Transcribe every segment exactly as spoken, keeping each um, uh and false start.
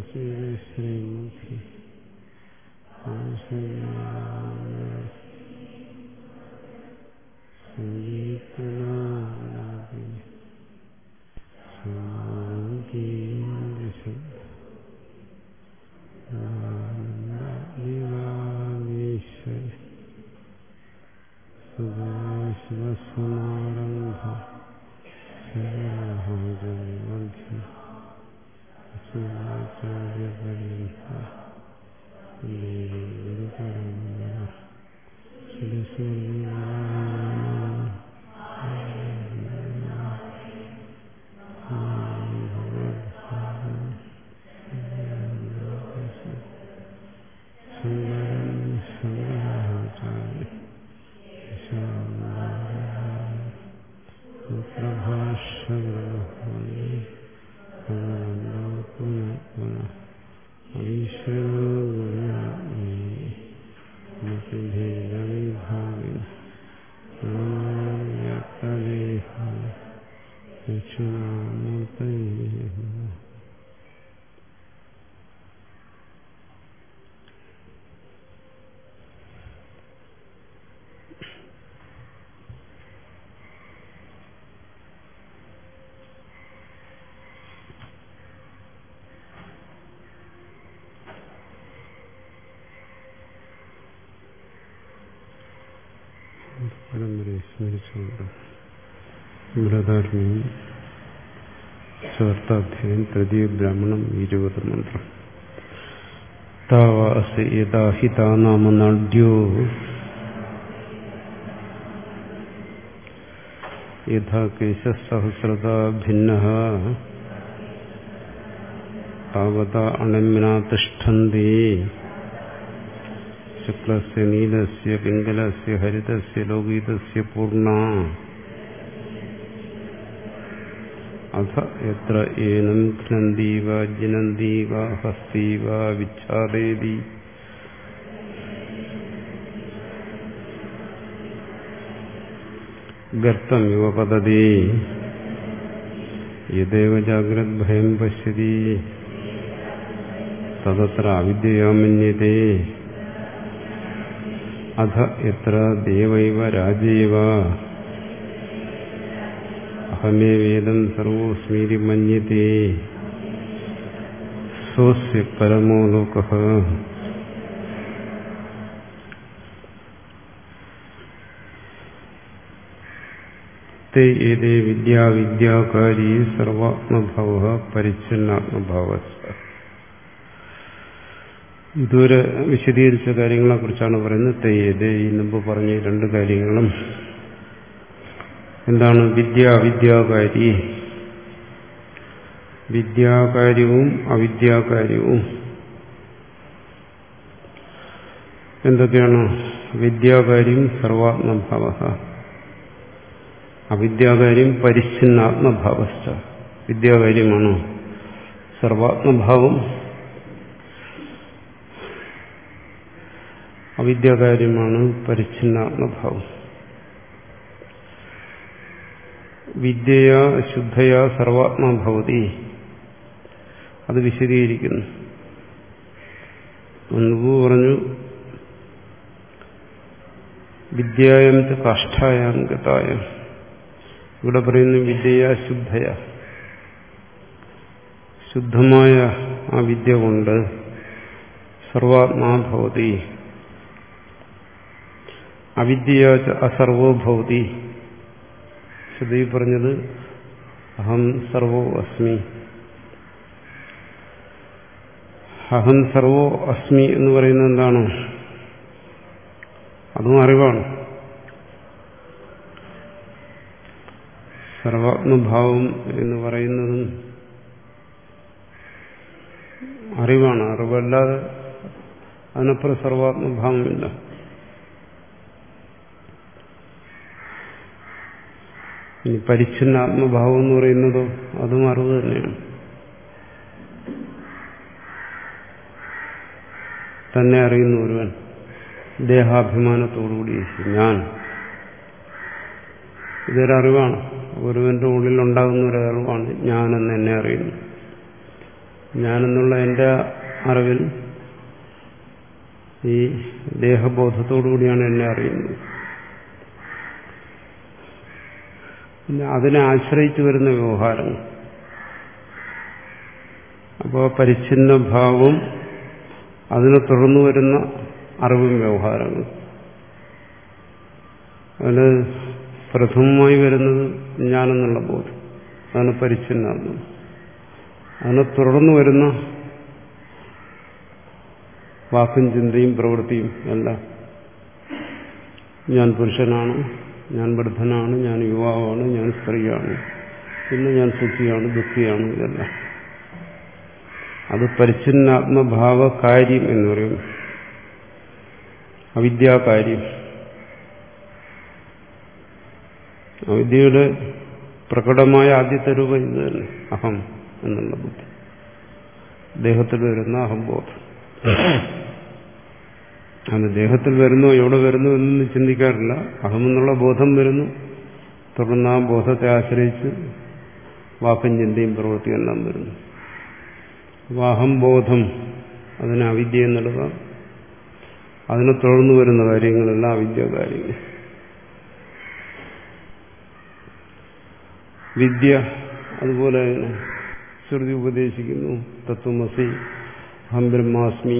ശ്രീമുഖി സംഗീതനാദി സംഗീതീശ്വര സുഭാഷിവസമാരംഭ പരമ്പരയെ സ്മരിച്ചുകൊണ്ട് ബൃഹദാരണ്യം ചതുർത്ഥാധ്യായം തൃതീയ ബ്രാഹ്മണം ഇരുപത് മന്ത്രം. താവാസി യഥാ ഹിതാ നാമ നാഡ്യോ യഥാ കേശസഹസ്രതാ ഭിന്നഃ താവതാ അണമ്യനാ തിഷ്ഠന്തി ശുക്ലസ്യ നീലസ്യ പിംഗലസ്യ ഹരിതസ്യ ലോകിതസ്യ പൂർണ്ണ അഥ യത്ര ഏനം ഘ്നന്ദീവ ജിനന്ദീവ ഹസ്തീവ വിച്ഛാദേതി ഗർത്തമിവ പതതി യദേവ ജാഗ്രത് ഭയം പശ്യതി തദത്ര അവിദ്യയാ മന്യതേ അഥ എത്ര ദേവൈവ രാജൈവ അഹമേവേദം സർവോസ്മീതി മന്യതേ സോസ്യ പരമോ ലോകഃ. തേ ഏതേ വിദ്യാ വിദ്യാകാരി സർവാത്മഭാവഃ പരിച്ഛിന്നാത്മഭാവഃ. ഇതുവരെ വിശദീകരിച്ച കാര്യങ്ങളെ കുറിച്ചാണ് പറയുന്നത്. തെയ്യതേ ഈ മുമ്പ് പറഞ്ഞ രണ്ട് കാര്യങ്ങളും എന്താണ്? വിദ്യ അവിദ്യാകാരി, വിദ്യാകാര്യവും അവിദ്യാകാര്യവും എന്തൊക്കെയാണ്? വിദ്യാകാര്യം സർവാത്മഭാവഃ, അവിദ്യാകാര്യം പരിച്ഛിന്നാത്മഭാവശ്ച. വിദ്യാകാര്യമാണ് സർവാത്മഭാവം, അവിദ്യാകാര്യമാണ് പരിച്ഛിന്നാത്മഭാവം. വിദ്യയാ ശുദ്ധയാ സർവാത്മഭവതി, അത് വിശദീകരിക്കുന്നു. മുൻപ് പറഞ്ഞു വിദ്യായം ച കാഷ്ഠായാം ഗതായം. ഇവിടെ പറയുന്നു വിദ്യയാ ശുദ്ധയാ, ശുദ്ധമായ ആ വിദ്യ കൊണ്ട് സർവാത്മാഭവതി, അവിദ്യ അസർവോ ഭവതി. ശ്രുതി പറഞ്ഞത് അഹം സർവോ അസ്മി. അഹം സർവോ അസ്മി എന്ന് പറയുന്നത് എന്താണ്? അതും അറിവാണ്. സർവാത്മഭാവം എന്ന് പറയുന്നതും അറിവാണ്. അറിവല്ലാതെ അതിനപ്പുറം സർവാത്മഭാവമില്ല. ഇനി പരിച്ഛിന്ന ആത്മഭാവം എന്ന് പറയുന്നതോ അതും അറിവ് തന്നെയാണ്. തന്നെ അറിയുന്ന ഒരുവൻ ദേഹാഭിമാനത്തോടുകൂടി ഞാൻ, ഇതൊരറിവാണ്. ഒരുവന്റെ ഉള്ളിൽ ഉണ്ടാകുന്ന ഒരറിവാണ് ഞാനെന്ന് എന്നെ അറിയുന്നു. ഞാനെന്നുള്ള എൻ്റെ അറിവിൽ ഈ ദേഹബോധത്തോടുകൂടിയാണ് എന്നെ അറിയുന്നത്. പിന്നെ അതിനെ ആശ്രയിച്ചു വരുന്ന വ്യവഹാരങ്ങൾ, അപ്പോൾ പരിച്ഛിന്ന ഭാവം, അതിനെ തുടർന്നു വരുന്ന അറിവും വ്യവഹാരങ്ങൾ. അതിന് പ്രഥമമായി വരുന്നത് ഞാനെന്നുള്ള ബോധം, അതാണ് പരിച്ഛിന്നാത്മം. അതിനെ തുടർന്നു വരുന്ന വാക്കും ചിന്തയും പ്രവൃത്തിയും എല്ലാം ഞാൻ പുരുഷനാണ്, ഞാൻ വൃദ്ധനാണ്, ഞാൻ യുവാവാണ്, ഞാൻ സ്ത്രീയാണ്, പിന്നെ ഞാൻ സുഖിയാണ്, ദുഃഖിയാണ്, ഇതെല്ലാം അത് പരിച്ഛിന്നാത്മഭാവ കാര്യം എന്ന് പറയും, അവിദ്യാകാര്യം. അവിദ്യയുടെ പ്രകടമായ ആദ്യത്തെ രൂപം ഇത് തന്നെ, അഹം എന്നുള്ള ബുദ്ധി, ദേഹത്തിൽ വരുന്ന അഹംബോധം. അത് ദേഹത്തിൽ വരുന്നു, എവിടെ വരുന്നു എന്നൊന്നും ചിന്തിക്കാറില്ല. അഹമെന്നുള്ള ബോധം വരുന്നു, തുടർന്ന് ആ ബോധത്തെ ആശ്രയിച്ച് വാക്കും ചിന്തയും പ്രവൃത്തിയും എല്ലാം വരുന്നു. അപ്പോൾ അഹംബോധം, അതിന് അവിദ്യ എന്നെടുക്കാം. അതിനെ തുടർന്ന് വരുന്ന കാര്യങ്ങളെല്ലാം അവിദ്യ കാര്യങ്ങൾ. വിദ്യ അതുപോലെ ശ്രുതി ഉപദേശിക്കുന്നു, തത്വമസി അഹം ബ്രഹ്മാസ്മി.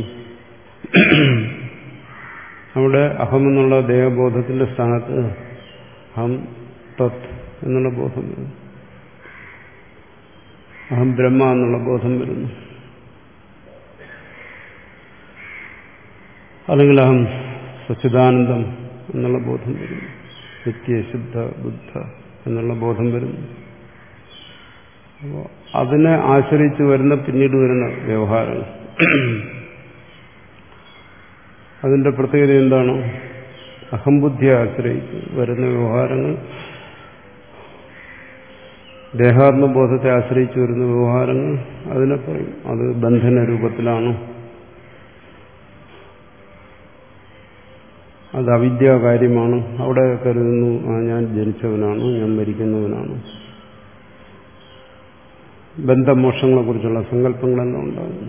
അവിടെ അഹമെന്നുള്ള ദേഹബോധത്തിന്റെ സ്ഥാനത്ത് അഹം തത് എന്നുള്ള ബോധം വരുന്നു, അഹം ബ്രഹ്മ എന്നുള്ള ബോധം വരുന്നു. അല്ലെങ്കിൽ അഹം സച്ചിദാനന്ദം എന്നുള്ള ബോധം വരുന്നു, നിത്യശുദ്ധ ബുദ്ധ എന്നുള്ള ബോധം വരുന്നു. അപ്പോൾ അതിനെ ആശ്രയിച്ച് വരുന്ന പിന്നീട് വരുന്ന വ്യവഹാരങ്ങൾ, അതിന്റെ പ്രത്യേകത എന്താണ്? അഹംബുദ്ധിയെ ആശ്രയിച്ച് വരുന്ന വ്യവഹാരങ്ങൾ, ദേഹാത്മബോധത്തെ ആശ്രയിച്ച് വരുന്ന വ്യവഹാരങ്ങൾ, അതിനെ പറയും അത് ബന്ധന രൂപത്തിലാണ്, അത് അവിദ്യാകാര്യമാണ്. അവിടെ കരുതുന്നു ആ ഞാൻ ജനിച്ചവനാണ്, ഞാൻ മരിക്കുന്നവനാണ്. ബന്ധമോക്ഷങ്ങളെക്കുറിച്ചുള്ള സങ്കല്പങ്ങളെല്ലാം ഉണ്ടാകുന്നു.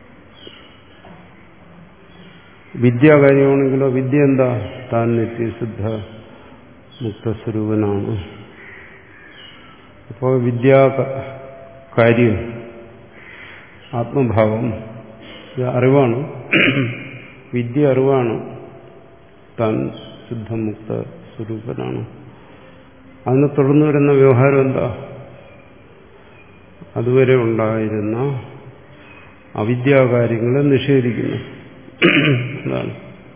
വിദ്യാകാര്യമാണെങ്കിലോ വിദ്യ എന്താ? താൻ നിത്യശുദ്ധ മുക്തസ്വരൂപനാണ്. അപ്പോൾ വിദ്യാകാര്യം ആത്മഭാവം അറിവാണ്, വിദ്യ അറിവാണ്, താൻ ശുദ്ധമുക്ത സ്വരൂപനാണ്. അതിനെ തുടർന്ന് വരുന്ന വ്യവഹാരം എന്താ? അതുവരെ ഉണ്ടായിരുന്ന അവിദ്യാകാര്യങ്ങളെ നിഷേധിക്കുന്നു. അതാണ്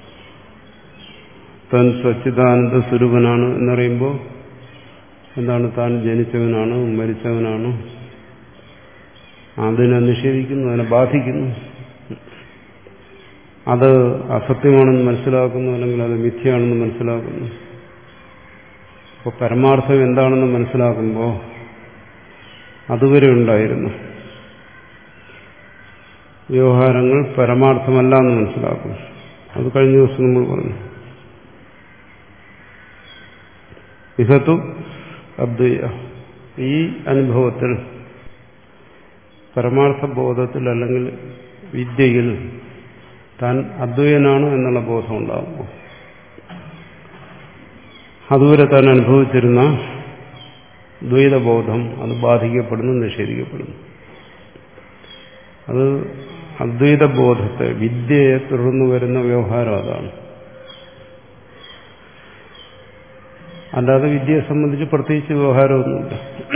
താൻ സച്ചിദാനന്ദ സ്വരൂപനാണ് എന്നറിയുമ്പോൾ എന്താണ്? താൻ ജനിച്ചവനാണ്, മരിച്ചവനാണ്. അതിനെ നിഷേധിക്കുന്നു, അതിനെ ബാധിക്കുന്നു. അത് അസത്യമാണെന്ന് മനസ്സിലാക്കുന്നു, അല്ലെങ്കിൽ അത് മിഥ്യയാണെന്ന് മനസ്സിലാക്കുന്നു. അപ്പോൾ പരമാർത്ഥം എന്താണെന്ന് മനസ്സിലാക്കുമ്പോൾ അതുവരെ ഉണ്ടായിരുന്നു വ്യവഹാരങ്ങൾ പരമാർത്ഥമല്ല എന്ന് മനസ്സിലാക്കും. അത് കഴിഞ്ഞ ദിവസം നമ്മൾ പറഞ്ഞു. ഇഹത്തു അദ്വൈത, ഈ അനുഭവത്തിൽ പരമാർത്ഥ ബോധത്തിൽ അല്ലെങ്കിൽ വിദ്യയിൽ താൻ അദ്വൈതനാണ് എന്നുള്ള ബോധം ഉണ്ടാകുമ്പോൾ അതുവരെ താൻ അനുഭവിച്ചിരുന്ന ദ്വൈതബോധം അത് ബാധിക്കപ്പെടുന്നു, നിഷേധിക്കപ്പെടുന്നു. അത് അദ്വൈതബോധത്തെ, വിദ്യയെ തുടർന്നു വരുന്ന വ്യവഹാരം അതാണ്. അല്ലാതെ വിദ്യയെ സംബന്ധിച്ച് പ്രത്യേകിച്ച് വ്യവഹാരമൊന്നുമില്ല.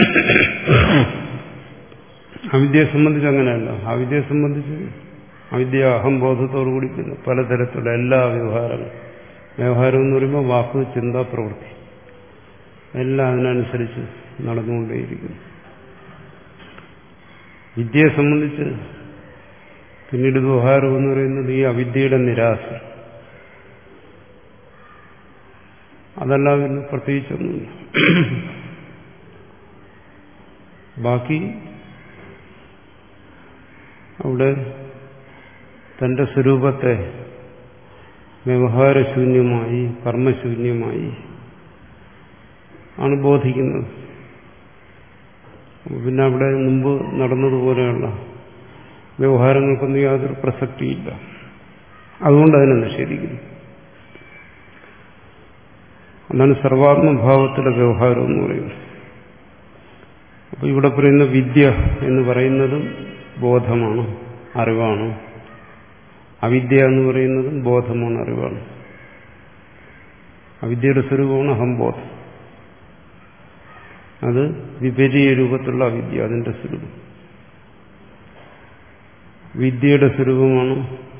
അവിദ്യയെ സംബന്ധിച്ച് അങ്ങനെയല്ല. അവിദ്യയെ സംബന്ധിച്ച് അവിദ്യ അഹംബോധത്തോടുകൂടി പിന്നെ പലതരത്തിലുള്ള എല്ലാ വ്യവഹാരങ്ങളും, വ്യവഹാരം എന്ന് പറയുമ്പോൾ വാക്ക്, ചിന്ത, പ്രവൃത്തി എല്ലാം അതിനനുസരിച്ച് നടന്നുകൊണ്ടേയിരിക്കുന്നു. വിദ്യയെ സംബന്ധിച്ച് പിന്നീട് വ്യവഹാരം എന്ന് പറയുന്നത് ഈ അവിദ്യയുടെ നിരാശ, അതല്ലാതെ പ്രത്യേകിച്ചൊന്നുമില്ല. ബാക്കി അവിടെ തന്റെ സ്വരൂപത്തെ വ്യവഹാരശൂന്യമായി, കർമ്മശൂന്യമായി ആണ് ബോധിക്കുന്നത്. പിന്നെ അവിടെ മുമ്പ് നടന്നതുപോലെയുള്ള വ്യവഹാരങ്ങൾക്കൊന്നും യാതൊരു പ്രസക്തിയില്ല. അതുകൊണ്ട് അതിനെ നിഷേധിക്കുന്നു. അതാണ് സർവാത്മഭാവത്തിലെ വ്യവഹാരം എന്ന് പറയുന്നത്. അപ്പോൾ ഇവിടെ പറയുന്ന വിദ്യ എന്ന് പറയുന്നതും ബോധമാണ്, അറിവാണ്. അവിദ്യ എന്ന് പറയുന്നതും ബോധമാണ്, അറിവാണ്. അവിദ്യയുടെ സ്വരൂപമാണ് അഹംബോധം. അത് വിപരീയ രൂപത്തിലുള്ള അവിദ്യ, അതിന്റെ സ്വരൂപം. വിദ്യയുടെ സ്വരൂപമാണ്,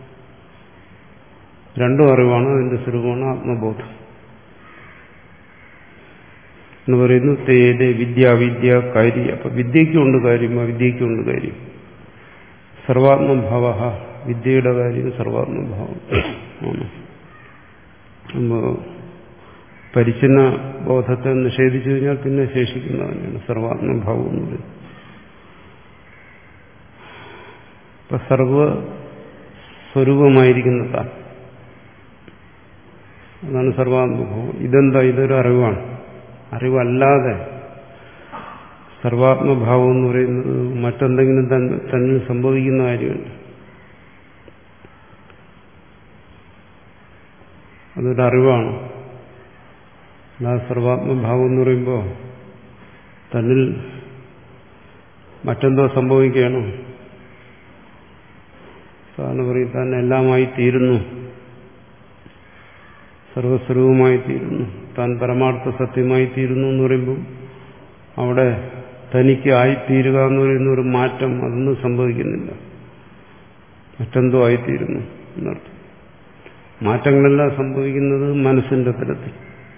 രണ്ടും അറിവാണ്, അതിന്റെ സ്വരൂപമാണ് ആത്മബോധം എന്ന് പറയുന്നു. തേജ് വിദ്യ അവിദ്യ കാര്യം. അപ്പൊ വിദ്യയ്ക്കുണ്ട് കാര്യം, അവിദ്യയ്ക്കുണ്ട് കാര്യം. സർവാത്മഭാവ, വിദ്യയുടെ കാര്യം സർവാത്മഭാവം ആണ്. പരിച്ഛിന്ന ബോധത്തെ നിഷേധിച്ചു കഴിഞ്ഞാൽ പിന്നെ ശേഷിക്കുന്നതാണ് സർവാത്മഭാവം എന്ന് പറയുന്നത്. ഇപ്പൊ സർവസ്വരൂപമായിരിക്കുന്ന താൻ, അതാണ് സർവാത്മഭാവം. ഇതെന്താ? ഇതൊരു അറിവാണ്. അറിവല്ലാതെ സർവാത്മഭാവം എന്ന് പറയുന്നത് മറ്റെന്തെങ്കിലും തന്നിൽ സംഭവിക്കുന്ന കാര്യമല്ല. അതൊരു അറിവാണ്. അല്ലാതെ സർവാത്മഭാവം എന്ന് പറയുമ്പോൾ തന്നിൽ മറ്റെന്തോ സംഭവിക്കുകയാണ്. സാധാരണ പറയും താൻ എല്ലാമായി തീരുന്നു, സർവസ്വരൂപമായി തീരുന്നു, താൻ പരമാർത്ഥ സത്യമായി തീരുന്നു എന്ന് പറയുമ്പോൾ അവിടെ തനിക്ക് ആയിത്തീരുക എന്ന് പറയുന്ന ഒരു മാറ്റം അതൊന്നും സംഭവിക്കുന്നില്ല. മറ്റെന്തോ ആയിത്തീരുന്നു എന്നർത്ഥം. മാറ്റങ്ങളെല്ലാം സംഭവിക്കുന്നത് മനസ്സിന്റെ തലത്തിൽ.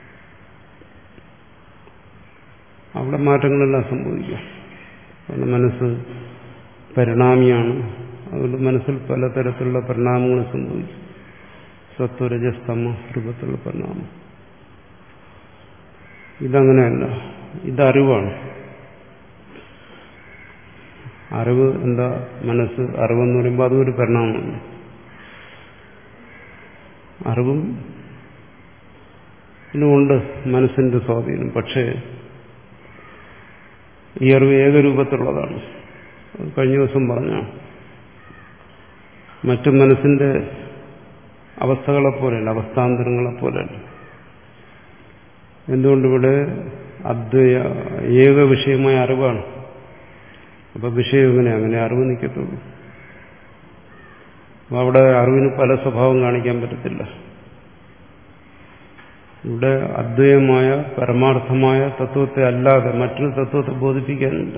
അവിടെ മാറ്റങ്ങളെല്ലാം സംഭവിക്കാം. കാരണം മനസ്സ് പരിണാമിയാണ്. അതുകൊണ്ട് മനസ്സിൽ പലതരത്തിലുള്ള പരിണാമങ്ങൾ സംഭവിക്കും. സത്വരജസ്തമ രൂപത്തിലുള്ള പരിണാമം. ഇതങ്ങനെയല്ല, ഇതറിവാണ്. അറിവ് എന്താ? മനസ്സ് അറിവെന്ന് പറയുമ്പോൾ അതും ഒരു പരിണാമമാണ്. അറിവും ഇതിനുമുണ്ട് മനസ്സിന്റെ സ്വാധീനം. പക്ഷേ ഈ അറിവ് ഏകരൂപത്തിലുള്ളതാണ്. കഴിഞ്ഞ ദിവസം പറഞ്ഞ മറ്റു മനസ്സിന്റെ അവസ്ഥകളെപ്പോലെയല്ല, അവസ്ഥാന്തരങ്ങളെപ്പോലെയല്ല. എന്തുകൊണ്ടിവിടെ അദ്വയ ഏക വിഷയമായ അറിവാണ്. അപ്പൊ വിഷയം എങ്ങനെ? അങ്ങനെ അറിവ് നിൽക്കത്തുള്ളൂ. അപ്പൊ അവിടെ അറിവിന് പല സ്വഭാവം കാണിക്കാൻ പറ്റത്തില്ല. ഇവിടെ അദ്വയമായ പരമാർത്ഥമായ തത്വത്തെ അല്ലാതെ മറ്റൊരു തത്വത്തെ ബോധിപ്പിക്കാനില്ല.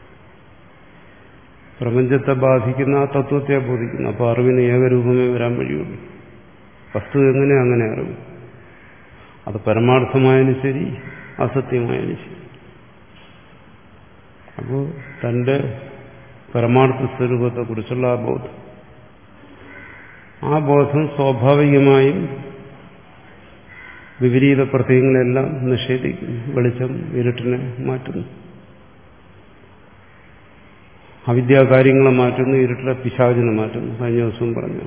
പ്രപഞ്ചത്തെ ബാധിക്കുന്ന ആ തത്വത്തെ ബോധിക്കുന്നു. അപ്പോൾ അറിവിന് ഏകരൂപമേ വരാൻ വഴിയുള്ളൂ. വസ്തു എങ്ങനെ? അങ്ങനെ അറിവ്. അത് പരമാർത്ഥമായാലും ശരി, അസത്യമായാലും ശരി. അപ്പോൾ തന്റെ പരമാർത്ഥ സ്വരൂപത്തെക്കുറിച്ചുള്ള ആ ബോധം, ആ ബോധം സ്വാഭാവികമായും വിപരീത പ്രത്യയങ്ങളെല്ലാം നിഷേധിക്കുന്നു. വെളിച്ചം ഇരുട്ടിനെ മാറ്റുന്നു, അവിദ്യാകാര്യങ്ങളെ മാറ്റുന്നു, ഇരുട്ടിലെ പിശാചിനെ മാറ്റുന്നു. കഴിഞ്ഞ ദിവസവും പറഞ്ഞു.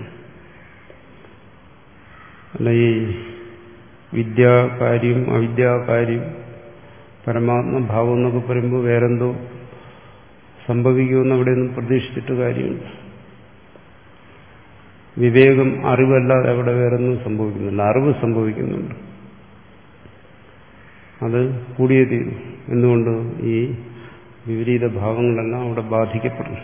അല്ല, ഈ വിദ്യാകാര്യം അവിദ്യാകാര്യം പരമാത്മഭാവം എന്നൊക്കെ പറയുമ്പോൾ വേറെന്തോ സംഭവിക്കുമെന്ന് അവിടെയൊന്നും പ്രതീക്ഷിച്ചിട്ട് കാര്യമില്ല. വിവേകം അറിവല്ലാതെ അവിടെ വേറൊന്നും സംഭവിക്കുന്നില്ല. അറിവ് സംഭവിക്കുന്നുണ്ട്. അത് കൂടിയേ തീരും. എന്തുകൊണ്ട്? ഈ വിപരീത ഭാവങ്ങളെല്ലാം അവിടെ ബാധിക്കപ്പെടുന്നു.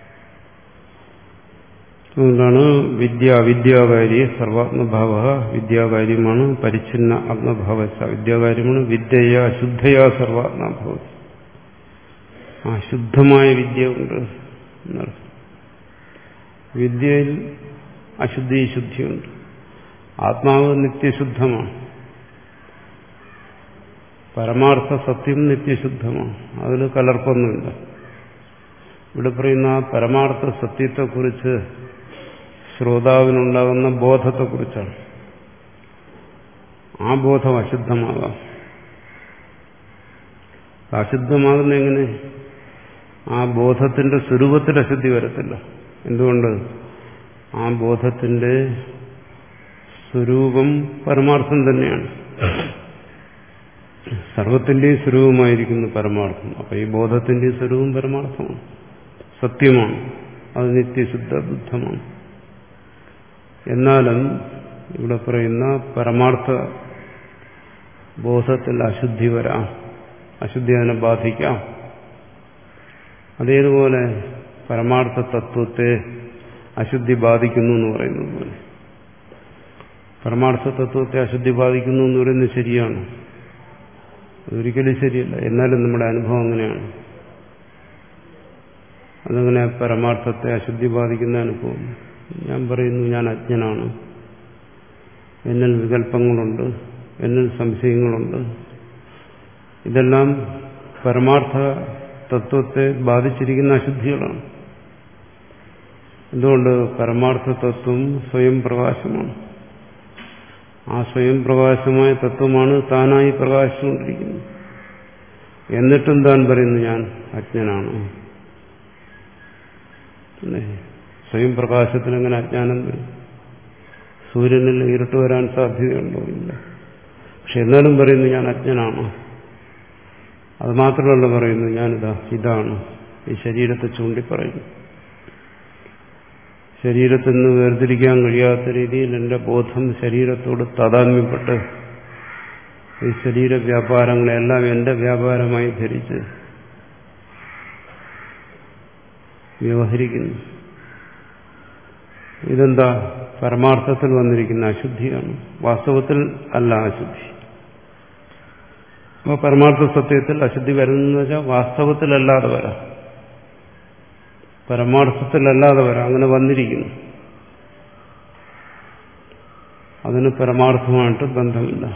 അതുകൊണ്ടാണ് വിദ്യ അവിദ്യാകാരി സർവാത്മഭാവ. വിദ്യാകാര്യമാണ് പരിച്ഛിന്ന ആത്മഭാവ. വിദ്യാകാര്യമാണ് വിദ്യയ അശുദ്ധയാ സർവാത്മഭാവ. ആ ശുദ്ധമായ വിദ്യ ഉണ്ട് എന്നർത്ഥം. വിദ്യയിൽ അശുദ്ധി ശുദ്ധിയുണ്ട്. ആത്മാവ് നിത്യശുദ്ധമാണ്. പരമാർത്ഥ സത്യം നിത്യശുദ്ധമാണ്. അതിൽ കലർപ്പൊന്നുമില്ല. ഇവിടെ പറയുന്ന ആ പരമാർത്ഥ സത്യത്തെക്കുറിച്ച് ശ്രോതാവിനുണ്ടാകുന്ന ബോധത്തെക്കുറിച്ചാണ്. ആ ബോധം അശുദ്ധമാകാം. അശുദ്ധമാകുന്ന എങ്ങനെ? ആ ബോധത്തിന്റെ സ്വരൂപത്തിൽ അശുദ്ധി വരത്തില്ല. എന്തുകൊണ്ട്? ആ ബോധത്തിന്റെ സ്വരൂപം പരമാർത്ഥം തന്നെയാണ്. സർവത്തിന്റെയും സ്വരൂപമായിരിക്കുന്നു പരമാർത്ഥം. അപ്പൊ ഈ ബോധത്തിന്റെയും സ്വരൂപം പരമാർത്ഥമാണ്, സത്യമാണ്. അത് നിത്യശുദ്ധ ബുദ്ധമാണ്. എന്നാലും ഇവിടെ പറയുന്ന പരമാർത്ഥ ബോധത്തിൽ അശുദ്ധി വരാം, അശുദ്ധി അതിനെ ബാധിക്കാം. അതേതുപോലെ പരമാർത്ഥ തത്വത്തെ അശുദ്ധി ബാധിക്കുന്നു എന്ന് പറയുന്നത് പോലെ പരമാർത്ഥ തത്വത്തെ അശുദ്ധി ബാധിക്കുന്നു എന്ന് പറയുന്നത് ശരിയാണ്, അതൊരിക്കലും ശരിയല്ല. എന്നാലും നമ്മുടെ അനുഭവം അങ്ങനെയാണ്. അതങ്ങനെ പരമാർത്ഥത്തെ അശുദ്ധി ബാധിക്കുന്ന അനുഭവം. ഞാൻ പറയുന്നു ഞാൻ അജ്ഞനാണ്, എന്നിൽ വികല്പങ്ങളുണ്ട്, എന്നിൽ സംശയങ്ങളുണ്ട്. ഇതെല്ലാം പരമാർത്ഥ തത്വത്തെ ബാധിച്ചിരിക്കുന്ന അശുദ്ധികളാണ്. എന്തുകൊണ്ട്? പരമാർത്ഥ തത്വം സ്വയം പ്രകാശമാണ്. ആ സ്വയം പ്രകാശമായ തത്വമാണ് താനായി പ്രകാശിച്ചുകൊണ്ടിരിക്കുന്നത്. എന്നിട്ടും താൻ പറയുന്നു ഞാൻ അജ്ഞനാണ്. സ്വയം പ്രകാശത്തിന് എങ്ങനെ അജ്ഞാനം വരും? സൂര്യനിൽ ഇരുട്ട് വരാൻ സാധ്യതയുണ്ടോ? ഇല്ല. പക്ഷെ എന്നാലും പറയുന്നു ഞാൻ അജ്ഞനാണ്. അത് മാത്രമല്ല പറയുന്നു ഞാനിതാ ഇതാണ്. ഈ ശരീരത്തെ ചൂണ്ടി പറയുന്നു. ശരീരത്തിൽ നിന്ന് വേർതിരിക്കാൻ കഴിയാത്ത രീതിയിൽ എന്റെ ബോധം ശരീരത്തോട് താതാത്മ്യപ്പെട്ട് ഈ ശരീര വ്യാപാരങ്ങളെല്ലാം എന്റെ വ്യാപാരമായി ധരിച്ച് വ്യവഹരിക്കുന്നു. ഇതെന്താ? പരമാർത്ഥത്തിൽ വന്നിരിക്കുന്ന അശുദ്ധിയാണ്, വാസ്തവത്തിൽ അല്ല അശുദ്ധി. അപ്പോൾ പരമാർത്ഥ സത്യത്തിൽ അശുദ്ധി വരുന്നതെന്ന് വെച്ചാൽ വാസ്തവത്തിലല്ലാതെ വരാം, പരമാർത്ഥത്തിലല്ലാതെ വരാം. അങ്ങനെ വന്നിരിക്കുന്നു. അതിന് പരമാർത്ഥമായിട്ട് ബന്ധമില്ല.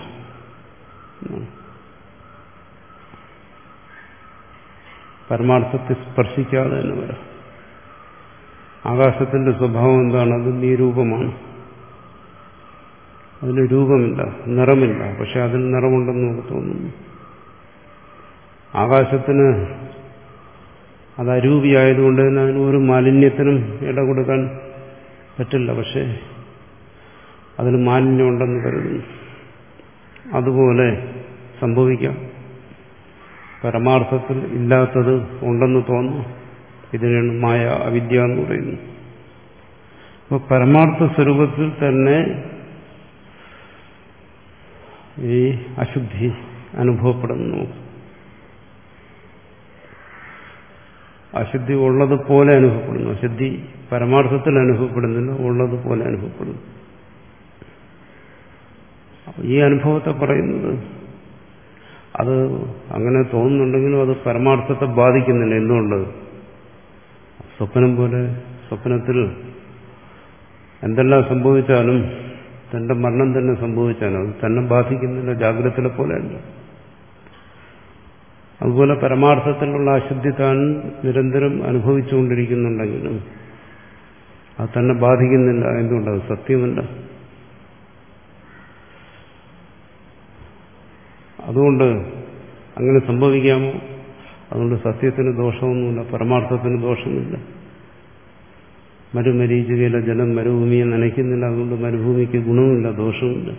പരമാർത്ഥത്തെ സ്പർശിക്കാതെ തന്നെ വരാം. ആകാശത്തിന്റെ സ്വഭാവം എന്താണ്? അത് നിരൂപമാണ്. അതിന് രൂപമില്ല, നിറമില്ല. പക്ഷെ അതിന് നിറമുണ്ടെന്ന് നമുക്ക് തോന്നുന്നു. ആകാശത്തിന് അത് അരൂപിയായതുകൊണ്ട് തന്നെ അതിന് ഒരു മാലിന്യത്തിനും ഇട കൊടുക്കാൻ പറ്റില്ല. പക്ഷെ അതിന് മാലിന്യമുണ്ടെന്ന് കരുതുന്നു. അതുപോലെ സംഭവിക്കാം. പരമാർത്ഥത്തിൽ ഇല്ലാത്തത് ഉണ്ടെന്ന് തോന്നുന്നു. ഇതിനാണ് മായ, അവിദ്യ എന്ന് പറയുന്നത്. അപ്പോൾ പരമാർത്ഥ സ്വരൂപത്തിൽ തന്നെ ഈ അശുദ്ധി അനുഭവപ്പെടുന്നു. അശുദ്ധി ഉള്ളതുപോലെ അനുഭവപ്പെടുന്നു. അശുദ്ധി പരമാർത്ഥത്തിൽ അനുഭവപ്പെടുന്നില്ല, ഉള്ളതുപോലെ അനുഭവപ്പെടുന്നു. ഈ അനുഭവത്തെ പറയുന്നത് അത് അങ്ങനെ തോന്നുന്നുണ്ടെങ്കിലും അത് പരമാർത്ഥത്തെ ബാധിക്കുന്നില്ല. എന്തുകൊണ്ട്? സ്വപ്നം പോലെ സ്വപ്നത്തിൽ എന്തെല്ലാം സംഭവിച്ചാലും, തന്റെ മരണം തന്നെ സംഭവിച്ചാലും അത് തന്നെ ബാധിക്കുന്നില്ല, ജാഗ്രതയിലെ പോലെയല്ല. അതുപോലെ പരമാർത്ഥത്തിലുള്ള അശുദ്ധി താൻ നിരന്തരം അനുഭവിച്ചുകൊണ്ടിരിക്കുന്നുണ്ടെങ്കിലും അത് തന്നെ ബാധിക്കുന്നില്ല. എന്തുകൊണ്ട്? അത് സത്യമല്ല. അതുകൊണ്ട് അങ്ങനെ സംഭവിക്കാമോ? അതുകൊണ്ട് സത്യത്തിന് ദോഷമൊന്നുമില്ല, പരമാർത്ഥത്തിന് ദോഷമില്ല. മരുമരീചികയിലെ ജലം മരുഭൂമിയെ നനയ്ക്കുന്നില്ല, അതുകൊണ്ട് മരുഭൂമിക്ക് ഗുണവുമില്ല, ദോഷവുമില്ല.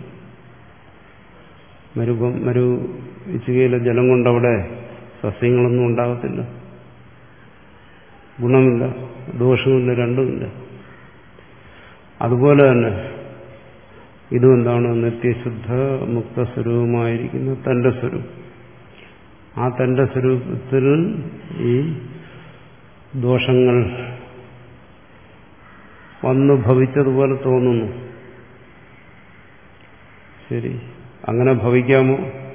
മരുഭം മരുചികയിലെ ജലം കൊണ്ടവിടെ സസ്യങ്ങളൊന്നും ഉണ്ടാകത്തില്ല, ഗുണമില്ല, ദോഷമില്ല, രണ്ടുമില്ല. അതുപോലെ തന്നെ ഇതും എന്താണ്? നിത്യശുദ്ധ മുക്തസ്വരൂപമായിരിക്കുന്ന തന്റെ സ്വരൂപം. ആ തന്റെ സ്വരൂപത്തിൽ ഈ ദോഷങ്ങൾ വന്നു ഭവിച്ചതുപോലെ തോന്നുന്നു. ശരി, അങ്ങനെ ഭവിക്കാമോ?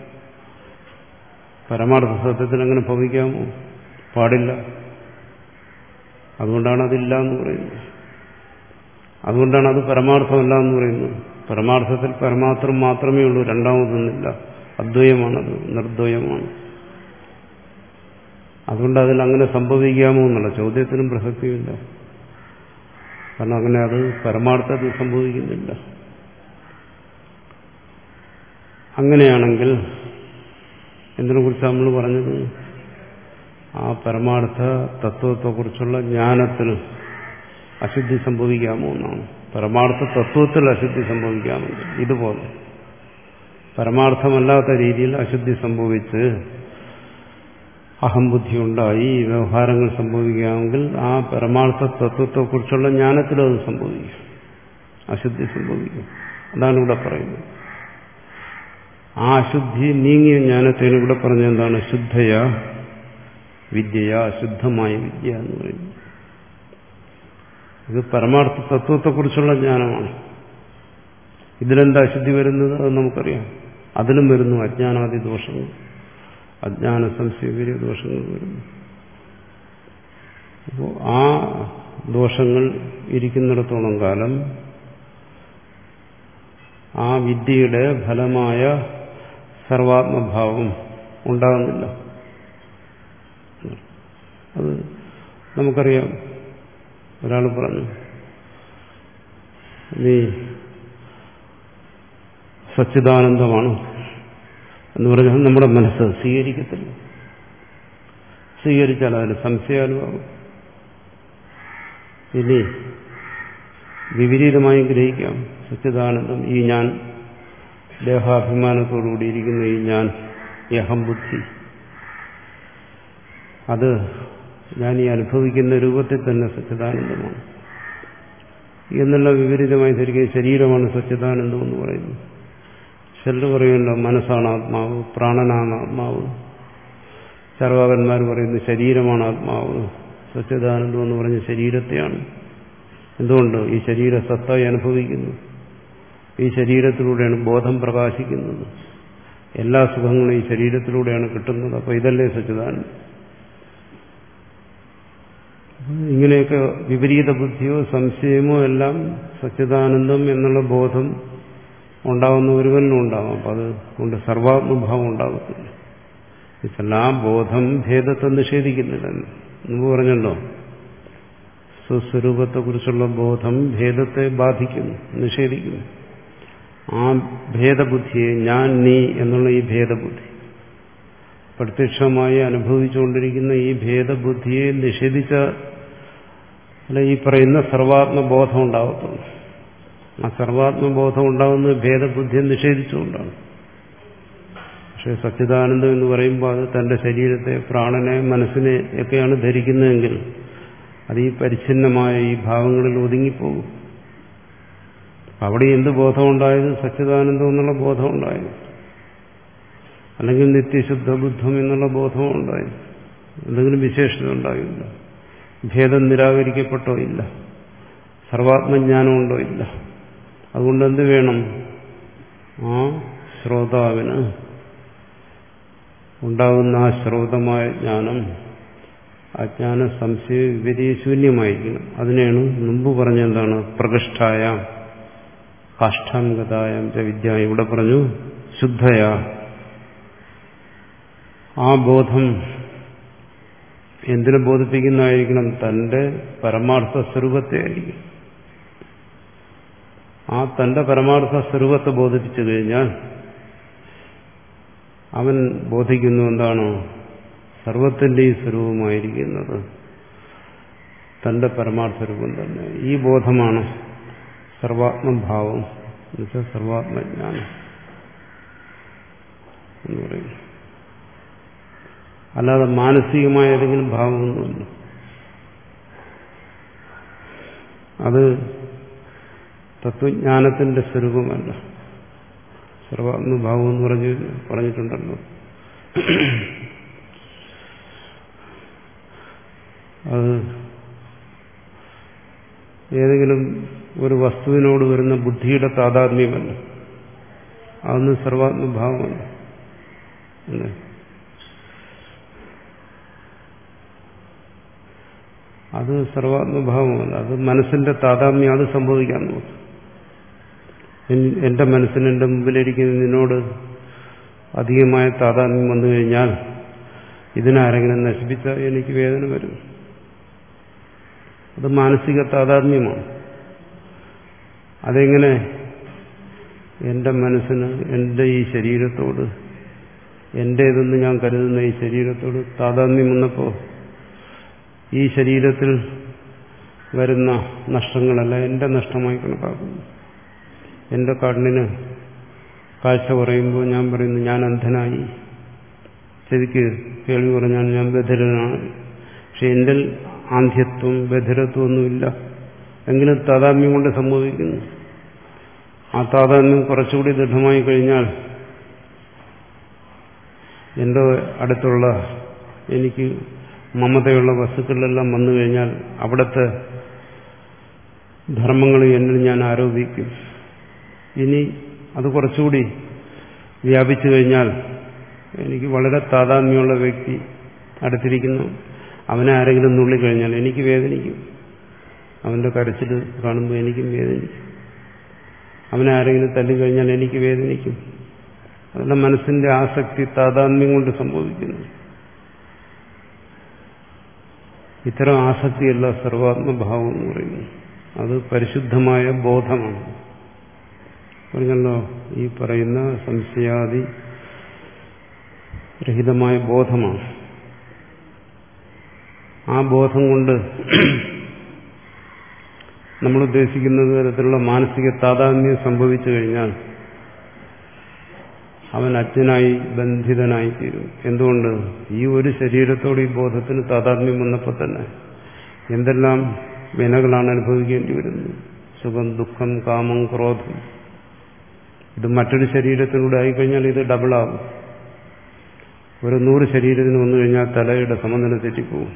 പരമാർത്ഥ സത്യത്തിൽ അങ്ങനെ ഭവിക്കാമോ? പാടില്ല. അതുകൊണ്ടാണ് അതില്ല എന്ന് പറയുന്നത്. അതുകൊണ്ടാണ് അത് പരമാർത്ഥമല്ല എന്ന് പറയുന്നത്. പരമാർത്ഥത്തിൽ പരമാർത്ഥം മാത്രമേ ഉള്ളൂ, രണ്ടാമതൊന്നുമില്ല. അദ്വയമാണത്, നിർദ്വയമാണ്. അതുകൊണ്ട് അതിൽ അങ്ങനെ സംഭവിക്കാമോ എന്നുള്ള ചോദ്യത്തിനും പ്രസക്തിയില്ല. കാരണം അങ്ങനെ അത് പരമാർത്ഥത്തിൽ സംഭവിക്കുന്നില്ല. അങ്ങനെയാണെങ്കിൽ എന്തിനെക്കുറിച്ചാണ് നമ്മൾ പറഞ്ഞത്? ആ പരമാർത്ഥ തത്വത്തെക്കുറിച്ചുള്ള ജ്ഞാനത്തിൽ അശുദ്ധി സംഭവിക്കാമോ എന്നാണ്. പരമാർത്ഥ തത്വത്തിൽ അശുദ്ധി സംഭവിക്കാമെങ്കിൽ ഇതുപോലെ പരമാർത്ഥമല്ലാത്ത രീതിയിൽ അശുദ്ധി സംഭവിച്ച് അഹംബുദ്ധി ഉണ്ടായി വ്യവഹാരങ്ങൾ സംഭവിക്കുകയാണെങ്കിൽ ആ പരമാർത്ഥ തത്വത്തെക്കുറിച്ചുള്ള ജ്ഞാനത്തിലും അത് സംഭവിക്കും, അശുദ്ധി സംഭവിക്കും. അതാണ് ഇവിടെ പറയുന്നത്. ആ അശുദ്ധി നീങ്ങിയ ജ്ഞാനത്തിന് ഇവിടെ പറഞ്ഞ എന്താണ്? ശുദ്ധയ വിദ്യയ, ശുദ്ധമായ വിദ്യ എന്ന് പറയുന്നത്. ഇത് പരമാർത്ഥ തത്വത്തെക്കുറിച്ചുള്ള ജ്ഞാനമാണ്. ഇതിലെന്താ അശുദ്ധി വരുന്നത്? അത് നമുക്കറിയാം. അതിലും വരുന്നു അജ്ഞാനാദി ദോഷങ്ങൾ, അജ്ഞാന സംശയ ദോഷങ്ങൾ വരുന്നു. അപ്പോൾ ആ ദോഷങ്ങൾ ഇരിക്കുന്നിടത്തോളം കാലം ആ വിദ്യയുടെ ഫലമായ സർവാത്മഭാവം ഉണ്ടാകുന്നില്ല. അത് നമുക്കറിയാം. ഒരാൾ പറഞ്ഞു, നീ സച്ചിദാനന്ദമാണ് എന്ന് പറഞ്ഞാൽ നമ്മുടെ മനസ്സ് സ്വീകരിക്കത്തില്ല. സ്വീകരിച്ചാൽ അതിന് സംശയാലുമാകും. ഇനി വിപരീതമായി ഗ്രഹിക്കാം. സച്ചിദാനന്ദം, ഈ ഞാൻ, ദേഹാഭിമാനത്തോടുകൂടി ഇരിക്കുന്ന ഈ ഞാൻ, ഈ അഹംബുദ്ധി, അത് ഞാൻ ഈ അനുഭവിക്കുന്ന രൂപത്തിൽ തന്നെ സച്ചിദാനന്ദമാണ് എന്നുള്ള വിപരീതമായി ധരിക്കുന്ന ശരീരമാണ് സച്ചിദാനന്ദം എന്ന് പറയുന്നു. ചിലർ പറയുമല്ലോ മനസ്സാണ് ആത്മാവ്, പ്രാണനാണ് ആത്മാവ്. ചർവാകന്മാർ പറയുന്നു ശരീരമാണ് ആത്മാവ്, സച്ചിദാനന്ദം എന്ന് പറഞ്ഞ ശരീരത്തെയാണ്. എന്തുകൊണ്ട്? ഈ ശരീര സത്തായി അനുഭവിക്കുന്നു. ഈ ശരീരത്തിലൂടെയാണ് ബോധം പ്രകാശിക്കുന്നത്. എല്ലാ സുഖങ്ങളും ഈ ശരീരത്തിലൂടെയാണ് കിട്ടുന്നത്. അപ്പോൾ ഇതല്ലേ സച്ചിദാനന്ദം? ഇങ്ങനെയൊക്കെ വിപരീത ബുദ്ധിയോ സംശയമോ എല്ലാം സച്ചിദാനന്ദം എന്നുള്ള ബോധം ഉണ്ടാകുന്ന ഒരുവനും ഉണ്ടാകും. അപ്പം അത് കൊണ്ട് സർവാത്മഭാവം ഉണ്ടാകത്തില്ല. എല്ലാ ബോധം ഭേദത്തെ നിഷേധിക്കുന്നില്ല. മുമ്പ് പറഞ്ഞല്ലോ, സ്വസ്വരൂപത്തെക്കുറിച്ചുള്ള ബോധം ഭേദത്തെ ബാധിക്കുന്നു, നിഷേധിക്കുന്നു. ആ ഭേദബുദ്ധിയെ, ഞാൻ നീ എന്നുള്ള ഈ ഭേദബുദ്ധി, പ്രത്യക്ഷമായി അനുഭവിച്ചുകൊണ്ടിരിക്കുന്ന ഈ ഭേദബുദ്ധിയെ നിഷേധിച്ച അല്ല ഈ പറയുന്ന സർവാത്മബോധം ഉണ്ടാകത്തുള്ളൂ. ആ സർവാത്മബോധം ഉണ്ടാകുന്നത് ഭേദബുദ്ധിയെ നിഷേധിച്ചുകൊണ്ടാണ്. പക്ഷെ സച്ചിദാനന്ദം എന്ന് പറയുമ്പോൾ അത് തന്റെ ശരീരത്തെ, പ്രാണനെ, മനസ്സിനെ ഒക്കെയാണ് ധരിക്കുന്നതെങ്കിൽ അത് ഈ പരിച്ഛിന്നമായ ഈ ഭാവങ്ങളിൽ ഒതുങ്ങിപ്പോകും. അവിടെ എന്ത് ബോധമുണ്ടായത്? സച്ചിദാനന്ദം എന്നുള്ള ബോധമുണ്ടായത്, അല്ലെങ്കിൽ നിത്യശുദ്ധ ബുദ്ധം എന്നുള്ള ബോധം ഉണ്ടായത്. എന്തെങ്കിലും വിശേഷത ഉണ്ടായില്ല. ഭേദം നിരാകരിക്കപ്പെട്ടോ ഇല്ല. സർവാത്മജ്ഞാനം ഉണ്ടോ ഇല്ല. അതുകൊണ്ട് എന്ത് വേണം? ആ ശ്രോതാവിന് ഉണ്ടാകുന്ന ആ ശ്രോതമായ ജ്ഞാനം, അജ്ഞാന സംശയ വിപരീശൂന്യമായിരിക്കണം. അതിനെയാണ് മുമ്പ് പറഞ്ഞെന്താണ്? പ്രകൃഷ്ടായാം കാഷ്ഠാം ഗതായാം ച വിദ്യ. ഇവിടെ പറഞ്ഞു ശുദ്ധയാ. ആ ബോധം എന്തിനെ ബോധിപ്പിക്കുന്നതായിരിക്കണം? തന്റെ പരമാർത്ഥ സ്വരൂപത്തെ ആയിരിക്കും. ആ തന്റെ പരമാർത്ഥ സ്വരൂപത്തെ ബോധിപ്പിച്ചു കഴിഞ്ഞാൽ അവൻ ബോധിക്കുന്നു എന്താണ്? സർവത്തിന്റെയും സ്വരൂപമായിരിക്കുന്നത് തന്റെ പരമാർത്ഥ രൂപം തന്നെ. ഈ ബോധമാണ് സർവാത്മഭാവം എന്നുവെച്ചാൽ സർവാത്മജ്ഞാനം എന്ന് പറയുന്നു. അല്ലാതെ മാനസികമായ ഏതെങ്കിലും ഭാവമൊന്നുമില്ല. അത് തത്വജ്ഞാനത്തിന്റെ സ്വരൂപമല്ല. സർവാത്മഭാവം എന്ന് പറഞ്ഞ് പറഞ്ഞിട്ടുണ്ടല്ലോ. അത് ഏതെങ്കിലും ഒരു വസ്തുവിനോട് വരുന്ന ബുദ്ധിയുടെ താതാത്മ്യമല്ല. അതൊന്നും സർവാത്മഭാവമല്ല. അല്ലേ? അത് സർവാത്മഭാവമല്ല. അത് മനസ്സിന്റെ താതാത്മ്യം. അത് സംഭവിക്കാൻ നോക്കും. എന്റെ മനസ്സിന് എന്റെ മുമ്പിലിരിക്കുന്ന നിന്നോട് അധികമായ താതാത്മ്യം വന്നു കഴിഞ്ഞാൽ ഇതിനാരെങ്കിലും നശിപ്പിച്ചാൽ എനിക്ക് വേദന വരും. അത് മാനസിക താതാത്മ്യമാണ്. അതെങ്ങനെ എന്റെ മനസ്സിന് എന്റെ ഈ ശരീരത്തോട്, എന്റേതെന്ന് ഞാൻ കരുതുന്ന ഈ ശരീരത്തോട് താതാത്മ്യം വന്നപ്പോൾ ഈ ശരീരത്തിൽ വരുന്ന നഷ്ടങ്ങളല്ല എന്റെ നഷ്ടമായി കണക്കാക്കുന്നു. എന്റെ കണ്ണിന് കാഴ്ച കുറയുമ്പോൾ ഞാൻ പറയുന്നു ഞാൻ അന്ധനായി. ചെവിക്ക് കേൾവി പറഞ്ഞാൽ ഞാൻ ബധിരനാണ്. പക്ഷെ എൻ്റെ ആന്ധ്യത്വം ബധിരത്വം ഒന്നുമില്ല. എങ്കിലും താതാത്മ്യം കൊണ്ട് സംഭവിക്കുന്നു. ആ താതാത്മ്യം കുറച്ചുകൂടി ദൃഢമായി കഴിഞ്ഞാൽ എൻ്റെ അടുത്തുള്ള എനിക്ക് മമതയുള്ള വസ്തുക്കളിലെല്ലാം വന്നു കഴിഞ്ഞാൽ അവിടുത്തെ ധർമ്മങ്ങൾ എന്നിൽ ഞാൻ ആരോപിക്കും. ഇനി അത് കുറച്ചുകൂടി വ്യാപിച്ചു കഴിഞ്ഞാൽ എനിക്ക് വളരെ താതാത്മ്യമുള്ള വ്യക്തി അടുത്തിരിക്കുന്നു, അവനെ ആരെങ്കിലും നുള്ളിക്കഴിഞ്ഞാൽ എനിക്ക് വേദനിക്കും. അവന്റെ കരച്ചിൽ കാണുമ്പോൾ എനിക്കും വേദനിക്കും. അവനെ ആരെങ്കിലും തല്ലിക്കഴിഞ്ഞാൽ എനിക്ക് വേദനിക്കും. അതെല്ലാം മനസ്സിന്റെ ആസക്തി താതാത്മ്യം കൊണ്ട് സംഭവിക്കുന്നു. ഇത്തരം ആസക്തിയല്ല സർവാത്മഭാവം എന്ന് പറയുന്നു. അത് പരിശുദ്ധമായ ബോധമാണ്. പറഞ്ഞല്ലോ, ഈ പറയുന്ന സംശയാദി രഹിതമായ ബോധമാണ്. ആ ബോധം കൊണ്ട് നമ്മൾ ഉദ്ദേശിക്കുന്ന തരത്തിലുള്ള മാനസിക താതാത്മ്യം സംഭവിച്ചു കഴിഞ്ഞാൽ അവൻ അജ്ഞനായി ബന്ധിതനായി തീരും. എന്തുകൊണ്ട്? ഈ ഒരു ശരീരത്തോട് ഈ ബോധത്തിന് താതാത്മ്യം വന്നപ്പോൾ തന്നെ എന്തെല്ലാം വിനകളാണ് അനുഭവിക്കേണ്ടി വരുന്നത്. സുഖം, ദുഃഖം, കാമം, ക്രോധം. ഇത് മറ്റൊരു ശരീരത്തിലൂടെ ആയിക്കഴിഞ്ഞാൽ ഇത് ഡബിളാകും. ഒരു നൂറ് ശരീരത്തിന് വന്നു കഴിഞ്ഞാൽ തലയുടെ സമനില തെറ്റിപ്പോവും.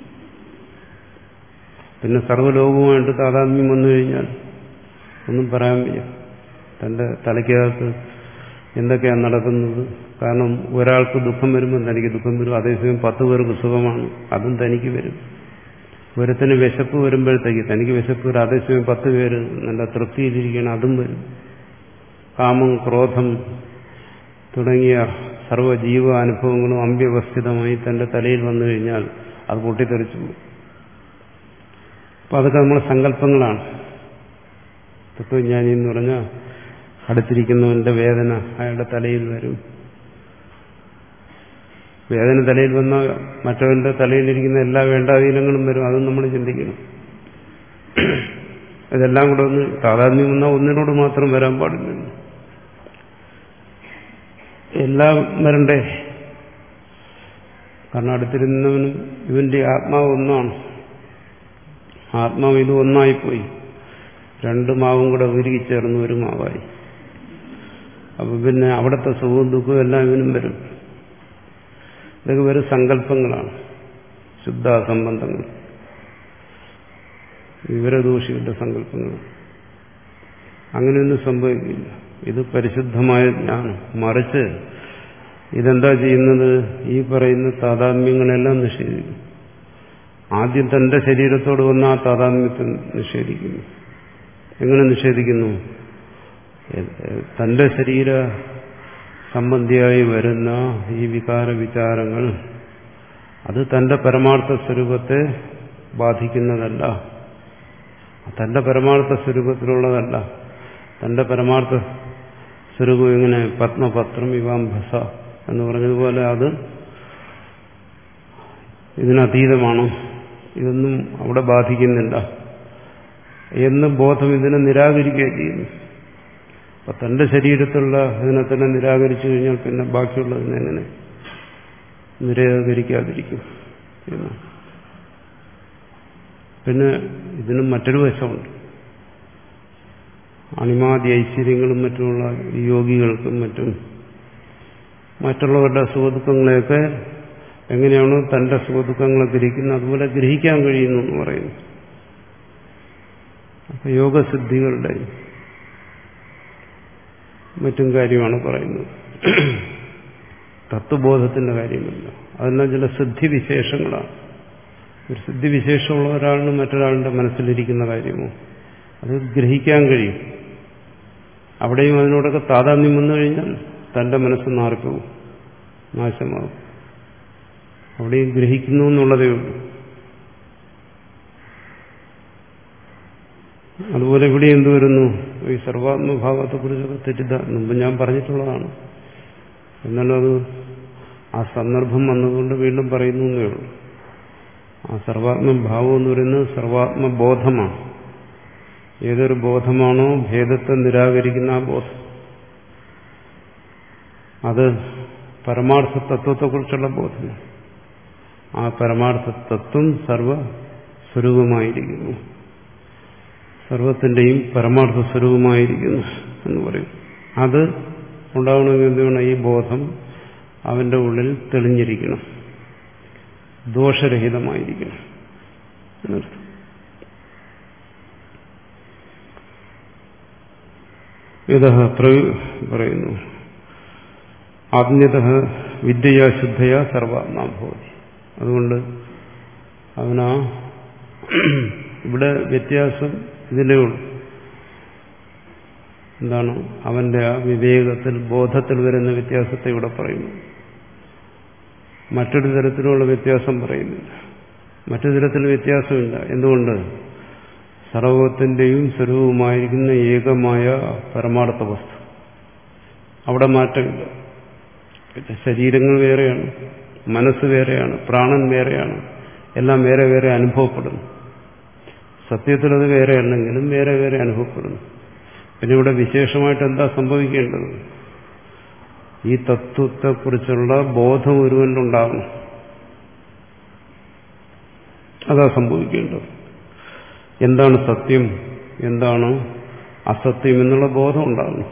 പിന്നെ സർവ്വലോകവുമായിട്ട് താതാത്മ്യം വന്നു കഴിഞ്ഞാൽ ഒന്നും പറയാൻ വയ്യ. തന്റെ തലയ്ക്കകത്ത് എന്തൊക്കെയാണ് നടക്കുന്നത്. കാരണം ഒരാൾക്ക് ദുഃഖം വരുമ്പോൾ തനിക്ക് ദുഃഖം വരും, അതേസമയം പത്ത് പേർക്ക് സുഖമാണ്, അതും തനിക്ക് വരും. ഒരുത്തിന് വിശപ്പ് വരുമ്പോഴത്തേക്ക് തനിക്ക് വിശപ്പ് വരും, അതേസമയം പത്ത് പേര് നല്ല തൃപ്തിയിലിരിക്കണം, അതും വരും. കാമം, ക്രോധം തുടങ്ങിയ സർവ്വജീവ അനുഭവങ്ങളും അമ്പ്യവസ്ഥിതമായി തന്റെ തലയിൽ വന്നു കഴിഞ്ഞാൽ അത് പൊട്ടിത്തെറിച്ചു പോകും. അപ്പൊ അതൊക്കെ നമ്മളെ സങ്കല്പങ്ങളാണ്. തത്വജ്ഞാനി എന്ന് പറഞ്ഞാൽ അടുത്തിരിക്കുന്നവന്റെ വേദന അയാളുടെ തലയിൽ വരും. വേദന തലയിൽ വന്നാൽ മറ്റവന്റെ തലയിലിരിക്കുന്ന എല്ലാ വേണ്ടാധീനങ്ങളും വരും. അതും നമ്മൾ ചിന്തിക്കണം. ഇതെല്ലാം കൂടെ ഒന്ന് താതാത്മ്യം വന്നാൽ ഒന്നിനോട് മാത്രം വരാൻ പാടില്ല, എല്ലാം വരണ്ടേ. കാരണം അടുത്തിരുന്നവനും ഇവന്റെ ആത്മാവ് ഒന്നാണ്. ആത്മാവ് ഇത് ഒന്നായിപ്പോയി. രണ്ട് മാവും കൂടെ ഉരുകിച്ചേർന്ന് ഒരു മാവായി. അപ്പൊ പിന്നെ അവിടുത്തെ സുഖവും ദുഃഖവും എല്ലാം ഇവനും വരും. ഇതൊക്കെ വെറും സങ്കല്പങ്ങളാണ്, ശുദ്ധാസംബന്ധങ്ങൾ, വിവരദോഷികളുടെ സങ്കല്പങ്ങൾ. അങ്ങനെയൊന്നും സംഭവിക്കില്ല. ഇത് പരിശുദ്ധമായ ജ്ഞാനം. മറിച്ച് ഇതെന്താ ചെയ്യുന്നത്? ഈ പറയുന്ന താതാത്മ്യങ്ങളെല്ലാം നിഷേധിക്കും. ആദ്യം തന്റെ ശരീരത്തോട് വന്ന ആ താതാത്മ്യത്തെ നിഷേധിക്കുന്നു. എങ്ങനെ നിഷേധിക്കുന്നു? തന്റെ ശരീര സംബന്ധിയായി വരുന്ന ഈ വികാര വിചാരങ്ങൾ അത് തന്റെ പരമാർത്ഥ സ്വരൂപത്തെ ബാധിക്കുന്നതല്ല, തന്റെ പരമാർത്ഥ സ്വരൂപത്തിലുള്ളതല്ല. തന്റെ പരമാർത്ഥ സ്വരൂപം എങ്ങനെ? പത്മപത്രം ഇവാംഭസ എന്ന് പറഞ്ഞതുപോലെ അത് ഇതിനതീതമാണ്, ഇതൊന്നും അവിടെ ബാധിക്കുന്നില്ല എന്ന് ബോധം ഇതിനെ നിരാകരിക്കുകയും ചെയ്യുന്നു. അപ്പൊ തന്റെ ശരീരത്തിലുള്ള ഇതിനെ തന്നെ നിരാകരിച്ചു കഴിഞ്ഞാൽ പിന്നെ ബാക്കിയുള്ളതിനെ എങ്ങനെ നിരാകരിക്കാതിരിക്കും എന്ന്. പിന്നെ ഇതിനും മറ്റൊരു വശമുണ്ട്. അണിമാതി ഐശ്വര്യങ്ങളും മറ്റുമുള്ള യോഗികൾക്കും മറ്റും മറ്റുള്ളവരുടെ സുഖദുഃഖങ്ങളെയൊക്കെ എങ്ങനെയാണോ തന്റെ സുഖദുഃഖങ്ങളെ ഗ്രഹിക്കുന്നത് അതുപോലെ ഗ്രഹിക്കാൻ കഴിയുന്നു എന്ന് പറയുന്നു. അപ്പൊ യോഗസിദ്ധികളുടെ മറ്റും കാര്യമാണ് പറയുന്നത്. തത്വബോധത്തിന്റെ കാര്യമല്ല. അതെല്ലാം ചില സിദ്ധിവിശേഷങ്ങളാണ്. ഒരു സിദ്ധിവിശേഷമുള്ള ഒരാളിന് മറ്റൊരാളുടെ മനസ്സിലിരിക്കുന്ന കാര്യമോ അത് ഗ്രഹിക്കാൻ കഴിയും. അവിടെയും അതിനോടൊക്കെ താതാത്മ്യം വന്നു കഴിഞ്ഞാൽ തന്റെ മനസ്സ് മാറിപ്പോകും, നാശമാകും. അവിടെയും ഗ്രഹിക്കുന്നു എന്നുള്ളതേ ഉള്ളൂ. അതുപോലെ ഇവിടെ എന്തു വരുന്നു? ഈ സർവാത്മഭാവത്തെക്കുറിച്ചൊക്കെ തെറ്റിദ്ധാരണ മുമ്പ് ഞാൻ പറഞ്ഞിട്ടുള്ളതാണ്. എന്നാലും അത് ആ സന്ദർഭം വന്നതുകൊണ്ട് വീണ്ടും പറയുന്നു എന്നേ ഉള്ളൂ. ആ സർവാത്മഭാവം എന്ന് പറയുന്നത് സർവാത്മബോധമാണ്. ഏതൊരു ബോധമാണോ ഭേദത്തെ നിരാകരിക്കുന്ന ആ ബോധം, അത് പരമാർത്ഥ തത്വത്തെക്കുറിച്ചുള്ള ബോധം. ആ പരമാർത്ഥ തത്വം സർവസ്വരൂപമായിരിക്കുന്നു, സർവത്തിന്റെയും പരമാർത്ഥ സ്വരൂപമായിരിക്കുന്നു എന്ന് പറയും. അത് ഉണ്ടാവണമെങ്കിൽ എന്ത് വേണം? ഈ ബോധം അവന്റെ ഉള്ളിൽ തെളിഞ്ഞിരിക്കണം, ദോഷരഹിതമായിരിക്കണം എന്നർത്ഥം. ഇത് പറയുന്നു, ആത്മീയത വിദ്യയാ ശുദ്ധയാ സർവാത്മാ ഭവതി. അതുകൊണ്ട് അവനാ ഇവിടെ വ്യത്യാസം ഇതിലേ ഉള്ളൂ. എന്താണ്? അവന്റെ ആ വിവേകത്തിൽ, ബോധത്തിൽ വരുന്ന വ്യത്യാസത്തെ ഇവിടെ പറയുന്നു. മറ്റൊരു തരത്തിലുള്ള വ്യത്യാസം പറയുന്നില്ല, മറ്റൊരു തരത്തിൽ വ്യത്യാസമില്ല. എന്തുകൊണ്ട്? സർവത്തിന്റെയും സ്വരൂപമായിരിക്കുന്ന ഏകമായ പരമാർത്ഥ വസ്തു, അവിടെ മാറ്റമില്ല. ശരീരങ്ങൾ വേറെയാണ്, മനസ്സ് വേറെയാണ്, പ്രാണൻ വേറെയാണ്, എല്ലാം വേറെ വേറെ അനുഭവപ്പെടുന്നു. സത്യത്തിലത് വേറെ അല്ലെങ്കിലും വേറെ വേറെ അനുഭവപ്പെടുന്നു. പിന്നെ ഇവിടെ വിശേഷമായിട്ട് എന്താ സംഭവിക്കേണ്ടത്? ഈ തത്വത്തെക്കുറിച്ചുള്ള ബോധം ഒരുവനുണ്ടാകണം, അതാ സംഭവിക്കേണ്ടത്. എന്താണ് സത്യം, എന്താണ് അസത്യം എന്നുള്ള ബോധം ഉണ്ടാകണം.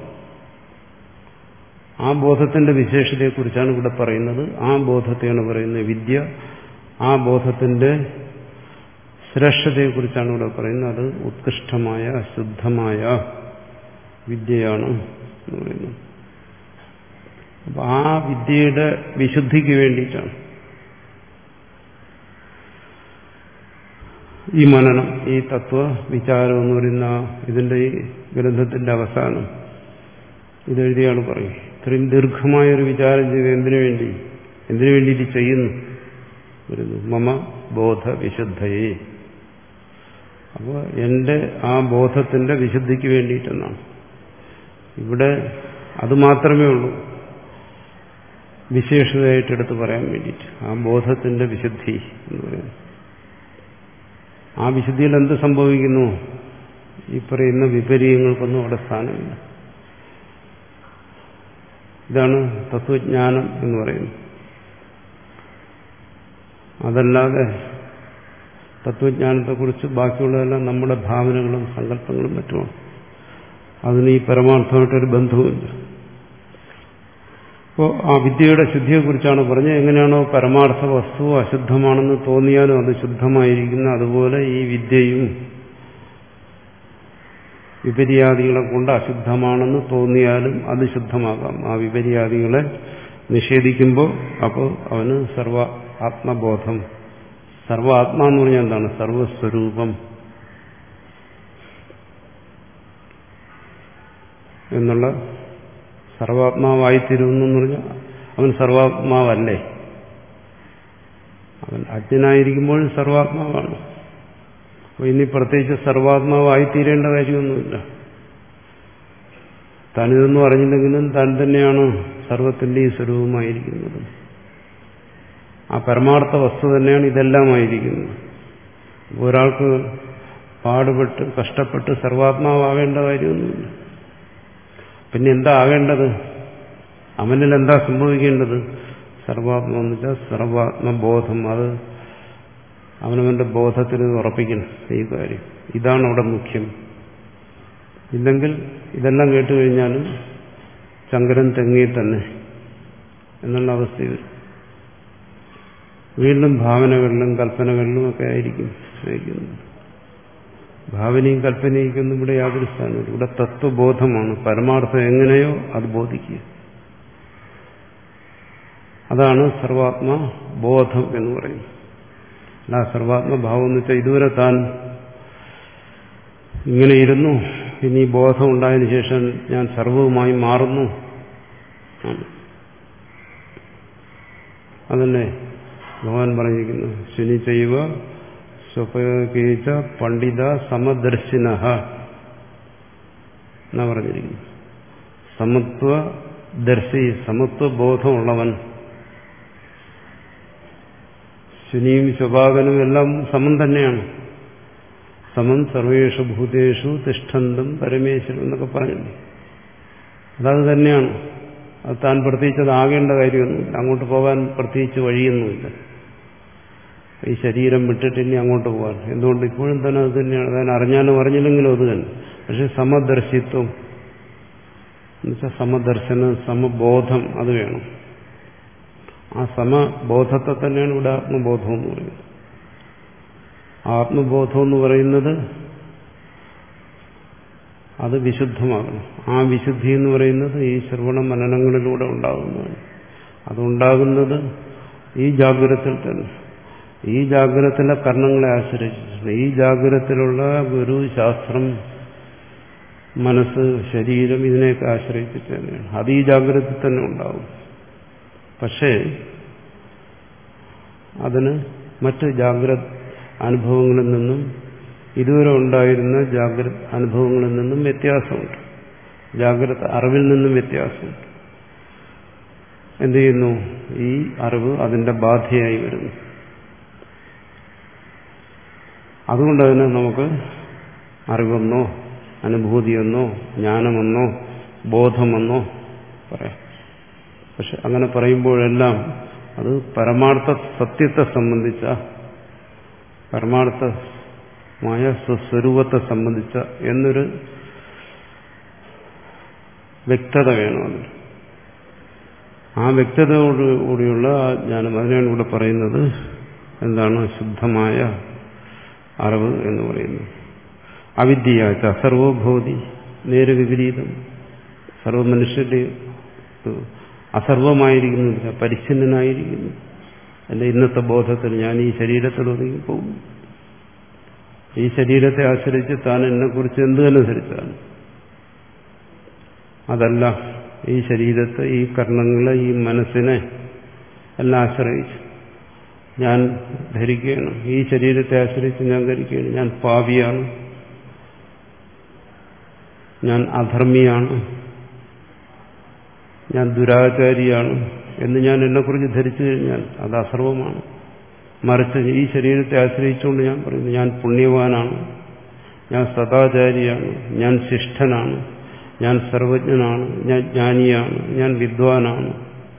ആ ബോധത്തിന്റെ വിശേഷതയെക്കുറിച്ചാണ് ഇവിടെ പറയുന്നത്. ആ ബോധത്തെയാണ് പറയുന്നത് വിദ്യ. ആ ബോധത്തിന്റെ ശ്രേഷ്ഠതയെക്കുറിച്ചാണ് ഇവിടെ പറയുന്നത്. അത് ഉത്കൃഷ്ടമായ ശുദ്ധമായ വിദ്യയാണ് എന്ന് പറയുന്നത്. അപ്പൊ ആ വിദ്യയുടെ വിശുദ്ധിക്ക് വേണ്ടിയിട്ടാണ് ഈ മനനം, ഈ തത്വ വിചാരം എന്ന് പറയുന്ന ഇതിന്റെ ഈ ഗ്രന്ഥത്തിന്റെ അവസാനം ഇതെഴുതിയാണ് പറയും. ഇത്രയും ദീർഘമായൊരു വിചാരം ചെയ്ത് എന്തിനു വേണ്ടി എന്തിനു വേണ്ടി ഇത് ചെയ്യുന്നു? മമ ബോധ വിശുദ്ധയെ. അപ്പോൾ എന്റെ ആ ബോധത്തിന്റെ വിശുദ്ധിക്ക് വേണ്ടിയിട്ടെന്നാണ് ഇവിടെ. അത് മാത്രമേ ഉള്ളൂ വിശേഷതയായിട്ടെടുത്ത് പറയാൻ വേണ്ടിയിട്ട്, ആ ബോധത്തിന്റെ വിശുദ്ധി എന്ന് പറയുന്നത്. ആ വിശുദ്ധിയിൽ എന്ത് സംഭവിക്കുന്നു? ഈ പറയുന്ന വിപരീയങ്ങൾക്കൊന്നും അവിടെ സ്ഥാനമില്ല. ഇതാണ് തത്വജ്ഞാനം എന്ന് പറയുന്നത്. അതല്ലാതെ തത്വജ്ഞാനത്തെക്കുറിച്ച് ബാക്കിയുള്ളതെല്ലാം നമ്മുടെ ഭാവനകളും സങ്കല്പങ്ങളും മറ്റുമാണ്. അതിന് ഈ പരമാർത്ഥമായിട്ടൊരു ബന്ധവുമില്ല. അപ്പോൾ ആ വിദ്യയുടെ ശുദ്ധിയെക്കുറിച്ചാണ് പറഞ്ഞത്. എങ്ങനെയാണോ പരമാർത്ഥ വസ്തു അശുദ്ധമാണെന്ന് തോന്നിയാലും അത് ശുദ്ധമായിരിക്കുന്ന, അതുപോലെ ഈ വിദ്യയും വിപര്യാദികളെ കൊണ്ട് അശുദ്ധമാണെന്ന് തോന്നിയാലും അത് ശുദ്ധമാകാം. ആ വിപര്യാദികളെ നിഷേധിക്കുമ്പോൾ അപ്പോൾ അവന് സർവ ആത്മബോധം, സർവ ആത്മാ എന്ന് പറഞ്ഞാൽ എന്താണ്? സർവസ്വരൂപം എന്നുള്ള സർവാത്മാവായിത്തീരുന്നു എന്ന് പറഞ്ഞാൽ അവൻ സർവാത്മാവല്ലേ? അവൻ അജ്ഞനായിരിക്കുമ്പോഴും സർവാത്മാവാണ്. അപ്പോൾ ഇനി പ്രത്യേകിച്ച് സർവാത്മാവായിത്തീരേണ്ട കാര്യമൊന്നുമില്ല. താനിതൊന്നും അറിഞ്ഞില്ലെങ്കിലും താൻ തന്നെയാണ് സർവത്തിന്റെയും സ്വരൂപമായിരിക്കുന്നത്. ആ പരമാർത്ഥ വസ്തു തന്നെയാണ് ഇതെല്ലാമായിരിക്കുന്നത്. ഒരാൾക്ക് പാടുപെട്ട് കഷ്ടപ്പെട്ട് സർവാത്മാവാകേണ്ട കാര്യമൊന്നുമില്ല. പിന്നെ എന്താ ആകേണ്ടത്? അവനിൽ എന്താ സംഭവിക്കേണ്ടത്? സർവാത്മ എന്ന് വെച്ചാൽ സർവാത്മബോധം. അത് അവനവന്റെ ബോധത്തിൽ ഉറപ്പിക്കണം ഈ കാര്യം. ഇതാണ് അവിടെ മുഖ്യം. ഇല്ലെങ്കിൽ ഇതെല്ലാം കേട്ടുകഴിഞ്ഞാലും ശങ്കരൻ തെങ്ങി തന്നെ എന്നുള്ള അവസ്ഥ വരും. വീണ്ടും ഭാവനകളിലും കൽപ്പനകളിലും ഒക്കെ ആയിരിക്കും നയിക്കുന്നത്. ഭാവനയും കൽപ്പനയ്ക്കൊന്നും ഇവിടെ യാതൊരു സ്ഥാനമില്ല. ഇവിടെ തത്വബോധമാണ്. പരമാർത്ഥം എങ്ങനെയോ അത് ബോധിക്കുക. അതാണ് സർവാത്മ ബോധം എന്ന് പറയുന്നത്. അല്ല സർവാത്മഭാവം എന്ന് വെച്ചാൽ ഇതുവരെ താൻ ഇങ്ങനെ ഇരുന്നു, ഇനി ബോധം ഉണ്ടായതിനു ശേഷം ഞാൻ സർവവുമായി മാറുന്നു. അതല്ലേ ഭഗവാൻ പറഞ്ഞിരിക്കുന്നു. ശനി ചെയ്യുക സ്വപകീച്ച പണ്ഡിത സമദർശിന എന്നാ പറഞ്ഞിരിക്കുന്നു. സമത്വദർശി, സമത്വബോധമുള്ളവൻ. ശനിയും ശുഭാകനും എല്ലാം സമം തന്നെയാണ്. സമം സർവേഷു ഭൂതേഷു തിഷ്ഠന്തം പരമേശ്വരം എന്നൊക്കെ പറഞ്ഞില്ലേ. അതത് തന്നെയാണ്. അത് താൻ പ്രത്യേകിച്ച് അതാകേണ്ട കാര്യമൊന്നുമില്ല. അങ്ങോട്ട് പോകാൻ പ്രത്യേകിച്ച് വഴിയൊന്നുമില്ല. ഈ ശരീരം വിട്ടിട്ട് ഇനി അങ്ങോട്ട് പോകാൻ. എന്തുകൊണ്ട് ഇപ്പോഴും തന്നെ അത് തന്നെയാണ്. താൻ അറിഞ്ഞാലും അറിഞ്ഞില്ലെങ്കിലും അത് തന്നെ. പക്ഷെ സമദർശിത്വം എന്നുവെച്ചാൽ സമദർശനം, സമബോധം അത് വേണം. ആ സമബോധത്തെ തന്നെയാണ് ഇവിടെ ആത്മബോധം എന്ന് പറയുന്നത്. ആത്മബോധം എന്ന് പറയുന്നത് അത് വിശുദ്ധമാകണം. ആ വിശുദ്ധി എന്ന് പറയുന്നത് ഈ ശ്രവണ മനനങ്ങളിലൂടെ ഉണ്ടാകുന്നതാണ്. അതുണ്ടാകുന്നത് ഈ ജാഗ്രതത്തിൽ തന്നെ. ഈ ജാഗ്രതത്തിലെ കർണങ്ങളെ ആശ്രയിച്ചിട്ടുണ്ട്. ഈ ജാഗ്രതത്തിലുള്ള ഗുരു, ശാസ്ത്രം, മനസ്സ്, ശരീരം ഇതിനെയൊക്കെ ആശ്രയിച്ചിട്ട് തന്നെയാണ്. അത് ഈ ജാഗ്രതത്തിൽ തന്നെ ഉണ്ടാവും. പക്ഷേ അതിന് മറ്റ് ജാഗ്രത അനുഭവങ്ങളിൽ നിന്നും ഇതുവരെ ഉണ്ടായിരുന്ന ജാഗ്രത അനുഭവങ്ങളിൽ നിന്നും വ്യത്യാസമുണ്ട്. ജാഗ്രത അറിവിൽ നിന്നും വ്യത്യാസമുണ്ട്. എന്ത് ചെയ്യുന്നു? ഈ അറിവ് അതിന്റെ ബാധയായി വരുന്നു. അതുകൊണ്ട് തന്നെ നമുക്ക് അറിവെന്നോ അനുഭൂതിയെന്നോ ജ്ഞാനമെന്നോ ബോധമെന്നോ പറയാം. പക്ഷെ അങ്ങനെ പറയുമ്പോഴെല്ലാം അത് പരമാർത്ഥ സത്യത്തെ സംബന്ധിച്ച, പരമാർത്ഥമായ സ്വസ്വരൂപത്തെ സംബന്ധിച്ച എന്നൊരു വ്യക്തത വേണം. അതിന് ആ വ്യക്തതയോടുകൂടിയുള്ള ആ ജ്ഞാനം, അതിനാണ് ഇവിടെ പറയുന്നത് എന്താണ് ശുദ്ധമായ അറിവ് എന്ന് പറയുന്നത്. അവിദ്യയാച്ച അസർവോഭൂതി, നേരെ വിപരീതം. സർവ മനുഷ്യരുടെ അസർവമായിരിക്കുന്നില്ല, പരിച്ഛിന്നനായിരിക്കുന്നു. അല്ല, ഇന്നത്തെ ബോധത്തിൽ ഞാൻ ഈ ശരീരത്തിൽ ഒതുങ്ങിപ്പോകും. ഈ ശരീരത്തെ ആശ്രയിച്ച് താൻ എന്നെക്കുറിച്ച് എന്ത് തന്നെ ധരിച്ചാണ്. അതല്ല, ഈ ശരീരത്തെ, ഈ കർണങ്ങളെ, ഈ മനസ്സിനെ എല്ലാം ആശ്രയിച്ച് ഞാൻ ധരിക്കുകയാണ്. ഈ ശരീരത്തെ ആശ്രയിച്ച് ഞാൻ ധരിക്കുകയാണ്. ഞാൻ പാപിയാണ്, ഞാൻ അധർമ്മിയാണ്, ഞാൻ ദുരാചാരിയാണ് എന്ന് ഞാൻ എന്നെക്കുറിച്ച് ധരിച്ചു കഴിഞ്ഞാൽ അത് അസർവമാണ്. മറിച്ച് ഈ ശരീരത്തെ ആശ്രയിച്ചുകൊണ്ട് ഞാൻ പറയുന്നു ഞാൻ പുണ്യവാനാണ്, ഞാൻ സദാചാരിയാണ്, ഞാൻ ശിഷ്ടനാണ്, ഞാൻ സർവജ്ഞനാണ്, ഞാൻ ജ്ഞാനിയാണ്, ഞാൻ വിദ്വാനാണ്.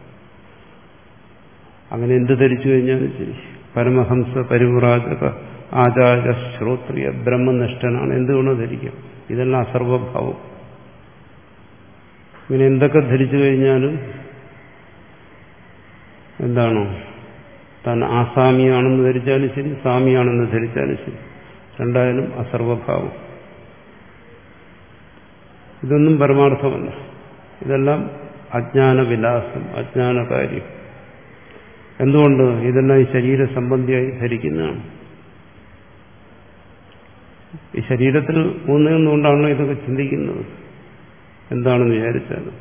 അങ്ങനെ എന്ത് ധരിച്ചു കഴിഞ്ഞാലും ശരി. പരമഹംസ പരിവ്രാജക ആചാര്യ ശ്രോത്രിയ ബ്രഹ്മനിഷ്ഠനാണ്, എന്തുകൊണ്ടോ ധരിക്കാം. ഇതെല്ലാം അസർവഭാവം. ഇങ്ങനെ എന്തൊക്കെ ധരിച്ചു കഴിഞ്ഞാലും എന്താണോ, താൻ ആസാമിയാണെന്ന് ധരിച്ചാലും ശരി, സാമിയാണെന്ന് ധരിച്ചാലും ശരി, രണ്ടായാലും അസർവഭാവം. ഇതൊന്നും പരമാർത്ഥമല്ല. ഇതെല്ലാം അജ്ഞാനവിലാസം, അജ്ഞാനകാര്യം. എന്തുകൊണ്ട്? ഇതെല്ലാം ഈ ശരീര സംബന്ധിയായി ധരിക്കുന്നതാണ്. ഈ ശരീരത്തിൽ ഊന്നുകൊണ്ടാണല്ലോ ഇതൊക്കെ ചിന്തിക്കുന്നത്. എന്താണെന്ന് വിചാരിച്ചാലും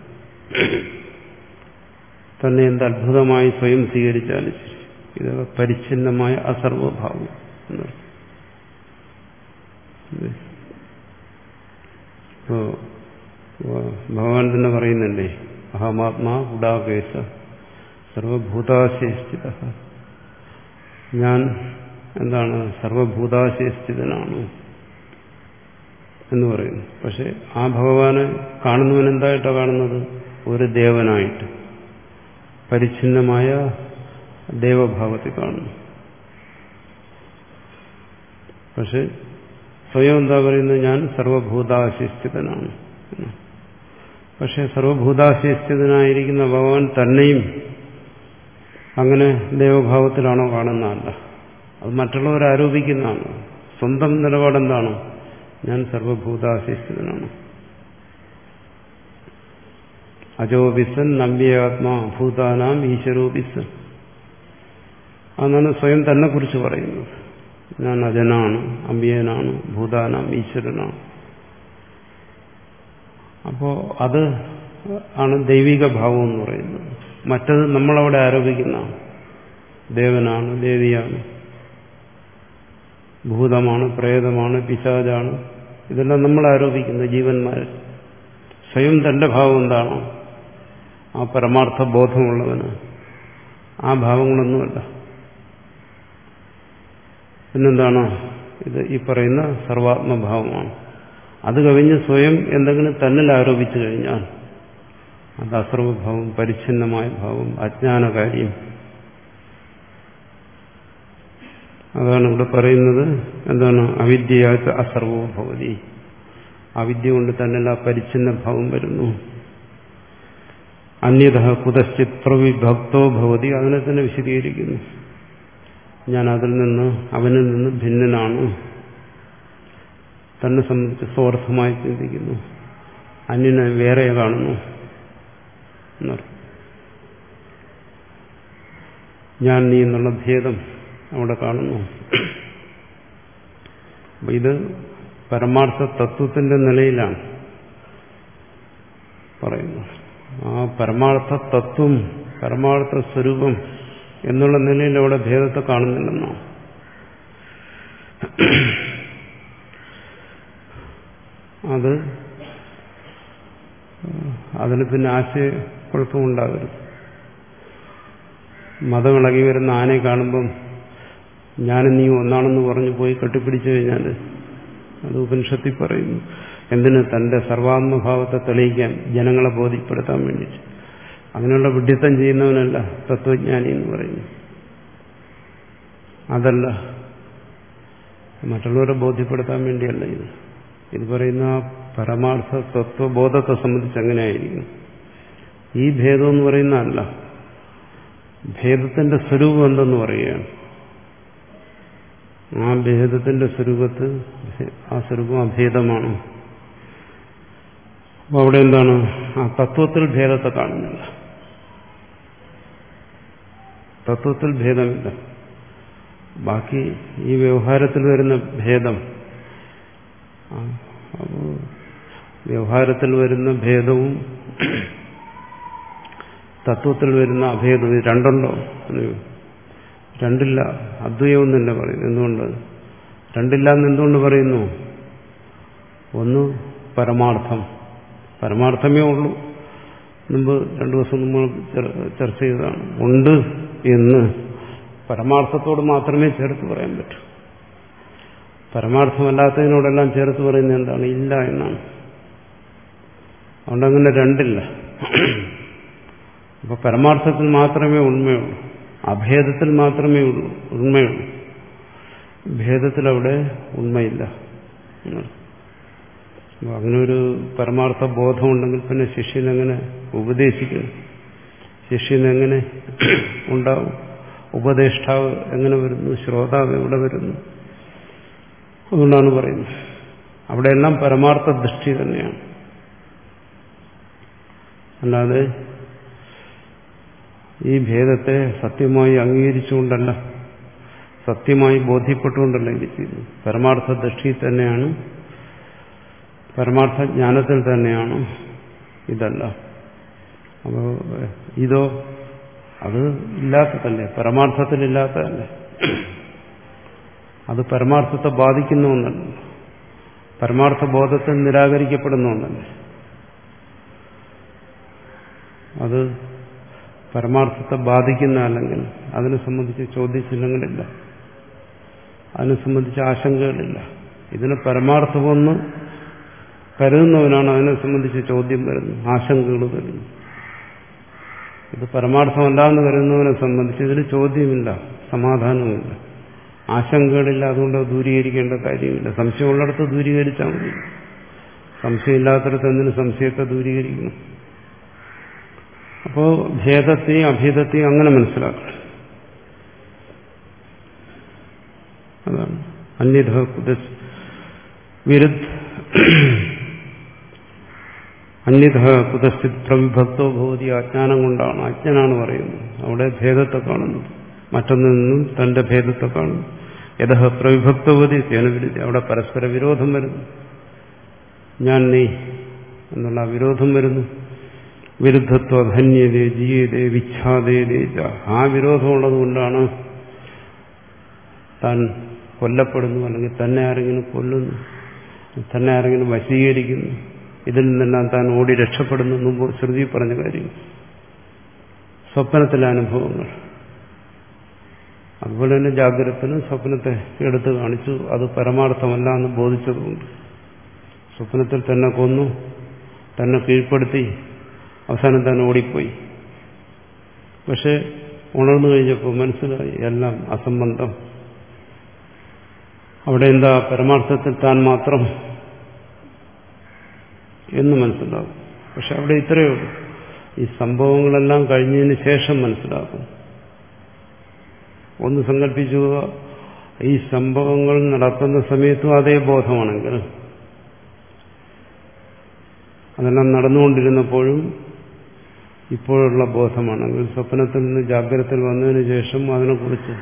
തന്നെ എന്ത് അത്ഭുതമായി സ്വയം സ്വീകരിച്ചാലും ശരി, ഇതൊക്കെ പരിച്ഛിന്നമായ അസർവഭാവം എന്നർത്ഥം. ഇപ്പോ ഭഗവാൻ തന്നെ പറയുന്നുണ്ടേ, അഹമാത്മാ ഗുഡാകേശ സർവഭൂതാശയസ്ഥിത. ഞാൻ എന്താണ് സർവഭൂതാശയസ്ഥിതനാണ് എന്ന് പറയുന്നു. പക്ഷെ ആ ഭഗവാനെ കാണുന്നവൻ എന്തായിട്ടാണ് കാണുന്നത്? ഒരു ദേവനായിട്ട്, പരിച്ഛിന്നമായ ദേവഭാവത്തിൽ കാണുന്നു. പക്ഷെ സ്വയം എന്താ പറയുന്നത്? ഞാൻ സർവഭൂതാശയസ്ഥിതനാണ്. പക്ഷെ സർവഭൂതാശയസ്ഥിതനായിരിക്കുന്ന ഭഗവാൻ തന്നെയും അങ്ങനെ ദേവഭാവത്തിലാണോ കാണുന്നതല്ല. അത് മറ്റുള്ളവർ ആരോപിക്കുന്നതാണ്. സ്വന്തം നിലപാടെന്താണ്? ഞാൻ സർവഭൂതാശയസ്ഥിതനാണ്. അജോബിസൻ നമ്പ്യാത്മാ ഭൂതാനാം ഈശ്വരോബിസൻ. അതാണ് സ്വയം തന്നെ കുറിച്ച് പറയുന്നത്. ഞാൻ അജനാണ്, അമ്പിയനാണ്, ഭൂതാനാം ഈശ്വരനാണ്. അപ്പോ അത് ആണ് ദൈവിക ഭാവം എന്ന് പറയുന്നത്. മറ്റത് നമ്മളവിടെ ആരോപിക്കുന്നതാണ്. ദേവനാണ്, ദേവിയാണ്, ഭൂതമാണ്, പ്രേതമാണ്, പിശാചാണ്, ഇതെല്ലാം നമ്മൾ ആരോപിക്കുന്ന ജീവന്മാർ. സ്വയം തന്റെ ഭാവം എന്താണോ, ആ പരമാർത്ഥ ബോധമുള്ളവന് ആ ഭാവങ്ങളൊന്നുമല്ല. പിന്നെന്താണ്? ഇത് ഈ പറയുന്ന സർവാത്മഭാവമാണ്. അത് കവിഞ്ഞ് സ്വയം എന്തെങ്കിലും തന്നിൽ ആരോപിച്ചു കഴിഞ്ഞാൽ അത് അസർവഭാവം, പരിച്ഛിന്നമായ ഭാവം, അജ്ഞാനകാര്യം. അതാണ് ഇവിടെ പറയുന്നത്. എന്താണ്? അവിദ്യയാച്ച അസർവോ ഭവതി. അവിദ്യ കൊണ്ട് തന്നെ ആ പരിച്ഛിന്ന ഭാവം വരുന്നു. അന്യത കുതശ്ചിത് പ്രവിഭക്തോ ഭവതി. അതിനെ തന്നെ വിശദീകരിക്കുന്നു. ഞാൻ അതിൽ നിന്ന്, അവനിൽ നിന്ന് ഭിന്നനാണ്. തന്നെ സംബന്ധിച്ച് സ്വാർത്ഥമായി ചിന്തിക്കുന്നു, അന്യനെ വേറെ കാണുന്നു എന്നർത്ഥം. ഞാൻ നീ എന്നുള്ള ഭേദം അവിടെ കാണുന്നു. ഇത് പരമാർത്ഥ തത്വത്തിന്റെ നിലയിലാണ് പറയുന്നത്. ആ പരമാർത്ഥ തത്വം, പരമാർത്ഥ സ്വരൂപം എന്നുള്ള നിലയിൽ അവിടെ ഭേദത്തെ കാണുന്നില്ലെന്നോ. അത് അതിന് പിന്നെ ആശയക്കുഴപ്പമുണ്ടാകരുത്. മതമിളകി വരുന്ന ആനയെ കാണുമ്പം ഞാനും നീ ഒന്നാണെന്ന് പറഞ്ഞു പോയി കെട്ടിപ്പിടിച്ചു കഴിഞ്ഞാൽ അത് ഉപനിഷത്തിൽ പറയുന്നു. എന്തിന്? തന്റെ സർവാത്മഭാവത്തെ തെളിയിക്കാൻ, ജനങ്ങളെ ബോധ്യപ്പെടുത്താൻ വേണ്ടിയിട്ട്. അങ്ങനെയുള്ള വിഡ്ഢിത്തം ചെയ്യുന്നവനല്ല തത്വജ്ഞാനി എന്ന് പറയുന്നു. അതല്ല, മറ്റുള്ളവരെ ബോധ്യപ്പെടുത്താൻ വേണ്ടിയല്ല ഇത്. ഇത് പറയുന്ന പരമാർത്ഥ തത്വബോധത്തെ സംബന്ധിച്ച് എങ്ങനെയായിരിക്കും? ഈ ഭേദം എന്ന് പറയുന്നതല്ല, ഭേദത്തിന്റെ സ്വരൂപം എന്തെന്ന് പറയുകയാണ്. ആ ഭേദത്തിന്റെ സ്വരൂപത്ത് ആ സ്വരൂപം അഭേദമാണ്. അപ്പൊ അവിടെ എന്താണ്? ആ തത്വത്തിൽ ഭേദത്തെ കാണുന്നില്ല, തത്വത്തിൽ ഭേദമില്ല. ബാക്കി ഈ വ്യവഹാരത്തിൽ വരുന്ന ഭേദം, വ്യവഹാരത്തിൽ വരുന്ന ഭേദവും തത്വത്തിൽ വരുന്ന അഭേദവും ഇത് രണ്ടുണ്ടോ? രണ്ടില്ല. അദ്വൈതം തന്നെ പറയുന്നു. എന്തുകൊണ്ട് രണ്ടില്ല എന്ന് എന്തുകൊണ്ട് പറയുന്നു? ഒന്ന് പരമാർത്ഥം, പരമാർത്ഥമേ ഉള്ളൂ. മുമ്പ് രണ്ടു ദിവസം നമ്മൾ ചർച്ച ചെയ്തതാണ്. ഉണ്ട് എന്ന് പരമാർത്ഥത്തോട് മാത്രമേ ചേർത്ത് പറയാൻ പറ്റൂ. പരമാർത്ഥമല്ലാത്തതിനോടെല്ലാം ചേർത്ത് പറയുന്നത് എന്താണ്? ഇല്ല എന്നാണ്. അതുകൊണ്ട് അങ്ങനെ രണ്ടില്ല. അപ്പൊ പരമാർത്ഥത്തിൽ മാത്രമേ ഉണ്മയുള്ളൂ, അഭേദത്തിൽ മാത്രമേ ഉള്ളൂ ഉണ്മയുള്ളൂ. ഭേദത്തിൽ അവിടെ ഉണ്മയില്ല. അങ്ങനെ ഒരു പരമാർത്ഥ ബോധമുണ്ടെങ്കിൽ പിന്നെ ശിഷ്യനെങ്ങനെ ഉപദേശിക്കണം? ശിഷ്യനെങ്ങനെ ഉണ്ടാവും? ഉപദേഷ്ടാവ് എങ്ങനെ വരുന്നു? ശ്രോതാവ് എവിടെ വരുന്നു? അതുകൊണ്ടാണ് പറയുന്നത് അവിടെയെല്ലാം പരമാർത്ഥ ദൃഷ്ടി തന്നെയാണ്. അല്ലാതെ ഈ ഭേദത്തെ സത്യമായി അംഗീകരിച്ചുകൊണ്ടല്ല, സത്യമായി ബോധ്യപ്പെട്ടുകൊണ്ടല്ല ഇത് ചെയ്യുന്നത്. പരമാർത്ഥ ദൃഷ്ടിയിൽ തന്നെയാണ്, പരമാർത്ഥ ജ്ഞാനത്തിൽ തന്നെയാണ്. ഇതല്ല. അപ്പോൾ ഇതോ അത് ഇല്ലാത്തതല്ലേ, പരമാർത്ഥത്തിലില്ലാത്തതല്ലേ. അത് പരമാർത്ഥത്തെ ബാധിക്കുന്ന ഒന്നല്ല, പരമാർത്ഥ ബോധത്തിൽ നിരാകരിക്കപ്പെടുന്ന ഒന്നല്ലേ. അത് പരമാർത്ഥത്തെ ബാധിക്കുന്ന, അല്ലെങ്കിൽ അതിനെ സംബന്ധിച്ച് ചോദ്യചിഹ്നങ്ങളില്ല, അതിനെ സംബന്ധിച്ച് ആശങ്കകളില്ല. ഇതിന് പരമാർത്ഥമെന്ന് കരുതുന്നവനാണ് അതിനെ സംബന്ധിച്ച് ചോദ്യം വരുന്നു, ആശങ്കകൾ വരുന്നു. ഇത് പരമാർത്ഥമല്ല എന്ന് കരുതുന്നവനെ സംബന്ധിച്ച് ഇതിന് ചോദ്യമില്ല, സമാധാനവുമില്ല, ആശങ്കകളില്ല. അതുകൊണ്ട് ദൂരീകരിക്കേണ്ട കാര്യമില്ല. സംശയമുള്ളിടത്ത് ദൂരീകരിച്ചാൽ മതി. സംശയമില്ലാത്തടത്ത് എന്തിന് സംശയത്തെ ദൂരീകരിക്കണം? അപ്പോ ഭേദത്തെയും അഭേദത്തെയും അങ്ങനെ മനസ്സിലാക്കണം. അതാണ് അന്യഥ വിരുദ്ധ അന്യഥ കുതസ്ഥിത് പ്രവിഭക്തോ ഭവതി. അജ്ഞാനം കൊണ്ടാണ്, അജ്ഞനാണ് പറയുന്നത്. അവിടെ ഭേദത്തെ കാണുന്നത്, മറ്റൊന്നിൽ നിന്നും തന്റെ ഭേദത്തെ കാണുന്നു. യഥ പ്രവിഭക്തവതി തേനവിരുദ്ധ. അവിടെ പരസ്പര വിരോധം വരുന്നു. ഞാൻ നീ എന്നുള്ള വിരോധം വരുന്നു. വിരുദ്ധത്വ ധന്യതേ ജീയതേ വിച്ഛാദേതേ. ആ വിരോധമുള്ളത് കൊണ്ടാണ് താൻ കൊല്ലപ്പെടുന്നു, അല്ലെങ്കിൽ തന്നെ ആരെങ്കിലും കൊല്ലുന്നു, തന്നെ ആരെങ്കിലും വശീകരിക്കുന്നു. ഇതിൽ നിന്നെല്ലാം താൻ ഓടി രക്ഷപ്പെടുന്നു. മുമ്പ് ശ്രുതി പറഞ്ഞ കാര്യം, സ്വപ്നത്തിലെ അനുഭവങ്ങൾ. അതുപോലെ തന്നെ ജാഗ്രതത്തിലും സ്വപ്നത്തെ എടുത്തു കാണിച്ചു. അത് പരമാർത്ഥമല്ല എന്ന് ബോധിച്ചതുകൊണ്ട് സ്വപ്നത്തിൽ തന്നെ കൊന്നു, തന്നെ കീഴ്പ്പെടുത്തി, അവസാനം തന്നെ ഓടിപ്പോയി. പക്ഷെ ഉണർന്നു കഴിഞ്ഞപ്പോൾ മനസ്സിലായി എല്ലാം അസംബന്ധം. അവിടെ എന്താ പരമാർത്ഥത്തിൽ താൻ മാത്രം എന്ന് മനസ്സിലാകും. പക്ഷെ അവിടെ ഇത്രയേ ഉള്ളൂ. ഈ സംഭവങ്ങളെല്ലാം കഴിഞ്ഞതിന് ശേഷം മനസ്സിലാക്കും. ഒന്ന് സങ്കല്പിച്ചു, ഈ സംഭവങ്ങൾ നടക്കുന്ന സമയത്തും അതേ ബോധമാണെങ്കിൽ, അതെല്ലാം നടന്നുകൊണ്ടിരുന്നപ്പോഴും ഇപ്പോഴുള്ള ബോധമാണെങ്കിൽ, സ്വപ്നത്തിൽ നിന്ന് ജാഗ്രതയിൽ വന്നതിന് ശേഷം അതിനെക്കുറിച്ച്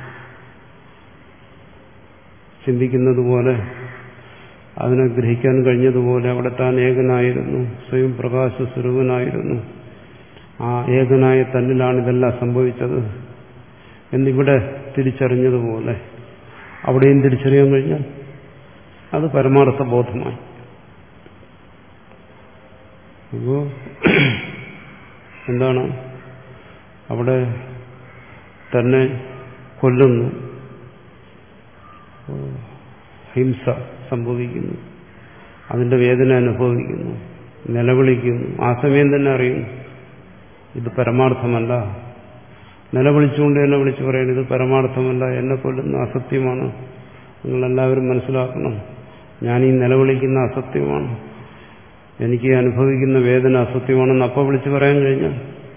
ചിന്തിക്കുന്നത് പോലെ, അതിനെ ഗ്രഹിക്കാൻ കഴിഞ്ഞതുപോലെ അവിടെ താൻ ഏകനായിരുന്നു, സ്വയം പ്രകാശ സ്വരൂപനായിരുന്നു, ആ ഏകനായ തന്നിലാണ് ഇതെല്ലാം സംഭവിച്ചത് എന്നിവിടെ തിരിച്ചറിഞ്ഞതുപോലെ അവിടെയും തിരിച്ചറിയാൻ കഴിഞ്ഞാൽ അത് പരമാർത്ഥ ബോധമായി. അപ്പോ എന്താണ് അവിടെ തന്നെ കൊല്ലുന്നു, ഹിംസ സംഭവിക്കുന്നു, അതിന്റെ വേദന അനുഭവിക്കുന്നു, നിലവിളിക്കുന്നു. ആ സമയം തന്നെ അറിയുന്നു ഇത് പരമാർത്ഥമല്ല. നിലവിളിച്ചുകൊണ്ട് എന്നെ വിളിച്ചു പറയുന്നത് ഇത് പരമാർത്ഥമല്ല, എന്നെ കൊല്ലുന്ന അസത്യമാണ്, നിങ്ങളെല്ലാവരും മനസ്സിലാക്കണം, ഞാനീ നിലവിളിക്കുന്ന അസത്യമാണ്, എനിക്ക് അനുഭവിക്കുന്ന വേദന അസത്യമാണെന്ന് അപ്പം വിളിച്ചു പറയാൻ കഴിഞ്ഞാൽ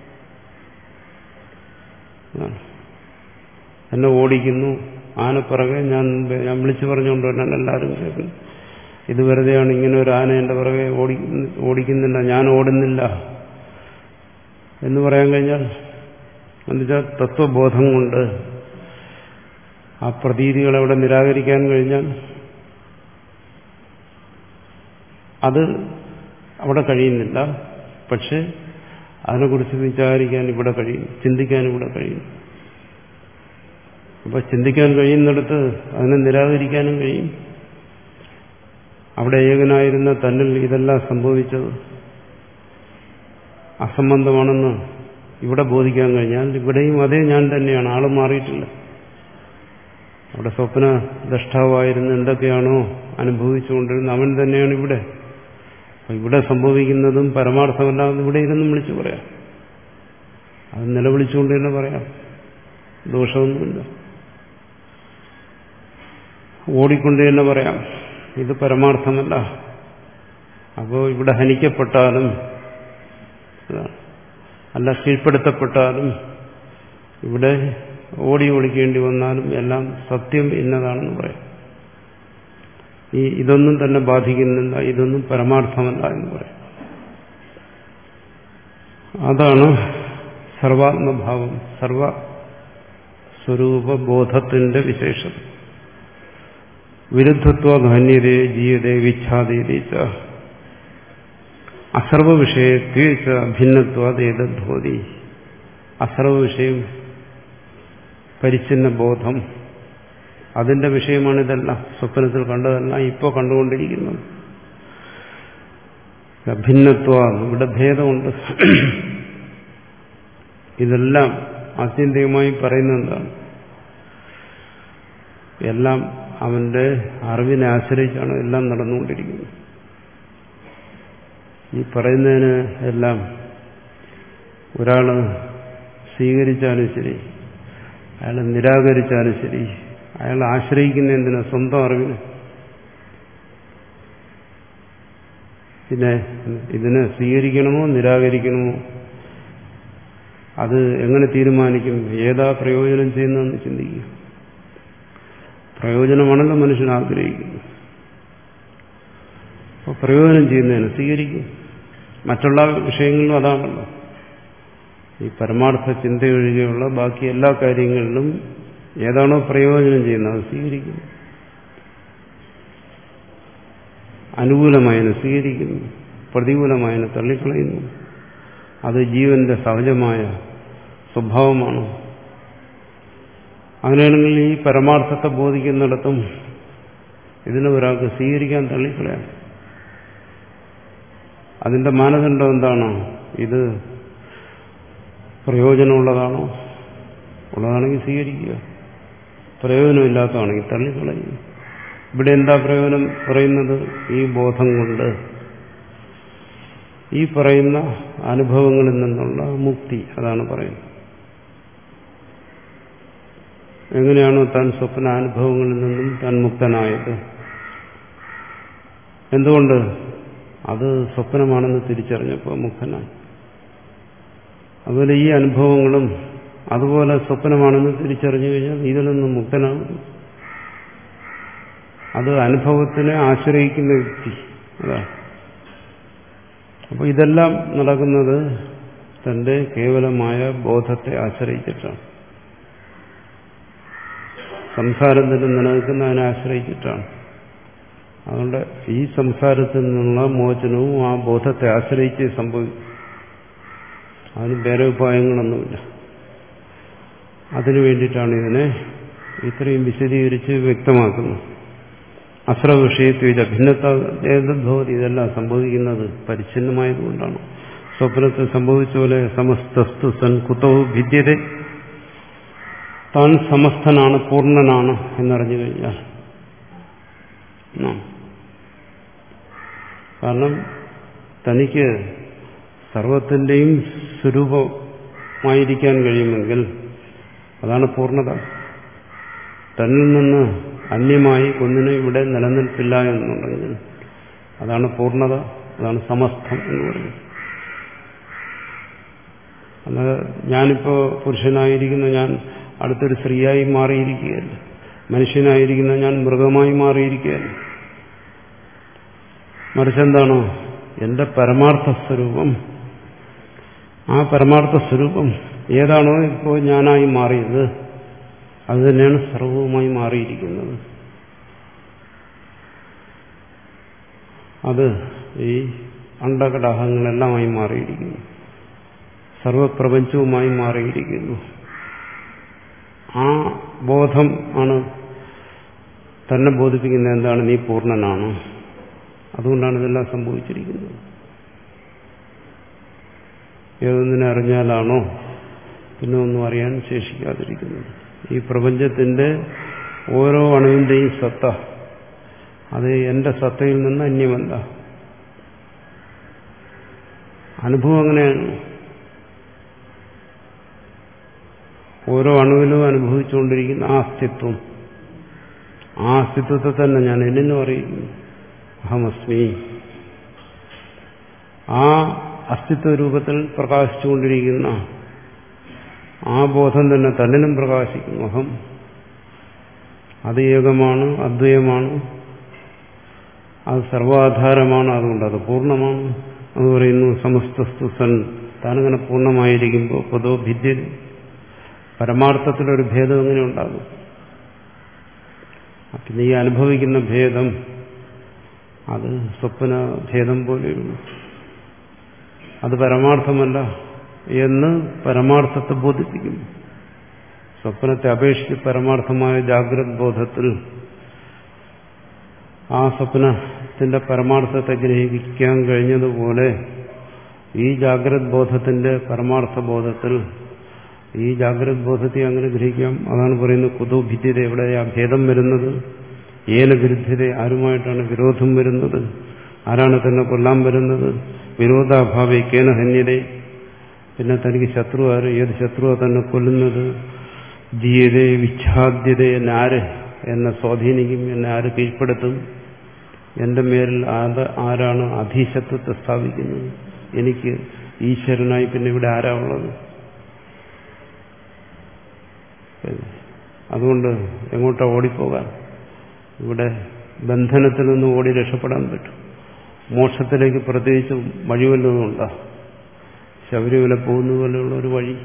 എന്നെ ഓടിക്കുന്നു, ആനപ്പിറകെ ഞാൻ ഞാൻ വിളിച്ചു പറഞ്ഞുകൊണ്ട് തന്നെ എല്ലാവരും കേൾക്കുന്നു, ഇത് വെറുതെയാണ്, ഇങ്ങനെ ഒരു ആന എൻ്റെ പിറകെ ഓടി ഓടിക്കുന്നില്ല, ഞാൻ ഓടുന്നില്ല എന്ന് പറയാൻ കഴിഞ്ഞാൽ, എന്നുവെച്ചാൽ തത്വബോധം കൊണ്ട് ആ പ്രതീതികളെ അവിടെ നിരാകരിക്കാൻ കഴിഞ്ഞാൽ അത് അവിടെ കഴിയുന്നില്ല. പക്ഷെ അതിനെക്കുറിച്ച് വിചാരിക്കാൻ ഇവിടെ കഴിയും, ചിന്തിക്കാൻ ഇവിടെ കഴിയും. അപ്പൊ ചിന്തിക്കാൻ കഴിയുന്നിടത്ത് അതിനെ നിരാകരിക്കാനും കഴിയും. അവിടെ ഏകനായിരുന്ന തന്നിൽ ഇതെല്ലാം സംഭവിച്ചത് അസംബന്ധമാണെന്ന് ഇവിടെ ബോധിക്കാൻ കഴിഞ്ഞാൽ ഇവിടെയും അതേ ഞാൻ തന്നെയാണ്, ആള് മാറിയിട്ടില്ല. അവിടെ സ്വപ്ന ദ്രഷ്ടാവായിരുന്ന എന്തൊക്കെയാണോ അനുഭവിച്ചുകൊണ്ടിരുന്ന അവൻ തന്നെയാണ് ഇവിടെ. ഇവിടെ സംഭവിക്കുന്നതും പരമാർത്ഥമല്ലാതെ ഇവിടെ ഇരുന്നും വിളിച്ചു പറയാം, അത് നിലവിളിച്ചുകൊണ്ട് തന്നെ പറയാം, ദോഷമൊന്നുമില്ല. ഓടിക്കൊണ്ട് തന്നെ പറയാം ഇത് പരമാർത്ഥമല്ല. അപ്പോൾ ഇവിടെ ഹനിക്കപ്പെട്ടാലും അല്ല കീഴ്പ്പെടുത്തപ്പെട്ടാലും ഇവിടെ ഓടി ഓടിക്കേണ്ടി വന്നാലും എല്ലാം സത്യം ഇന്നതാണെന്ന് പറയാം. ഈ ഇതൊന്നും തന്നെ ബാധിക്കുന്നില്ല, ഇതൊന്നും പരമാർത്ഥമല്ല എന്ന് പറയാം. അതാണ് സർവാത്മഭാവം, സർവസ്വരൂപബോധത്തിന്റെ വിശേഷത. വിരുദ്ധത്വ ധന്യതേ ജീയതേ വിച്ഛാദീതി ച അസർവവിഷയത്വേ ച ഭിന്നത്വാദേതദ്ഭവതി. അസർവവിഷയം പരിച്ഛിന്ന ബോധം, അതിന്റെ വിഷയമാണിതെല്ലാം. സ്വപ്നത്തിൽ കണ്ടതെല്ലാം ഇപ്പോൾ കണ്ടുകൊണ്ടിരിക്കുന്നത്. ഭിന്നത്വ, ഇവിടെ ഭേദമുണ്ട്. ഇതെല്ലാം ആത്യന്തികമായി പറയുന്നത് എന്താണ്? എല്ലാം അവന്റെ അറിവിനെ ആശ്രയിച്ചാണ് എല്ലാം നടന്നുകൊണ്ടിരിക്കുന്നത്. ഈ പറയുന്നതിന് എല്ലാം ഒരാള് സ്വീകരിച്ചാലും ശരി, അയാൾ നിരാകരിച്ചാലും ശരി, അയാൾ ആശ്രയിക്കുന്ന എന്തിനാ? സ്വന്തം അറിവിന്. പിന്നെ ഇതിനെ സ്വീകരിക്കണമോ നിരാകരിക്കണമോ അത് എങ്ങനെ തീരുമാനിക്കും? ഏതാ പ്രയോജനം ചെയ്യുന്നതെന്ന് ചിന്തിക്കുക. പ്രയോജനമാണല്ലോ മനുഷ്യൻ ആഗ്രഹിക്കുന്നത്. അപ്പോൾ പ്രയോജനം ചെയ്യുന്നതിന് സ്വീകരിക്കും. മറ്റുള്ള വിഷയങ്ങളിലും അതാണല്ലോ. ഈ പരമാർത്ഥ ചിന്തയൊഴികെയുള്ള ബാക്കി എല്ലാ കാര്യങ്ങളിലും ഏതാണോ പ്രയോജനം ചെയ്യുന്നത് അത് സ്വീകരിക്കുന്നു. അനുകൂലമായതിനെ സ്വീകരിക്കുന്നു, പ്രതികൂലമായതിനെ തള്ളിക്കളയുന്നു. അത് ജീവന്റെ സഹജമായ സ്വഭാവമാണ്. അങ്ങനെയാണെങ്കിൽ ഈ പരമാർത്ഥത്തെ ബോധിക്കുന്നിടത്തും ഇതിനെ ഒരാൾക്ക് സ്വീകരിക്കാൻ തള്ളിക്കളയാം. അതിന്റെ മാനദണ്ഡം എന്താണോ? ഇത് പ്രയോജനമുള്ളതാണോ? ഉള്ളതാണെങ്കിൽ സ്വീകരിക്കുക, പ്രയോജനമില്ലാത്തതാണെങ്കിൽ തള്ളിക്കളയുക. ഇവിടെ എന്താ പ്രയോജനം പറയുന്നത്? ഈ ബോധം കൊണ്ട്, ഈ പറയുന്ന അനുഭവങ്ങളിൽ നിന്നുള്ള മുക്തി, അതാണ് പറയുന്നത്. എങ്ങനെയാണോ താൻ സ്വപ്നാനുഭവങ്ങളിൽ നിന്നും താൻ മുക്തനായത്? എന്തുകൊണ്ട്? അത് സ്വപ്നമാണെന്ന് തിരിച്ചറിഞ്ഞപ്പോൾ മുക്തനായി. അതുപോലെ ഈ അനുഭവങ്ങളും അതുപോലെ സ്വപ്നമാണെന്ന് തിരിച്ചറിഞ്ഞു കഴിഞ്ഞാൽ ഇതിൽ നിന്നും മുക്തനാകും. അത് അനുഭവത്തിനെ ആശ്രയിക്കുന്ന വ്യക്തി അതാണ്. അപ്പോൾ ഇതെല്ലാം നടക്കുന്നത് തന്റെ കേവലമായ ബോധത്തെ ആശ്രയിച്ചിട്ടാണ്. സംസാരത്തിൽ നിലനിൽക്കുന്നതിനെ ആശ്രയിച്ചിട്ടാണ്. അതുകൊണ്ട് ഈ സംസാരത്തിൽ നിന്നുള്ള മോചനവും ആ ബോധത്തെ ആശ്രയിച്ച് സംഭവിക്കും. അതിന് വേറെ ഉപായങ്ങളൊന്നുമില്ല. അതിനു വേണ്ടിയിട്ടാണ് ഇതിനെ ഇത്രയും വിശദീകരിച്ച് വ്യക്തമാക്കുന്നത്. അസ്രവിഷയത്വ ഭിന്നത്വം ഇതെല്ലാം സംഭവിക്കുന്നത് പരിച്ഛിന്നമായതുകൊണ്ടാണ്. സ്വപ്നത്തിൽ സംഭവിച്ച പോലെ സമസ്തസ്തു സൻ കുതോ ഭിദ്യത, താൻ സമസ്തനാണ്, പൂർണ്ണനാണ് എന്നറിഞ്ഞു കഴിഞ്ഞാൽ. കാരണം തനിക്ക് സർവത്തിൻ്റെയും സ്വരൂപമായിരിക്കാൻ കഴിയുമെങ്കിൽ അതാണ് പൂർണ്ണത. തന്നിൽ നിന്ന് അന്യമായി ഒന്നിനും ഇവിടെ നിലനിൽപ്പില്ല എന്നുണ്ടെങ്കിൽ അതാണ് പൂർണ്ണത, അതാണ് സമസ്തം എന്ന് പറയുന്നത്. അല്ലാതെ ഞാനിപ്പോൾ പുരുഷനായിരിക്കുന്ന ഞാൻ അടുത്തൊരു സ്ത്രീയായി മാറിയിരിക്കുകയല്ല, മനുഷ്യനായിരിക്കുന്ന ഞാൻ മൃഗമായി മാറിയിരിക്കുകയല്ല. മറിച്ചെന്താണോ എന്റെ പരമാർത്ഥ സ്വരൂപം, ആ പരമാർത്ഥ സ്വരൂപം ഏതാണോ ഇപ്പോൾ ഞാനായി മാറിയത് അത് തന്നെയാണ് സർവവുമായി മാറിയിരിക്കുന്നത്. അത് ഈ അണ്ടകടാഹങ്ങളെല്ലാമായി മാറിയിരിക്കുന്നു, സർവപ്രപഞ്ചവുമായി മാറിയിരിക്കുന്നു. ആ ബോധം ആണ് തന്നെ ബോധിപ്പിക്കുന്നത് എന്താണ്, നീ പൂർണ്ണനാണ്. അതുകൊണ്ടാണ് ഇതെല്ലാം സംഭവിച്ചിരിക്കുന്നത്. ഏതൊന്നിനെ അറിഞ്ഞാലാണോ പിന്നെ ഒന്നും അറിയാൻ ശേഷിക്കാതിരിക്കുന്നത്. ഈ പ്രപഞ്ചത്തിന്റെ ഓരോ അണുവിന്റെയും സത്ത അത് എന്റെ സത്തയിൽ നിന്ന് അന്യമല്ല. അനുഭവം അങ്ങനെയാണ്. ഓരോ അണുവിലും അനുഭവിച്ചുകൊണ്ടിരിക്കുന്ന ആ അസ്തിത്വം, ആ അസ്തിത്വത്തെ തന്നെ ഞാൻ എന്നു അറിയിക്കുന്നു, അഹമസ്മി. ആ അസ്തിത്വ രൂപത്തിൽ പ്രകാശിച്ചുകൊണ്ടിരിക്കുന്ന ആ ബോധം തന്നെ തന്നിലും പ്രകാശിക്കുന്നു. അഹം അത് ഏകമാണ്, അദ്വയമാണ്, അത് സർവാധാരമാണ്, അതുകൊണ്ട് അത് പൂർണ്ണമാണ്. അത് പറയുന്നു സമസ്തസ്തു സൻ, താനങ്ങനെ പൂർണ്ണമായിരിക്കുമ്പോൾ പൊതോ ഭിദ്യ, പരമാർത്ഥത്തിലൊരു ഭേദം എങ്ങനെ ഉണ്ടാകും? പിന്നെ ഈ അനുഭവിക്കുന്ന ഭേദം അത് സ്വപ്ന ഭേദം പോലെയുള്ളൂ, അത് പരമാർത്ഥമല്ല എന്ന് പരമാർത്ഥത്തെ ബോധിപ്പിക്കുന്നു. സ്വപ്നത്തെ അപേക്ഷിച്ച് പരമാർത്ഥമായ ജാഗ്രത ബോധത്തിൽ ആ സ്വപ്നത്തിന്റെ പരമാർത്ഥത്തെ ഗ്രഹിക്കാൻ കഴിഞ്ഞതുപോലെ ഈ ജാഗ്രത ബോധത്തിന്റെ പരമാർത്ഥ ബോധത്തിൽ ഈ ജാഗ്രത ബോധത്തെ അങ്ങനെ ഗ്രഹിക്കാം. അതാണ് പറയുന്നത് കുതോ ഭിദ്യത, എവിടെയാ ഭേദം വരുന്നത്? ഏന വിരുദ്ധത, ആരുമായിട്ടാണ് വിരോധം വരുന്നത്? ആരാണ് തന്നെ കൊല്ലാൻ വരുന്നത്? വിരോധാഭാവേ കേന ഹന്യതേ, പിന്നെ തനിക്ക് ശത്രു ആര്? ഏത് ശത്രുവാ തന്നെ കൊല്ലുന്നത്? ധീയതേ വിച്ഛാദ്യത, എന്നെ ആര് എന്നെ സ്വാധീനിക്കും, എന്നെ ആര് കീഴ്പ്പെടുത്തും? എന്റെ മേലിൽ ആരാണ് അധീശത്വത്തെ സ്ഥാപിക്കുന്നത്? എനിക്ക് ഈശ്വരനായി പിന്നെ ഇവിടെ ആരാ ഉള്ളത്? അതുകൊണ്ട് എങ്ങോട്ടാ ഓടിപ്പോകാൻ? ഇവിടെ ബന്ധനത്തിൽ നിന്ന് ഓടി രക്ഷപ്പെടാൻ പറ്റും. മോക്ഷത്തിലേക്ക് പ്രത്യേകിച്ച് വഴി വല്ലതുമുണ്ടോ? ശബരിമല പോകുന്ന പോലെയുള്ള ഒരു വഴി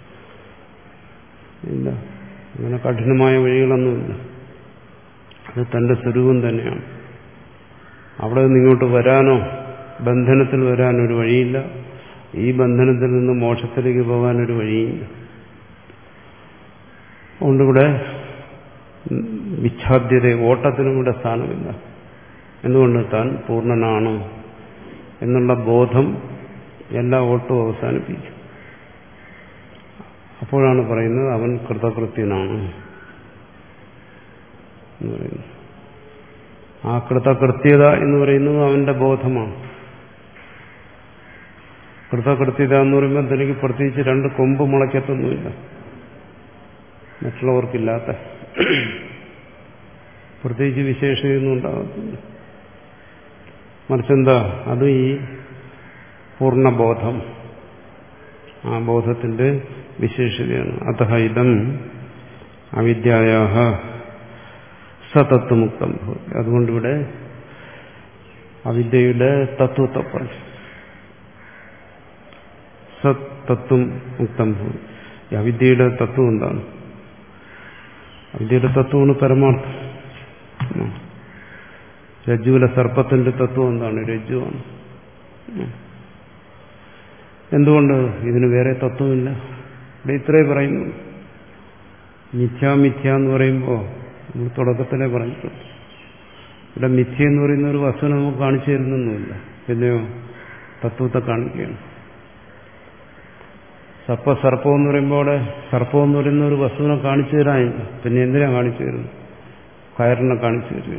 ഇല്ല. അങ്ങനെ കഠിനമായ വഴികളൊന്നുമില്ല. അത് തന്റെ സ്വരൂപം തന്നെയാണ്. അവിടെ നിന്ന് ഇങ്ങോട്ട് വരാനോ ബന്ധനത്തിൽ വരാനൊരു വഴിയില്ല. ഈ ബന്ധനത്തിൽ നിന്ന് മോക്ഷത്തിലേക്ക് പോകാനൊരു വഴിയില്ല. അതുകൊണ്ടിവിടെ വിച്ഛാദ്യത, ഓട്ടത്തിനും ഇവിടെ സ്ഥാനമില്ല. എന്തുകൊണ്ട്? താൻ പൂർണ്ണനാണ് എന്നുള്ള ബോധം എല്ലാ ഓട്ടവും അവസാനിപ്പിക്കും. അപ്പോഴാണ് പറയുന്നത് അവൻ കൃതകൃത്യനാണ് എന്ന് പറയുന്നു. ആ കൃതകൃത്യത എന്ന് പറയുന്നത് അവന്റെ ബോധമാണ്. കൃതകൃത്യത എന്ന് പറയുമ്പോൾ തനിക്ക് പ്രത്യേകിച്ച് രണ്ട് കൊമ്പ് മുളയ്ക്കത്തൊന്നുമില്ല, മറ്റുള്ളവർക്കില്ലാത്ത പ്രത്യേകിച്ച് വിശേഷതയൊന്നും ഉണ്ടാകത്തില്ല. മറിച്ചെന്താ, അത് ഈ പൂർണ്ണബോധം, ആ ബോധത്തിന്റെ വിശേഷതയാണ്. അതഃ ഇദം അവിദ്യായാഹ സതത്വമുക്തം ഭവതി. അതുകൊണ്ടിവിടെ അവിദ്യയുടെ തത്വത്തെ പറഞ്ഞു. സത് തത്വം മുക്തം ഭവതി. ഈ അവിദ്യയുടെ തത്വം എന്താണ്? അവിദ്യയുടെ തത്വമാണ് പരമാർത്ഥം. രജ്ജുവിലെ സർപ്പത്തിന്റെ തത്വം എന്താണ്? രജ്ജുവാണ്. എന്തുകൊണ്ട്? ഇതിന് വേറെ തത്വമില്ല. ഇവിടെ ഇത്രേ പറയുന്നു. മിഥ്യ മിഥ്യ എന്ന് പറയുമ്പോൾ നമ്മൾ തുടക്കത്തിലേ പറഞ്ഞിട്ടുണ്ട്. ഇവിടെ മിഥ്യ എന്ന് പറയുന്ന ഒരു വസ്തുവിനെ നമുക്ക് കാണിച്ചു തരുന്നൊന്നുമില്ല, പിന്നെയോ തത്വത്തെ കാണിക്കുകയാണ്. സർപ്പ സർപ്പം എന്ന് പറയുമ്പോൾ അവിടെ സർപ്പം എന്ന് പറയുന്ന ഒരു വസ്തുവിനെ കാണിച്ചു തരാനില്ല, പിന്നെ എന്തിനാ കാണിച്ചു തരുന്നു? കയറിനെ കാണിച്ചു തരിക.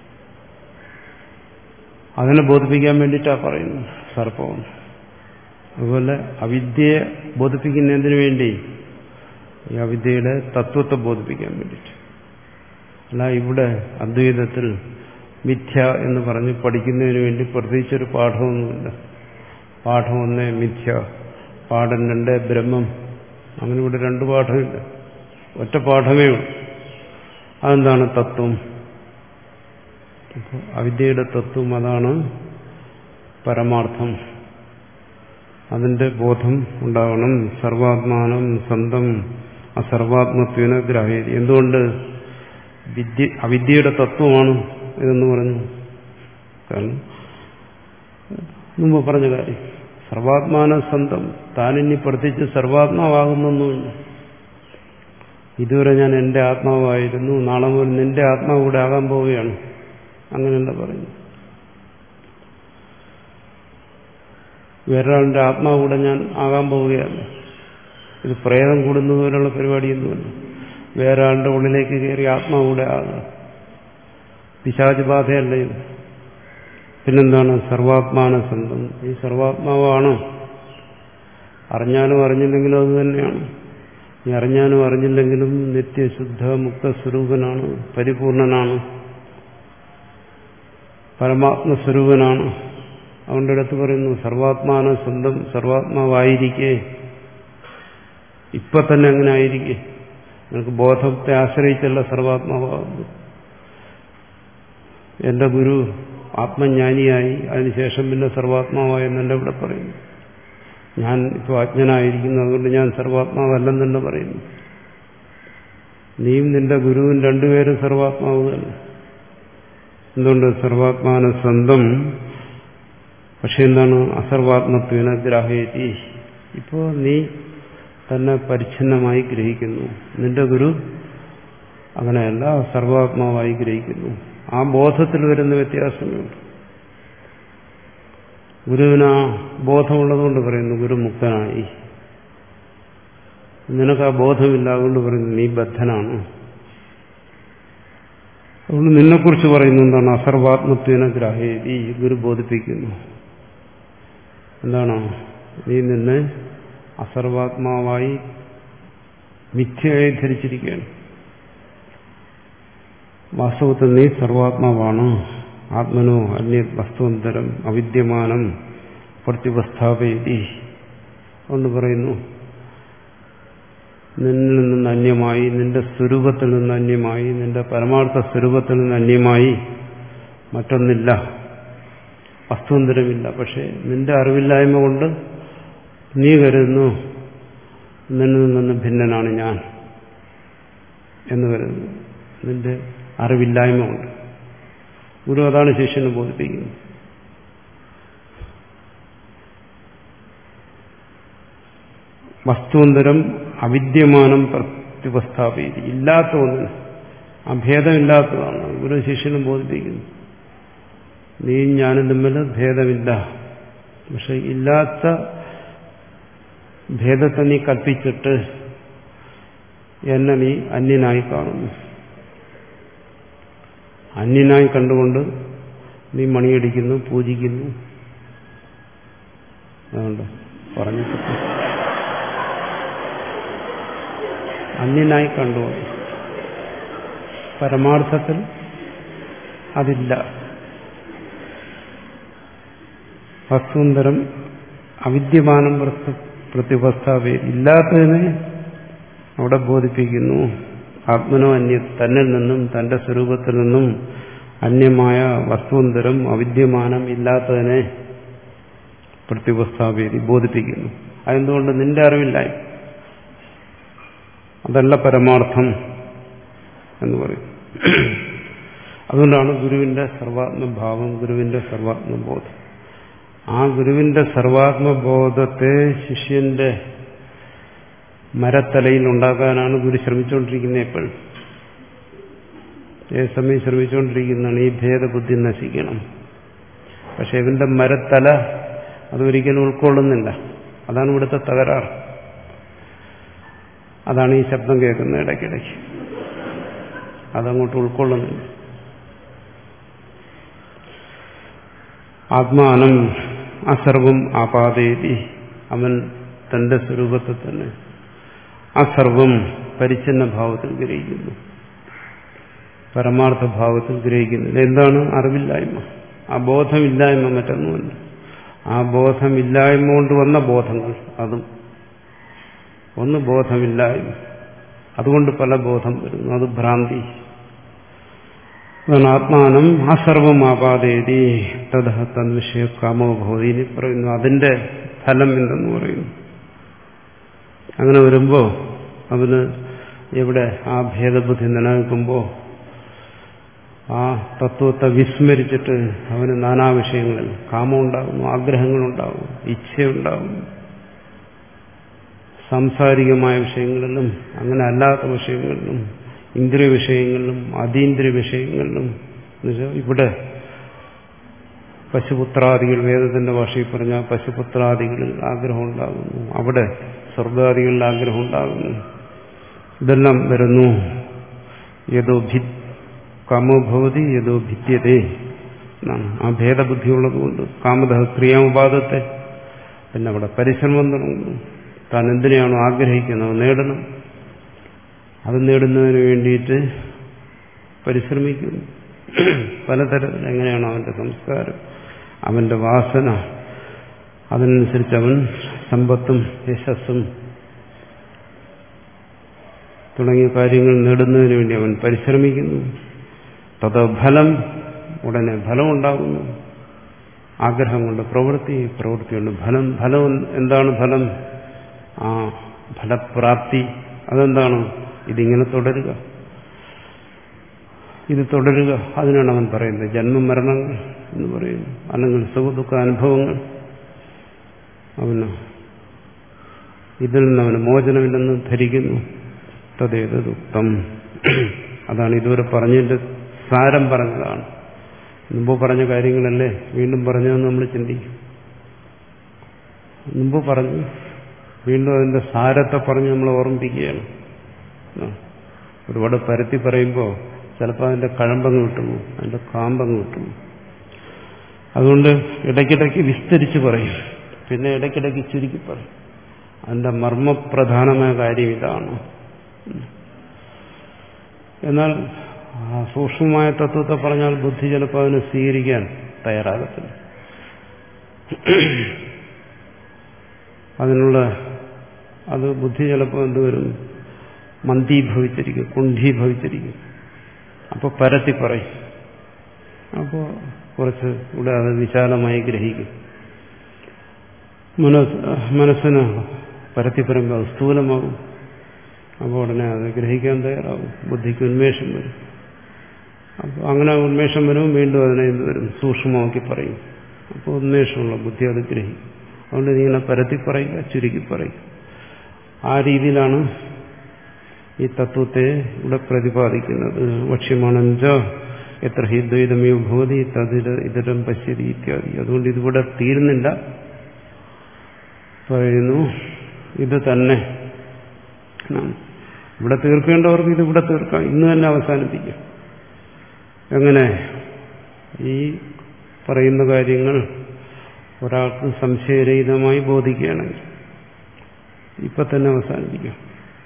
അതിനെ ബോധിപ്പിക്കാൻ വേണ്ടിയിട്ടാണ് പറയുന്നത് സർപ്പവും. അതുപോലെ അവിദ്യയെ ബോധിപ്പിക്കുന്നതിന് വേണ്ടി ഈ അവിദ്യയുടെ തത്വത്തെ ബോധിപ്പിക്കാൻ വേണ്ടിയിട്ട്. അല്ല ഇവിടെ അദ്വൈതത്തിൽ മിഥ്യ എന്ന് പറഞ്ഞ് പഠിക്കുന്നതിന് വേണ്ടി പ്രത്യേകിച്ചൊരു പാഠമൊന്നുമില്ല. പാഠം ഒന്നേ മിഥ്യ, പാഠം രണ്ട് ബ്രഹ്മം, അങ്ങനെ ഇവിടെ രണ്ട് പാഠമില്ല, ഒറ്റ പാഠമേ ഉള്ളൂ. അതെന്താണ്? തത്വം. അപ്പോൾ അവിദ്യയുടെ തത്വം അതാണ് പരമാർത്ഥം. അതിന്റെ ബോധം ഉണ്ടാവണം. സർവാത്മാനം സ്വന്തം അസർവാത്മത്വന ഗ്രാഹ്യത. എന്തുകൊണ്ട്? വിദ്യ അവിദ്യയുടെ തത്വമാണ് ഇതെന്ന് പറഞ്ഞു. കാരണം മുമ്പ് പറഞ്ഞ കാര്യം, സർവാത്മാന സ്വന്തം, താനിനി പ്രത്യേകിച്ച് സർവാത്മാവാകുന്നൊന്നുമില്ല. ഇതുവരെ ഞാൻ എന്റെ ആത്മാവായിരുന്നു, നാളെ മുതൽ നിന്റെ ആത്മാവ് കൂടെ ആകാൻ പോവുകയാണ്, അങ്ങനെയല്ല പറയുന്നു. വേറൊരാളുടെ ആത്മാവ് കൂടെ ഞാൻ ആകാൻ പോവുകയാണ്. ഇത് പ്രേതം കൂടുന്നതുപോലുള്ള പരിപാടിയൊന്നുമല്ല. വേറെ ആളുടെ ഉള്ളിലേക്ക് കയറി ആത്മാവ് കൂടെ ആകുക, പിശാച് ബാധയല്ല ഇത്. പിന്നെന്താണ്? സർവാത്മാന സ്വന്തം. ഈ സർവാത്മാവാണ്. അറിഞ്ഞാലും അറിഞ്ഞില്ലെങ്കിലും അത് തന്നെയാണ്. ഈ അറിഞ്ഞാലും അറിഞ്ഞില്ലെങ്കിലും നിത്യശുദ്ധ മുക്തസ്വരൂപനാണ്, പരിപൂർണനാണ്, പരമാത്മസ്വരൂപനാണ്. അതുകൊണ്ട് അടുത്ത് പറയുന്നു സർവാത്മാന സ്വന്തം. സർവാത്മാവായിരിക്കെ ഇപ്പൊ തന്നെ അങ്ങനെ ആയിരിക്കെ. നിനക്ക് ബോധത്തെ ആശ്രയിച്ചല്ല സർവാത്മാവാകുന്നു. എന്റെ ഗുരു ആത്മജ്ഞാനിയായി, അതിനുശേഷം പിന്നെ സർവാത്മാവായെന്ന് എന്റെ ഇവിടെ പറയുന്നു. ഞാൻ ഇപ്പോൾ അജ്ഞനായിരിക്കുന്നു, അതുകൊണ്ട് ഞാൻ സർവാത്മാവല്ലെന്നെ പറയുന്നു. നീയും നിന്റെ ഗുരുവും രണ്ടുപേരും സർവാത്മാവ് തന്നെ. എന്തുകൊണ്ട്? സർവാത്മാന സ്വന്തം. പക്ഷെ എന്താണ്? അസർവാത്മത്വന ഗ്രാഹ്യതി. ഇപ്പോ നീ തന്നെ പരിച്ഛിന്നമായി ഗ്രഹിക്കുന്നു. നിന്റെ ഗുരു അങ്ങനെയല്ല, സർവാത്മാവായി ഗ്രഹിക്കുന്നു. ആ ബോധത്തിൽ വരുന്ന വ്യത്യാസങ്ങളുണ്ട്. ഗുരുവിന് ആ ബോധമുള്ളതുകൊണ്ട് പറയുന്നു ഗുരു മുക്തനായി. നിനക്ക് ആ ബോധമില്ല, അതുകൊണ്ട് പറയുന്നു നീ ബദ്ധനാണ്. അതുകൊണ്ട് നിന്നെക്കുറിച്ച് പറയുന്നു എന്താണ്? അസർവാത്മത്വന ഗ്രാഹ്യതി. ഗുരു ബോധിപ്പിക്കുന്നു എന്താണ്? നീ നിന്നെ അസർവാത്മാവായി മിഥ്യയായി ധരിച്ചിരിക്കുകയാണ്. വാസ്തവത്തിൽ നീ സർവാത്മാവാണ്. ആത്മനോ അന്യ വസ്തുവന്തരം അവിദ്യമാനം പ്രത്യുപസ്ഥാപയതി. അതുകൊണ്ട് പറയുന്നു നിന്നിൽ നിന്ന് അന്യമായി, നിന്റെ സ്വരൂപത്തിൽ നിന്ന് അന്യമായി, നിന്റെ പരമാർത്ഥ സ്വരൂപത്തിൽ നിന്ന് അന്യമായി മറ്റൊന്നില്ല, വസ്തുവന്തരമില്ല. പക്ഷെ നിന്റെ അറിവില്ലായ്മ കൊണ്ട് നീ കരുതുന്നു നിന്നിൽ നിന്ന് ഭിന്നനാണ് ഞാൻ എന്ന് കരുതുന്നു. നിന്റെ അറിവില്ലായ്മ കൊണ്ട്. ഗുരു അതാണ് ശിഷ്യനെ ബോധിപ്പിക്കുന്നത്. വസ്തുവന്തരം അവിദ്യമാനം പ്രത്യുപസ്ഥാപിതി. ഇല്ലാത്ത ഒന്നിന്, അഭേദമില്ലാത്തതാണ് ഗുരു ശിഷ്യനെ ബോധിപ്പിക്കുന്നത്. നീ ഞാനും തമ്മിൽ ഭേദമില്ല, പക്ഷെ ഇല്ലാത്ത ഭേദത്തെ നീ കൽപ്പിച്ചിട്ട് എന്നെ നീ അന്യനായി കാണുന്നു. അന്യനായി കണ്ടുകൊണ്ട് നീ മണിയടിക്കുന്നു, പൂജിക്കുന്നു. അതുകൊണ്ട് പറഞ്ഞിട്ട് അന്യനായി കണ്ടുപോയി. പരമാർത്ഥത്തിൽ അതില്ല. വസ്തുന്തരം അവിദ്യമാനം പ്രത്യുപസ്ഥാപേ ഇല്ലാത്തതിനെ അവിടെ ബോധിപ്പിക്കുന്നു. ആത്മനോ അന്യ തന്നിൽ നിന്നും തന്റെ സ്വരൂപത്തിൽ നിന്നും അന്യമായ വസ്തുന്തരം അവിദ്യമാനം ഇല്ലാത്തതിനെ പ്രത്യുപസ്ഥാപേതി ബോധിപ്പിക്കുന്നു. അതെന്തുകൊണ്ട്? നിന്റെ അറിവില്ലായി. അതല്ല പരമാർത്ഥം എന്ന് പറയും. അതുകൊണ്ടാണ് ഗുരുവിന്റെ സർവാത്മഭാവം, ഗുരുവിന്റെ സർവാത്മബോധം. ആ ഗുരുവിന്റെ സർവാത്മബോധത്തെ ശിഷ്യന്റെ മരത്തലയിൽ ഉണ്ടാക്കാനാണ് ഗുരു ശ്രമിച്ചുകൊണ്ടിരിക്കുന്നത്. എപ്പോഴും ഏത് സമയം ശ്രമിച്ചുകൊണ്ടിരിക്കുന്നതാണ് ഈ ഭേദബുദ്ധി നശിക്കണം. പക്ഷെ ഇവന്റെ മരത്തല അതൊരിക്കലും ഉൾക്കൊള്ളുന്നില്ല. അതാണ് ഇവിടുത്തെ തകരാറ്. അതാണ് ഈ ശബ്ദം കേൾക്കുന്നത് ഇടയ്ക്കിടയ്ക്ക്. അതങ്ങോട്ട് ഉൾക്കൊള്ളുന്നില്ല. ആത്മാനം അസർവം ആപാദേതി, അവൻ തന്റെ സ്വരൂപത്തെ തന്നെ അസർവം പരിച്ഛന്ന ഭാവത്തിൽ ഗ്രഹിക്കുന്നു, പരമാർത്ഥ ഭാവത്തിൽ ഗ്രഹിക്കുന്നില്ല. എന്താണ്? അറിവില്ലായ്മ. ആ ബോധമില്ലായ്മ മറ്റൊന്നുമല്ല. ആ ബോധമില്ലായ്മ കൊണ്ട് വന്ന ബോധങ്ങൾ, അതും ഒന്ന് ബോധമില്ലായ്മ, അതുകൊണ്ട് പല ബോധം വരുന്നു. അത് ഭ്രാന്തി. ആത്മാനം അസർവം ആപാദേതി തദ തദ്വിഷയ കാമോ ഭവതി ഇനി പറയുന്നു. അതിന്റെ ഫലം എന്തെന്ന് പറയുന്നു. അങ്ങനെ വരുമ്പോൾ അവന് എവിടെ ആ ഭേദബുദ്ധി നിലനിൽക്കുമ്പോൾ ആ തത്വത്തെ വിസ്മരിച്ചിട്ട് അവന് നാനാ വിഷയങ്ങളിൽ കാമം ഉണ്ടാകുന്നു, ആഗ്രഹങ്ങളുണ്ടാകും, ഇച്ഛയുണ്ടാകും. സാംസാരികമായ വിഷയങ്ങളിലും അങ്ങനെ അല്ലാത്ത വിഷയങ്ങളിലും ഇന്ദ്രിയ വിഷയങ്ങളിലും അതീന്ദ്രിയ വിഷയങ്ങളിലും എന്നുവെച്ചാൽ ഇവിടെ പശുപുത്രാദികൾ, വേദത്തിന്റെ ഭാഷയിൽ പറഞ്ഞാൽ പശുപുത്രാദികളിൽ ആഗ്രഹം ഉണ്ടാകുന്നു, അവിടെ സ്വർഗാദികളിൽ ആഗ്രഹം ഉണ്ടാകുന്നു. ഇതെല്ലാം വരുന്നു. യതോ ഭി കാമോഭവതി യതോ ഭിദ്യതേ എന്നാണ്. ആ ഭേദബുദ്ധിയുള്ളതുകൊണ്ട് കാമത ക്രിയാമുപാദത്തെ പിന്നെ അവിടെ പരിശ്രമം തുടങ്ങുന്നു. താൻ എന്തിനെയാണോ ആഗ്രഹിക്കുന്നത് നേടണം, അത് നേടുന്നതിന് വേണ്ടിയിട്ട് പരിശ്രമിക്കുന്നു. പലതരത്തിൽ എങ്ങനെയാണോ അവന്റെ സംസ്കാരം, അവന്റെ വാസന, അതിനനുസരിച്ച് അവൻ സമ്പത്തും യശസ്സും തുടങ്ങിയ കാര്യങ്ങൾ നേടുന്നതിന് വേണ്ടി അവൻ പരിശ്രമിക്കുന്നു. തത് ഫലം, ഉടനെ ഫലം ഉണ്ടാകുന്നു. ആഗ്രഹം കൊണ്ട് പ്രവൃത്തി, പ്രവൃത്തി കൊണ്ട് ഫലം. ഫലം എന്താണ്? ഫലം ആ ഫലപ്രാപ്തി. അതെന്താണ്? ഇതിങ്ങനെ തുടരുക, ഇത് തുടരുക. അതിനാണ് അവൻ പറയുന്നത് ജന്മമരണങ്ങൾ എന്ന് പറയുന്നു, അല്ലെങ്കിൽ സുഖദുഃഖ അനുഭവങ്ങൾ. അവന് ഇതിൽ നിന്ന് അവന് മോചനമില്ലെന്ന് ധരിക്കുന്നു. തദ്ദേതദുക്തം. അതാണ് ഇതുവരെ പറഞ്ഞതിന്റെ സാരം പറഞ്ഞതാണ്. മുമ്പ് പറഞ്ഞ കാര്യങ്ങളല്ലേ വീണ്ടും പറഞ്ഞതെന്ന് നമ്മൾ ചിന്തിക്കും. മുമ്പ് പറഞ്ഞു വീണ്ടും അതിന്റെ സാരത്തെ പറഞ്ഞ് നമ്മൾ ഓർമ്മിപ്പിക്കുകയാണ്. ഒരുപാട് പരത്തി പറയുമ്പോൾ ചിലപ്പോൾ അതിന്റെ കഴമ്പങ്ങ് കിട്ടുന്നു, അതിന്റെ കാമ്പങ്ങ് കിട്ടുന്നു. അതുകൊണ്ട് ഇടയ്ക്കിടയ്ക്ക് വിസ്തരിച്ച് പറയും, പിന്നെ ഇടയ്ക്കിടയ്ക്ക് ചുരുക്കി പറയും. അതിന്റെ മർമ്മപ്രധാനമായ കാര്യം ഇതാണ്. എന്നാൽ സൂക്ഷ്മമായ തത്വത്തെ പറഞ്ഞാൽ ബുദ്ധി ചിലപ്പോൾ അതിനെ സ്വീകരിക്കാൻ തയ്യാറാകത്തില്ല. അതിനുള്ള അത് ബുദ്ധി ചിലപ്പോൾ എന്തുവരും മന്ദീഭവിച്ചിരിക്കും, കുണ്ഠീഭവിച്ചിരിക്കും. അപ്പോൾ പരത്തി പറയും. അപ്പോൾ കുറച്ച് ഇവിടെ അത് വിശാലമായി ഗ്രഹിക്കും. മനസ് മനസ്സിന് പരത്തി പറയുമ്പോൾ അത് സ്ഥൂലമാകും. അപ്പോൾ ഉടനെ അത് ഗ്രഹിക്കാൻ തയ്യാറാവും. ബുദ്ധിക്ക് ഉന്മേഷം വരും. അപ്പോൾ അങ്ങനെ ഉന്മേഷം വരും, വീണ്ടും അതിനെ എന്ത് വരും സൂക്ഷ്മമാക്കി പറയും. അപ്പോൾ ഉന്മേഷമുള്ള ബുദ്ധി അത് ഗ്രഹിക്കും. അതുകൊണ്ട് ഇതിങ്ങനെ പരത്തി പറയുക, ചുരുക്കി പറയുക. ആ രീതിയിലാണ് ഈ തത്വത്തെ ഇവിടെ പ്രതിപാദിക്കുന്നത്. വക്ഷ്യമാണെഞ്ച എത്ര ഹി ദ്വൈതമയോ ഭവതി തതിര ഇതരം പശ്യതി ഇത്യാദി. അതുകൊണ്ട് ഇതിവിടെ തീരുന്നില്ല. പറയുന്നു ഇത് തന്നെ ഇവിടെ തീർക്കേണ്ടവർക്ക് ഇതിവിടെ തീർക്കാം, ഇന്ന് തന്നെ അവസാനിപ്പിക്കാം. എങ്ങനെ? ഈ പറയുന്ന കാര്യങ്ങൾ ഒരാൾക്ക് സംശയരഹിതമായി ബോധിക്കുകയാണെങ്കിൽ ഇപ്പൊ തന്നെ അവസാനിപ്പിക്കാം.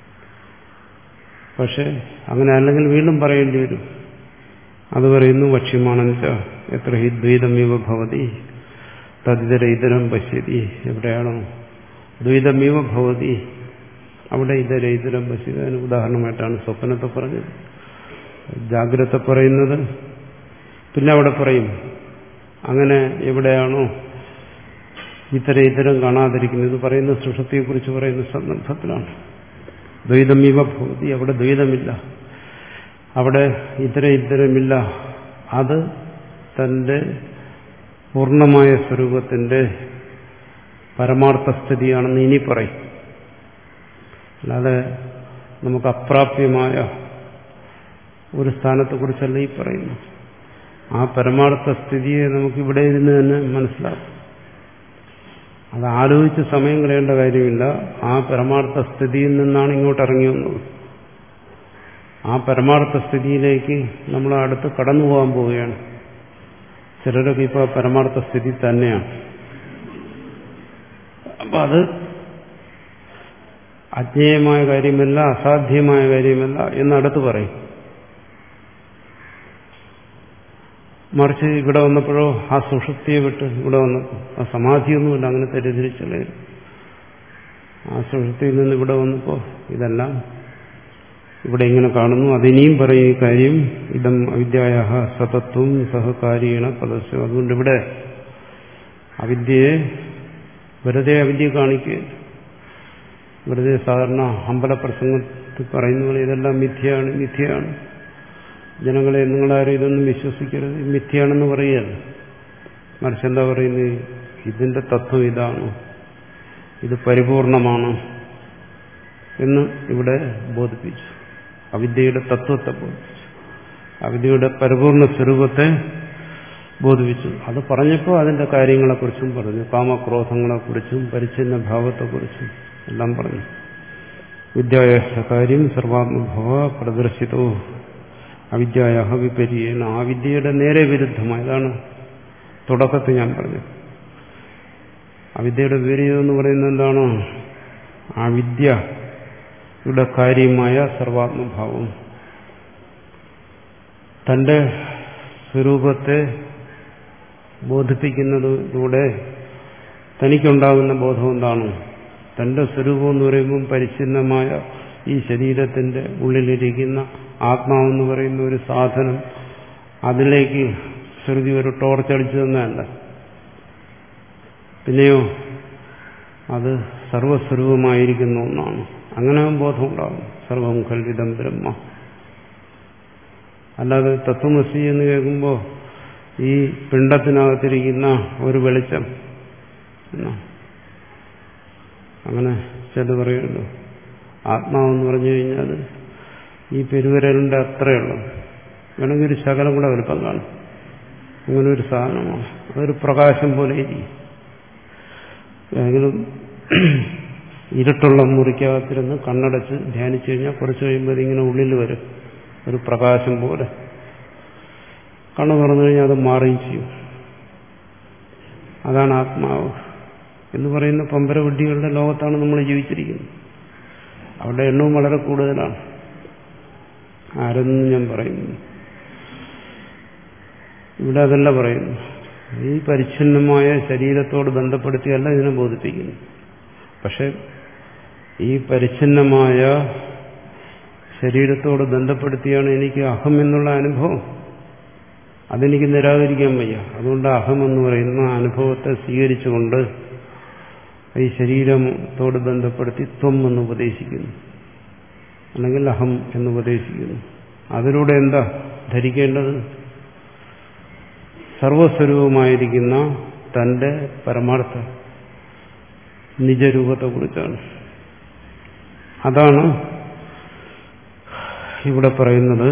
പക്ഷെ അങ്ങനെ അല്ലെങ്കിൽ വീണ്ടും പറയേണ്ടി വരും. അത് പറയുന്നു വക്ഷ്യമാണെന്ന് വെച്ചാൽ എത്ര ഹി ദ്വൈതമീവ ഭവതി തദിതര ഇതരം പശ്യതി. എവിടെയാണോ ദ്വൈതമീവ ഭവതി അവിടെ ഇതര ഇതരം പശ്യതി. അതിന് ഉദാഹരണമായിട്ടാണ് സ്വപ്നത്തെ പറഞ്ഞത്, ജാഗ്രത പറയുന്നത്. പിന്നെ അവിടെ പറയും അങ്ങനെ എവിടെയാണോ ഇതര ഇതരം കാണാതിരിക്കുന്നത് പറയുന്ന സുഷുപ്തിയെക്കുറിച്ച് പറയുന്ന സന്ദർഭത്തിലാണ്. ദ്വൈതമീവ ഭവതി അവിടെ ദ്വൈതമില്ല, അവിടെ ഇതര ഇതരമില്ല. അത് തന്റെ പൂർണ്ണമായ സ്വരൂപത്തിന്റെ പരമാർത്ഥസ്ഥിതിയാണെന്ന് ഇനി പറയും. അല്ലാതെ നമുക്ക് അപ്രാപ്യമായ ഒരു സ്ഥാനത്തെക്കുറിച്ചല്ല ഈ പറയുന്നു. ആ പരമാർത്ഥ സ്ഥിതിയെ നമുക്കിവിടെ ഇരുന്ന് തന്നെ മനസ്സിലാക്കും. അത് ആലോചിച്ച് സമയം കളയേണ്ട കാര്യമില്ല. ആ പരമാർത്ഥ സ്ഥിതിയിൽ നിന്നാണ് ഇങ്ങോട്ട് ഇറങ്ങി വന്നത്. ആ പരമാർത്ഥ സ്ഥിതിയിലേക്ക് നമ്മൾ അടുത്ത് കടന്നു പോകാൻ പോവുകയാണ്. ചിലരൊക്കെ ഇപ്പോൾ പരമാർത്ഥ സ്ഥിതി തന്നെയാണ്. അപ്പൊ അത് അജ്ഞേയമായ കാര്യമല്ല, അസാധ്യമായ കാര്യമല്ല എന്നടുത്ത് പറയും. മറിച്ച് ഇവിടെ വന്നപ്പോഴോ ആ സുഷുപ്തിയെ വിട്ട് ഇവിടെ വന്നപ്പോൾ ആ സമാധിയൊന്നുമില്ല, അങ്ങനെ തെറ്റിദ്ധരിച്ചല്ലേ. ആ സുഷുപ്തിയിൽ നിന്ന് ഇവിടെ വന്നപ്പോൾ ഇതെല്ലാം ഇവിടെ ഇങ്ങനെ കാണുന്നു. അതിനെയും പറയും ഈ കാര്യം ഇതം അവിദ്യായ സതത്വം സഹകാരീണ പദസ്യം. അതുകൊണ്ട് ഇവിടെ അവിദ്യയെ വെറുതെ അവിദ്യ കാണിക്കുക, വെറുതെ സാധാരണ അമ്പലപ്രസംഗത്തിൽ പറയുന്ന പോലെ ഇതെല്ലാം മിഥ്യയാണ് മിഥ്യയാണ്, ജനങ്ങളെ നിങ്ങളാരും ഇതൊന്നും വിശ്വസിക്കരുത്, മിഥ്യയാണെന്ന് പറയുകയല്ല. മറിച്ച് എന്താ പറയുന്നത്, ഇതിന്റെ തത്വം ഇതാണ്, ഇത് പരിപൂർണമാണ് എന്ന് ഇവിടെ ബോധിപ്പിച്ചു. അവിദ്യയുടെ തത്വത്തെ ബോധിപ്പിച്ചു, അവിദ്യയുടെ പരിപൂർണ സ്വരൂപത്തെ ബോധിപ്പിച്ചു. അത് പറഞ്ഞപ്പോൾ അതിന്റെ കാര്യങ്ങളെക്കുറിച്ചും പറഞ്ഞു, കാമക്രോധങ്ങളെക്കുറിച്ചും പരിച്ഛിന്ന ഭാവത്തെക്കുറിച്ചും എല്ലാം പറഞ്ഞു. വിദ്യായ കാര്യം സർവാത്മഭവ പ്രദർശിതോ അവിദ്യായ വിപരീന. ആ വിദ്യയുടെ നേരെ വിരുദ്ധമായതാണ് തുടക്കത്തിൽ ഞാൻ പറഞ്ഞത്. അവിദ്യയുടെ വിപരീതം എന്ന് പറയുന്നത് എന്താണ്? ആ വിദ്യയുടെ കാര്യമായ സർവാത്മഭാവം, തന്റെ സ്വരൂപത്തെ ബോധിപ്പിക്കുന്നതിലൂടെ തനിക്കുണ്ടാകുന്ന ബോധം എന്താണ്? തന്റെ സ്വരൂപം എന്ന് പറയുമ്പം പരിച്ഛിന്നമായ ഈ ശരീരത്തിന്റെ ഉള്ളിലിരിക്കുന്ന ആത്മാവെന്ന് പറയുന്ന ഒരു സാധനം, അതിലേക്ക് ശ്രുതി ഒരു ടോർച്ചടിച്ചു തന്നതല്ല. പിന്നെയോ അത് സർവസ്വരൂപമായിരിക്കുന്ന ഒന്നാണ്. അങ്ങനെ ബോധമുണ്ടാകും. സർവം കൽവിതം ബ്രഹ്മ. അല്ലാതെ തത്വമസി എന്ന് കേൾക്കുമ്പോൾ ഈ പിണ്ടത്തിനകത്തിരിക്കുന്ന ഒരു വെളിച്ചം എന്നാ അങ്ങനെ ചില പറയുമല്ലോ. ആത്മാവെന്ന് പറഞ്ഞു കഴിഞ്ഞാൽ ഈ പെരുവിരലിന്റെ അത്രയുള്ളത്, വേണമെങ്കിൽ ഒരു ശകലം കൂടെ വലുപ്പം കാണും. അങ്ങനെ ഒരു സാധനമാണ്. അതൊരു പ്രകാശം പോലെ ഇരിക്കും. ഏതെങ്കിലും ഇരുട്ടുള്ള മുറിക്കകത്തിരുന്ന് കണ്ണടച്ച് ധ്യാനിച്ചു കഴിഞ്ഞാൽ കുറച്ച് കഴിയുമ്പോൾ ഇതിങ്ങനെ ഉള്ളിൽ വരും, ഒരു പ്രകാശം പോലെ. കണ്ണു തുറന്നു കഴിഞ്ഞാൽ അത് മാറുകയും ചെയ്യും. അതാണ് ആത്മാവ് എന്ന് പറയുന്ന പമ്പരവിഡ്ഢികളുടെ ലോകത്താണ് നമ്മൾ ജീവിച്ചിരിക്കുന്നത്. അവിടെ എണ്ണവും വളരെ കൂടുതലാണ്. ആരെന്നും ഞാൻ പറയുന്നു. ഇവിടെ അതല്ല പറയുന്നു. ഈ പരിച്ഛിന്നമായ ശരീരത്തോട് ബന്ധപ്പെടുത്തിയല്ല ഇതിനെ ബോധിപ്പിക്കുന്നു. പക്ഷെ ഈ പരിച്ഛിന്നമായ ശരീരത്തോട് ബന്ധപ്പെടുത്തിയാണ് എനിക്ക് അഹം എന്നുള്ള അനുഭവം. അതെനിക്ക് നിരാകരിക്കാൻ വയ്യ. അതുകൊണ്ട് അഹം എന്ന് പറയുന്ന അനുഭവത്തെ സ്വീകരിച്ചുകൊണ്ട് ഈ ശരീരത്തോട് ബന്ധപ്പെടുത്തി ത്വം എന്ന് ഉപദേശിക്കുന്നു, അല്ലെങ്കിൽ അഹം എന്ന് ഉപദേശിക്കുന്നു. അതിലൂടെ എന്താ ധരിക്കേണ്ടത്? സർവസ്വരൂപമായിരിക്കുന്ന തന്റെ പരമാർത്ഥ നിജരൂപത്തെക്കുറിച്ചാണ്. അതാണ് ഇവിടെ പറയുന്നത്.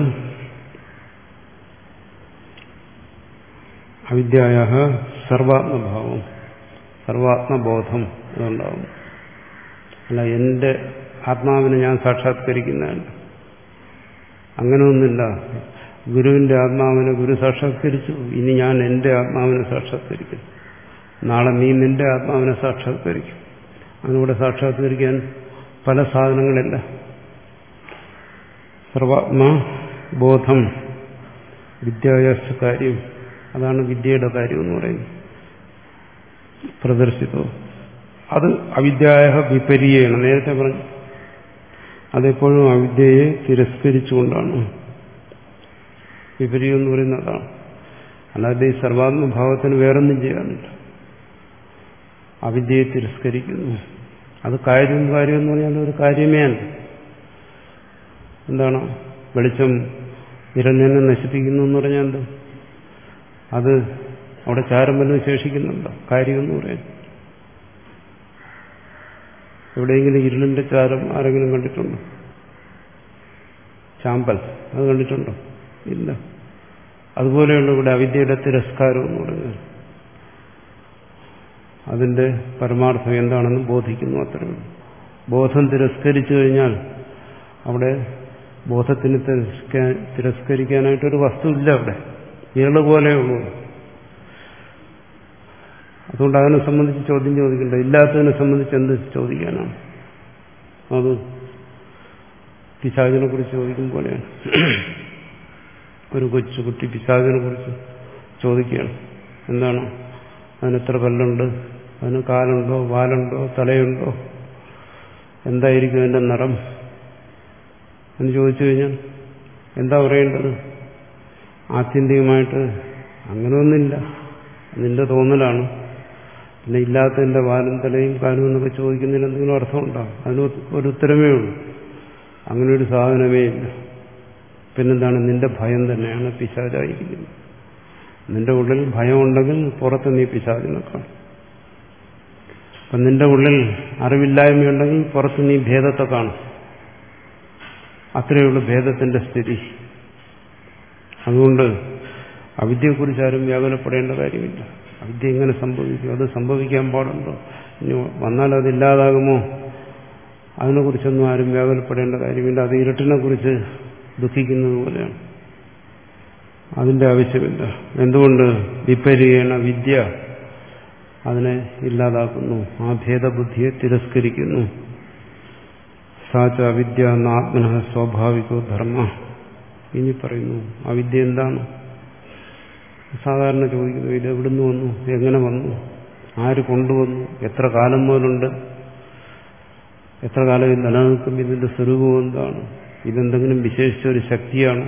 അവിദ്യായ സർവാത്മഭാവം, സർവാത്മബോധം അതുണ്ടാവും. അല്ല എന്റെ ആത്മാവിനെ ഞാൻ സാക്ഷാത്കരിക്കുന്നതല്ല, അങ്ങനെയൊന്നുമില്ല. ഗുരുവിന്റെ ആത്മാവിനെ ഗുരു സാക്ഷാത്കരിച്ചു, ഇനി ഞാൻ എന്റെ ആത്മാവിനെ സാക്ഷാത്കരിക്കുന്നു. നാളെ നീ നിന്റെ ആത്മാവിനെ സാക്ഷാത്കരിക്കും. അതിലൂടെ സാക്ഷാത്കരിക്കാൻ പല സാധനങ്ങളില്ല. സർവാത്മാ ബോധം വിദ്യാഭ്യാസ കാര്യം, അതാണ് വിദ്യയുടെ കാര്യം എന്ന് പറയുന്നത്. പ്രദർശിതോ അത് അവിദ്യായ വിപരീയാണ്. നേരത്തെ പറഞ്ഞു അതെപ്പോഴും അവിദ്യയെ തിരസ്കരിച്ചുകൊണ്ടാണ്. വിപരീയം എന്ന് പറയുന്നത് അതാണ്. അല്ലാതെ ഈ സർവാത്മഭാവത്തിന് വേറൊന്നും ചെയ്യാനില്ല. അവിദ്യയെ തിരസ്കരിക്കുന്നു. അത് കാര്യം കാര്യം എന്ന് പറഞ്ഞാൽ ഒരു കാര്യമേ അല്ല. എന്താണ് വെളിച്ചം ഇരഞ്ഞനെ നശിപ്പിക്കുന്നു എന്ന് പറഞ്ഞാൽ എന്ത്? അത് അവിടെ ചാരം വല്ലതും ശേഷിക്കുന്നുണ്ടോ? കാര്യമെന്ന് പറയാൻ എവിടെയെങ്കിലും ഇരുളിന്റെ ചാരം ആരെങ്കിലും കണ്ടിട്ടുണ്ടോ? ചാമ്പൽ അത് കണ്ടിട്ടുണ്ടോ? ഇല്ല. അതുപോലെയുള്ള ഇവിടെ അവിദ്യയുടെ തിരസ്കാരം എന്ന് പറഞ്ഞാൽ അതിന്റെ പരമാർത്ഥം എന്താണെന്ന് ബോധിക്കുന്നു, അത്രയുള്ളൂ. ബോധം തിരസ്കരിച്ചു കഴിഞ്ഞാൽ അവിടെ ബോധത്തിന് തിരസ്കരിക്കാനായിട്ടൊരു വസ്തുവില്ല. അവിടെ ഇരുള് പോലെയുള്ളൂ. അതുകൊണ്ട് അതിനെ സംബന്ധിച്ച് ചോദ്യം ചോദിക്കണ്ട. ഇല്ലാത്തതിനെ സംബന്ധിച്ച് എന്ത് ചോദിക്കാനാണ്? അത് പിശാചിനെ കുറിച്ച് ചോദിക്കും പോലെയാണ്. ഒരു കൊച്ചു കുട്ടി പിശാചിനെ കുറിച്ച് ചോദിക്കുകയാണ്. എന്താണ്? അതിനെത്ര പല്ലുണ്ട്? അതിന് കാലുണ്ടോ, വാലുണ്ടോ, തലയുണ്ടോ, എന്തായിരിക്കും അതിന്റെ നിറം എന്ന് ചോദിച്ചു കഴിഞ്ഞാൽ എന്താ പറയേണ്ടത്? ആത്യന്തികമായിട്ട് അങ്ങനെയൊന്നുമില്ല, നിന്റെ തോന്നലാണ്. പിന്നെ ഇല്ലാത്തതിന്റെ വാലും തലയും കാലും എന്നൊക്കെ ചോദിക്കുന്നതിന് എന്തെങ്കിലും അർത്ഥമുണ്ടാകും? അതിന് ഒരു ഉത്തരമേ ഉള്ളൂ, അങ്ങനെ ഒരു സാധനമേ ഇല്ല. പിന്നെന്താണ്? നിന്റെ ഭയം തന്നെയാണ് പിശാചായിരിക്കുന്നത്. നിന്റെ ഉള്ളിൽ ഭയമുണ്ടെങ്കിൽ പുറത്ത് നീ പിശാചിനെ കാണും. അപ്പം നിന്റെ ഉള്ളിൽ അറിവില്ലായ്മയുണ്ടെങ്കിൽ പുറത്ത് നീ ഭേദത്തെ കാണും. അത്രയുള്ള ഭേദത്തിന്റെ സ്ഥിതി. അതുകൊണ്ട് അവിദ്യയെക്കുറിച്ച് ആരും വ്യാകുലപ്പെടേണ്ട കാര്യമില്ല. അവിദ്യ എങ്ങനെ സംഭവിക്കും? അത് സംഭവിക്കാൻ പാടുണ്ടോ? ഇനി വന്നാൽ അതില്ലാതാകുമോ? അതിനെക്കുറിച്ചൊന്നും ആരും വ്യാകുലപ്പെടേണ്ട കാര്യമില്ല. അത് ഇരുട്ടിനെ കുറിച്ച് ദുഃഖിക്കുന്നത് പോലെയാണ്. അതിന്റെ ആവശ്യമില്ല. എന്തുകൊണ്ട്? വിപരീണ വിദ്യ അതിനെ ഇല്ലാതാക്കുന്നു, ആ ഭേദബുദ്ധിയെ തിരസ്കരിക്കുന്നു. സാച്ച അവിദ്യ ആത്മന സ്വാഭാവികോ ധർമ്മ. ഇനി പറയുന്നു അവിദ്യ എന്താണ്? സാധാരണ ചോദിക്കുന്നു, ഇത് എവിടുന്ന് വന്നു, എങ്ങനെ വന്നു, ആര് കൊണ്ടുവന്നു, എത്ര കാലം മുതലുണ്ട്, എത്ര കാലം ഇത് നിലനിൽക്കും, ഇതിന്റെ സ്വരൂപം എന്താണ്, ഇതെന്തെങ്കിലും വിശേഷിച്ച ഒരു ശക്തിയാണ്?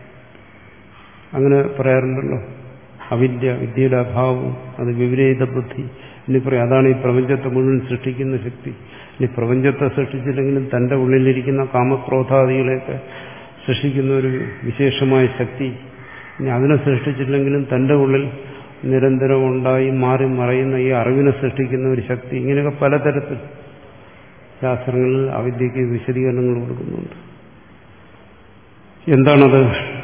അങ്ങനെ പറയാറുണ്ടല്ലോ. അവിദ്യ, വിദ്യയുടെ അഭാവം, അത് വിപരീത ബുദ്ധി. ഇനി പറയും അതാണ് ഈ പ്രപഞ്ചത്തെ മുഴുവൻ സൃഷ്ടിക്കുന്ന ശക്തി. ഇനി പ്രപഞ്ചത്തെ സൃഷ്ടിച്ചില്ലെങ്കിലും തന്റെ ഉള്ളിലിരിക്കുന്ന കാമക്രോധാദികളെയൊക്കെ സൃഷ്ടിക്കുന്ന ഒരു വിശേഷമായ ശക്തി. ഇനി അതിനെ സൃഷ്ടിച്ചില്ലെങ്കിലും തന്റെ ഉള്ളിൽ നിരന്തരം ഉണ്ടായി മാറി മറയുന്ന ഈ അറിവിനെ സൃഷ്ടിക്കുന്ന ഒരു ശക്തി. ഇങ്ങനെയൊക്കെ പലതരത്തിൽ ശാസ്ത്രങ്ങളിൽ അവിദ്യക്ക് വിശദീകരണങ്ങൾ കൊടുക്കുന്നുണ്ട്. എന്താണത്?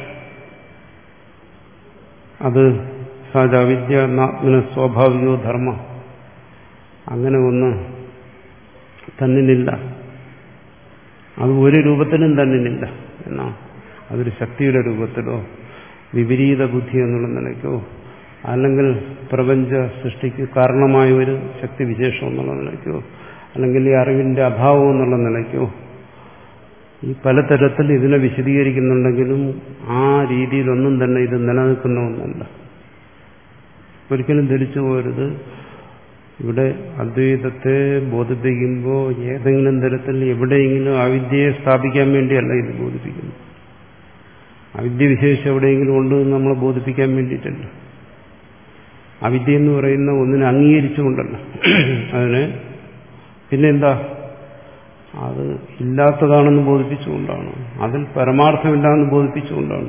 അത് സഹജ അവിദ്യ ആത്മന സ്വാഭാവികോ ധർമ്മ. അങ്ങനെ ഒന്ന് തന്നിനില്ല, അത് ഒരു രൂപത്തിലും തന്നിനില്ല എന്നാ. അതൊരു ശക്തിയുടെ രൂപത്തിലോ വിപരീത ബുദ്ധി എന്നുള്ള നിലയ്ക്കോ അല്ലെങ്കിൽ പ്രപഞ്ച സൃഷ്ടിക്ക് കാരണമായ ഒരു ശക്തി വിശേഷം എന്നുള്ള നിലയ്ക്കോ അല്ലെങ്കിൽ ഈ അറിവിന്റെ അഭാവം എന്നുള്ള നിലയ്ക്കോ ഈ പലതരത്തിൽ ഇതിനെ വിശദീകരിക്കുന്നുണ്ടെങ്കിലും ആ രീതിയിലൊന്നും തന്നെ ഇത് നിലനിൽക്കുന്ന ഒന്നല്ല. ഒരിക്കലും ധരിച്ചു പോരുത് ഇവിടെ അദ്വൈതത്തെ ബോധിപ്പിക്കുമ്പോൾ ഏതെങ്കിലും തരത്തിൽ എവിടെയെങ്കിലും അവിദ്യയെ സ്ഥാപിക്കാൻ വേണ്ടിയല്ല ഇത് ബോധിപ്പിക്കുന്നു. അവിദ്യ വിശേഷിച്ച് എവിടെയെങ്കിലും ഉണ്ട് എന്ന് നമ്മളെ ബോധിപ്പിക്കാൻ വേണ്ടിയിട്ടല്ല. അവിദ്യ എന്ന് പറയുന്ന ഒന്നിനെ അംഗീകരിച്ചുകൊണ്ടല്ല. അതിനെ പിന്നെന്താ, അത് ഇല്ലാത്തതാണെന്ന് ബോധിപ്പിച്ചുകൊണ്ടാണ്, അതിൽ പരമാർത്ഥമില്ലാന്ന് ബോധിപ്പിച്ചുകൊണ്ടാണ്.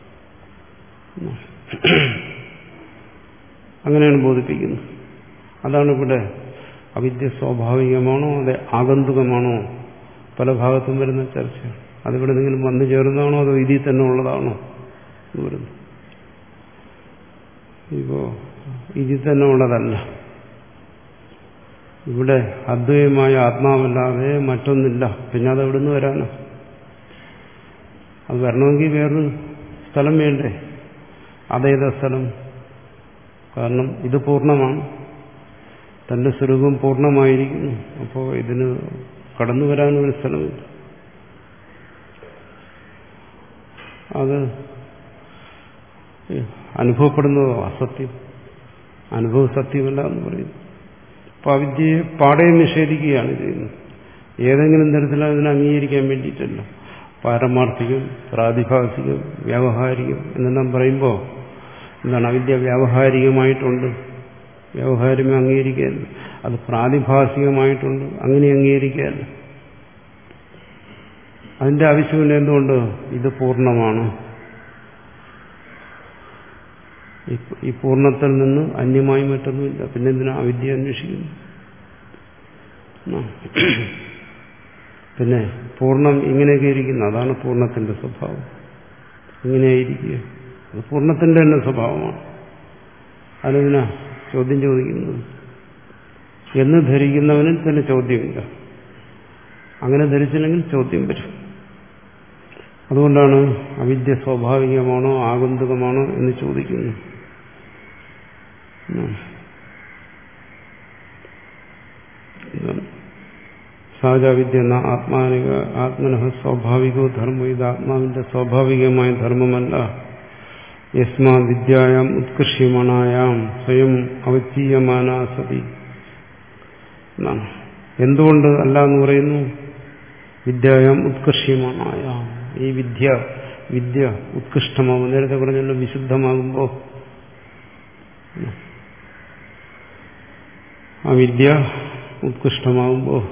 അങ്ങനെയാണ് ബോധിപ്പിക്കുന്നത്. അതാണ് ഇവിടെ അവിദ്യ സ്വാഭാവികമാണോ അതെ ആഗന്തുകമാണോ പല ഭാഗത്തും വരുന്ന ചർച്ചയാണ്. അതിവിടെ എന്തെങ്കിലും വന്നു ചേർന്നതാണോ അതോ ഇതിൽ തന്നെ ഉള്ളതാണോ എന്ന് വരുന്നു. ഇപ്പോ ഇതിൽ തന്നെ ഉള്ളതല്ല. ഇവിടെ അദ്വൈതമായ ആത്മാവല്ലാതെ മറ്റൊന്നില്ല. പിന്നെ അത് എവിടുന്ന് വരാനോ? അത് വരണമെങ്കിൽ വേറൊരു സ്ഥലം വേണ്ടേ? അതേതാ സ്ഥലം? കാരണം ഇത് പൂർണ്ണമാണ്, തന്റെ സ്വരൂപം പൂർണ്ണമായിരിക്കുന്നു. അപ്പോൾ ഇതിന് കടന്നു വരാനൊരു സ്ഥലമില്ല. അത് അനുഭവപ്പെടുന്നതോ അസത്യം, അനുഭവ സത്യമല്ല എന്ന് പറയുന്നു. അപ്പോൾ അവിദ്യയെ പാടെ നിഷേധിക്കുകയാണ് ചെയ്യുന്നത്. ഏതെങ്കിലും തരത്തിൽ അതിനെ അംഗീകരിക്കാൻ വേണ്ടിയിട്ടല്ല. പാരമാർത്ഥികം, പ്രാതിഭാസികം, വ്യാവഹാരികം എന്നെല്ലാം പറയുമ്പോൾ എന്താണ്, അവിദ്യ വ്യാവഹാരികമായിട്ടുണ്ട്, വ്യാവഹാരികം അംഗീകരിക്കാൻ. അത് പ്രാതിഭാസികമായിട്ടുണ്ട്, അങ്ങനെ അംഗീകരിക്കാൻ. അതിന്റെ ആവശ്യമില്ല. എന്തുകൊണ്ട്? ഇത് പൂർണ്ണമാണ്. ഈ പൂർണ്ണത്തിൽ നിന്ന് അന്യമായി മറ്റൊന്നുമില്ല. പിന്നെ എന്തിനാ അവിദ്യ അന്വേഷിക്കുന്നു? പിന്നെ പൂർണ്ണം ഇങ്ങനെയൊക്കെ ഇരിക്കുന്നു. അതാണ് പൂർണ്ണത്തിന്റെ സ്വഭാവം. ഇങ്ങനെയായിരിക്കുക അത് പൂർണ്ണത്തിന്റെ തന്നെ സ്വഭാവമാണ്. അതിനെന്തിനാ ചോദ്യം ചോദിക്കുന്നത്? എന്ന് ധരിക്കുന്നവനിൽ തന്നെ ചോദ്യമില്ല. അങ്ങനെ ധരിച്ചില്ലെങ്കിൽ ചോദ്യം വരും. അതുകൊണ്ടാണ് അവിദ്യ സ്വാഭാവികമാണോ ആഗന്തുകമാണോ എന്ന് ചോദിക്കുന്നത്. സഹജാവിദ്യ എന്ന ആത്മാനിക ആത്മനഃ സ്വാഭാവികോ ധർമ്മോ, ഇത് ആത്മാവിന്റെ സ്വാഭാവികമായ ധർമ്മമല്ല. യസ്മാ വിദ്യായാം ഉത്കൃഷ്യമാണായാം സ്വയം അവചീയമാനാ സതി. എന്തുകൊണ്ട് അല്ല എന്ന് പറയുന്നു? വിദ്യായാം ഉത്കൃഷ്യമാണായാം, ഈ വിദ്യ വിദ്യ ഉത്കൃഷ്ടമാകും. നേരത്തെ പറഞ്ഞല്ലോ, വിശുദ്ധമാകുമ്പോൾ ആ വിദ്യ ഉത്കൃഷ്ടമാകുമ്പോൾ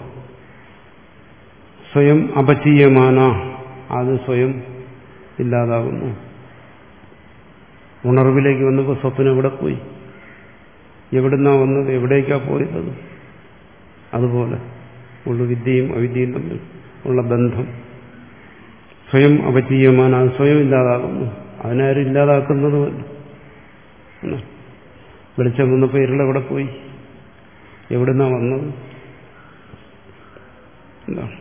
സ്വയം അപചീയമാന, അത് സ്വയം ഇല്ലാതാകുന്നു. ഉണർവിലേക്ക് വന്നപ്പോൾ സ്വപ്നം എവിടെ പോയി? എവിടുന്നാ വന്നത്? എവിടേക്കാ പോയത്? അതുപോലെ ഉള്ള വിദ്യയും അവിദ്യയും തമ്മിൽ ഉള്ള ബന്ധം സ്വയം അപചീയമാന, അത് സ്വയം ഇല്ലാതാകുന്നു. അതിനാരും ഇല്ലാതാക്കുന്നതുമല്ല. വെളിച്ചം വന്നപ്പോൾ ഇരുളെവിടെ പോയി? എവിടുന്നാ വന്നത്? എന്താണ്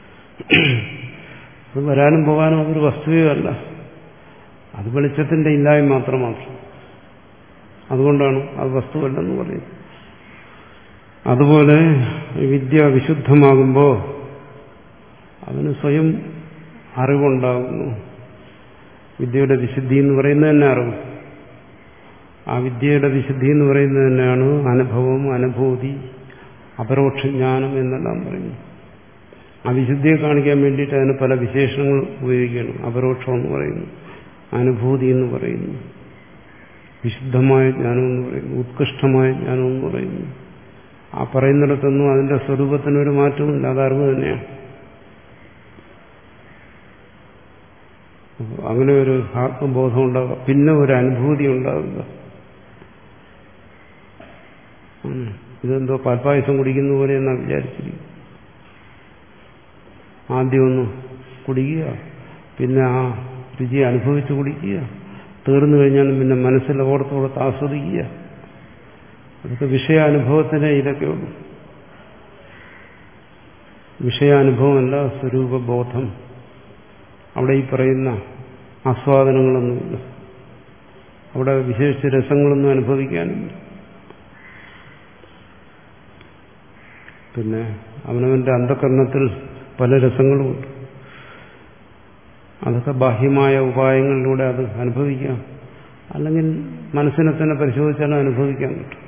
അത്? വരാനും പോകാനും അതൊരു വസ്തുവേ അല്ല. അത് വെളിച്ചത്തിന്റെ ഇല്ലായ്മ മാത്രമാണ്. അതുകൊണ്ടാണ് അത് വസ്തുവല്ലെന്ന് പറയുന്നത്. അതുപോലെ വിദ്യ വിശുദ്ധമാകുമ്പോൾ അതിന് സ്വയം അറിവുണ്ടാകുന്നു. വിദ്യയുടെ വിശുദ്ധി എന്ന് പറയുന്നത് തന്നെ അറിവ്. ആ വിദ്യയുടെ വിശുദ്ധി എന്ന് പറയുന്നത് തന്നെയാണ് അനുഭവം, അനുഭൂതി, അപരോക്ഷ ജ്ഞാനം എന്നെല്ലാം പറയുന്നു. ആ വിശുദ്ധിയെ കാണിക്കാൻ വേണ്ടിയിട്ട് അതിന് പല വിശേഷണങ്ങൾ ഉപയോഗിക്കണം. അപരോക്ഷം എന്ന് പറയുന്നു, അനുഭൂതി എന്ന് പറയുന്നു, വിശുദ്ധമായ ജ്ഞാനം എന്ന് പറയുന്നു, ഉത്കൃഷ്ടമായ ജ്ഞാനം എന്ന് പറയുന്നു. ആ പറയുന്നിടത്തൊന്നും അതിന്റെ സ്വരൂപത്തിനൊരു മാറ്റമില്ല. അത് അറിവ് തന്നെയാണ്. അങ്ങനെ ഒരു ആത്മബോധം ഉണ്ടാകുക, പിന്നെ ഒരു അനുഭൂതി ഉണ്ടാകുക. ഇതെന്തോ പാൽപ്പായസം കുടിക്കുന്ന പോലെ എന്നാണ് വിചാരിച്ചിരിക്കും. ആദ്യം ഒന്ന് കുടിക്കുക, പിന്നെ ആ രുചി അനുഭവിച്ച് കുടിക്കുക, തീർന്നു കഴിഞ്ഞാലും പിന്നെ മനസ്സിൽ ഓർത്തോടത്ത് ആസ്വദിക്കുക. അതൊക്കെ വിഷയാനുഭവത്തിനെ ഇതൊക്കെ ഉള്ളൂ. വിഷയാനുഭവമല്ല സ്വരൂപബോധം. അവിടെ ഈ പറയുന്ന ആസ്വാദനങ്ങളൊന്നുമില്ല. അവിടെ വിശേഷിച്ച രസങ്ങളൊന്നും അനുഭവിക്കാനില്ല. പിന്നെ അവനവന്റെ അന്ധകരണത്തിൽ പല രസങ്ങളുമുണ്ട്. അതൊക്കെ ബാഹ്യമായ ഉപായങ്ങളിലൂടെ അത് അനുഭവിക്കാം. അല്ലെങ്കിൽ മനസ്സിനെ തന്നെ പരിശോധിച്ചാലും അനുഭവിക്കാൻ പറ്റും.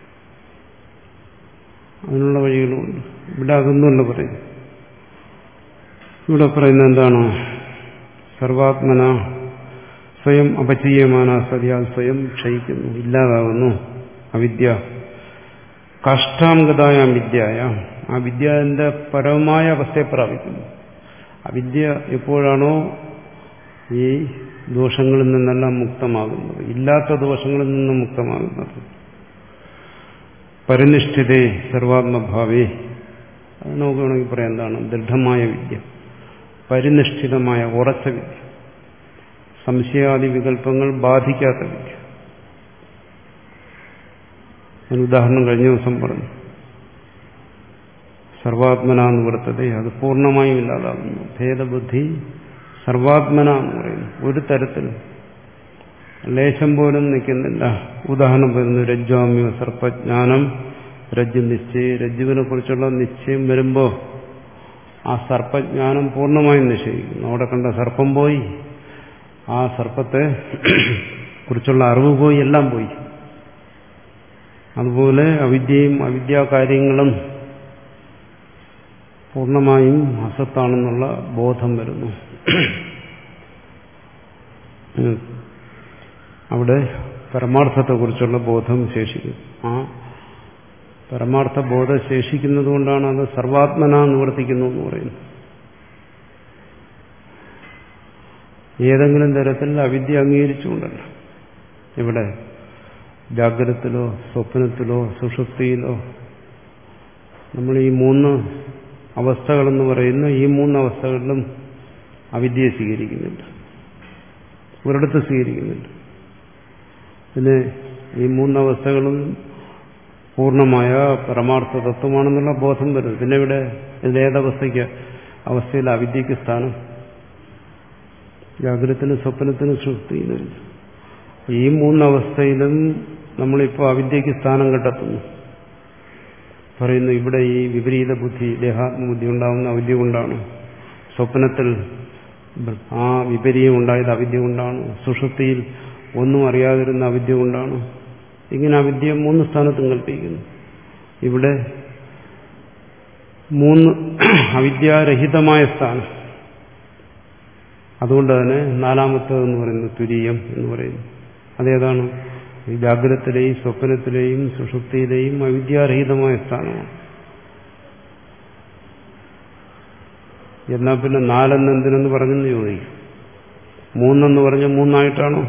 അതിനുള്ള വഴികളുമുണ്ട്. ഇവിടെ അതൊന്നുമല്ല പറയുന്നത്. ഇവിടെ പറയുന്നത് എന്താണ്? സർവാത്മന സ്വയം അപചീയമാന സതിയാൽ സ്വയം ക്ഷയിക്കുന്നു, ഇല്ലാതാകുന്നു അവിദ്യ. കാഷ്ടാംഗതായാം വിദ്യായാം, ആ വിദ്യന്റെ പരമമായ അവസ്ഥയെ പ്രാപിക്കുന്നു. അവിദ്യ എപ്പോഴാണോ ഈ ദോഷങ്ങളിൽ നിന്നെല്ലാം മുക്തമാകുന്നത്, ഇല്ലാത്ത ദോഷങ്ങളിൽ നിന്നും മുക്തമാകുന്നത്, പരിനിഷ്ഠിതേ സർവാത്മഭാവേ, അത് നമുക്ക് വേണമെങ്കിൽ പറയാം എന്താണ്? ദൃഢമായ വിദ്യ, പരിനിഷ്ഠിതമായ ഉറച്ച വിദ്യ, സംശയാദി വികല്പങ്ങൾ ബാധിക്കാത്ത വിദ്യ. ഒരു ഉദാഹരണം കഴിഞ്ഞ ദിവസം പറഞ്ഞു. സർവാത്മന എന്ന് വർത്തതെ, അത് പൂർണ്ണമായും ഇല്ലാതാകുന്നു. ഭേദബുദ്ധി സർവാത്മന എന്ന് പറയുന്നു. ഒരു തരത്തിൽ ലേശം പോലും നിൽക്കുന്നില്ല. ഉദാഹരണം പറയുന്നു, രജ്ജാമ്യ സർപ്പജ്ഞാനം രജ്ജു നിശ്ചയം, രജ്ജുവിനെ കുറിച്ചുള്ള നിശ്ചയം വരുമ്പോൾ ആ സർപ്പജ്ഞാനം പൂർണ്ണമായും നിശ്ചയിക്കുന്നു. അവിടെ കണ്ട സർപ്പം പോയി, ആ സർപ്പത്തെ കുറിച്ചുള്ള അറിവ് പോയി, എല്ലാം പോയി. അതുപോലെ അവിദ്യയും അവിദ്യാകാര്യങ്ങളും പൂർണ്ണമായും അസത്താണെന്നുള്ള ബോധം വരുന്നു. അവിടെ പരമാർത്ഥത്തെക്കുറിച്ചുള്ള ബോധം ശേഷിക്കും. ആ പരമാർത്ഥ ബോധം ശേഷിക്കുന്നത് കൊണ്ടാണ് അത് സർവാത്മന നിവർത്തിക്കുന്നു എന്ന് പറയുന്നത്. ഏതെങ്കിലും തരത്തിൽ അവിദ്യ അംഗീകരിച്ചുകൊണ്ടല്ല. ഇവിടെ ജാഗ്രതത്തിലോ സ്വപ്നത്തിലോ സുഷുപ്തിയിലോ നമ്മൾ ഈ മൂന്ന് അവസ്ഥകളെന്ന് പറയുന്ന ഈ മൂന്ന് അവസ്ഥകളിലും അവിദ്യയെ സ്വീകരിക്കുന്നുണ്ട്, ഒരിടത്ത് സ്വീകരിക്കുന്നുണ്ട്. പിന്നെ ഈ മൂന്നവസ്ഥകളും പൂർണ്ണമായ പരമാർത്ഥ തത്വമാണെന്നുള്ള ബോധം വരുന്നത്. പിന്നെ ഇവിടെ ഇതിലേതവസ്ഥയ്ക്ക് അവസ്ഥയിൽ അവിദ്യക്ക് സ്ഥാനം? ജാഗ്രതത്തിനും സ്വപ്നത്തിനും സുഷുപ്തിയിലും. ഈ മൂന്നവസ്ഥയിലും നമ്മളിപ്പോൾ അവിദ്യക്ക് സ്ഥാനം കണ്ടെത്തുന്നു. പറയുന്നു ഇവിടെ ഈ വിപരീത ബുദ്ധി, ദേഹാത്മബുദ്ധി ഉണ്ടാകുന്ന അവിദ്യ കൊണ്ടാണ്. സ്വപ്നത്തിൽ ആ വിപരീയം ഉണ്ടായത് അവിദ്യ കൊണ്ടാണ്. സുഷുപ്തിയിൽ ഒന്നും അറിയാതിരുന്ന അവിദ്യ കൊണ്ടാണ്. ഇങ്ങനെ അവിദ്യ മൂന്ന് സ്ഥാനത്തും കൽപ്പിക്കുന്നു. ഇവിടെ മൂന്ന് അവിദ്യാരഹിതമായ സ്ഥാനം. അതുകൊണ്ട് തന്നെ നാലാമത്തേതെന്ന് പറയുന്നത് തുരീയം എന്ന് പറയുന്നു. അതേതാണ്? ഈ ജാഗ്രതത്തിലെയും സ്വപ്നത്തിലെയും സുഷുപ്തിയിലെയും അവിദ്യാരഹിതമായ സ്ഥാനമാണ്. എന്നാൽ പിന്നെ നാലെന്ന് എന്തിനെന്ന് പറഞ്ഞെന്ന് ചോദിക്കും. മൂന്നെന്ന് പറഞ്ഞ മൂന്നായിട്ടാണോ?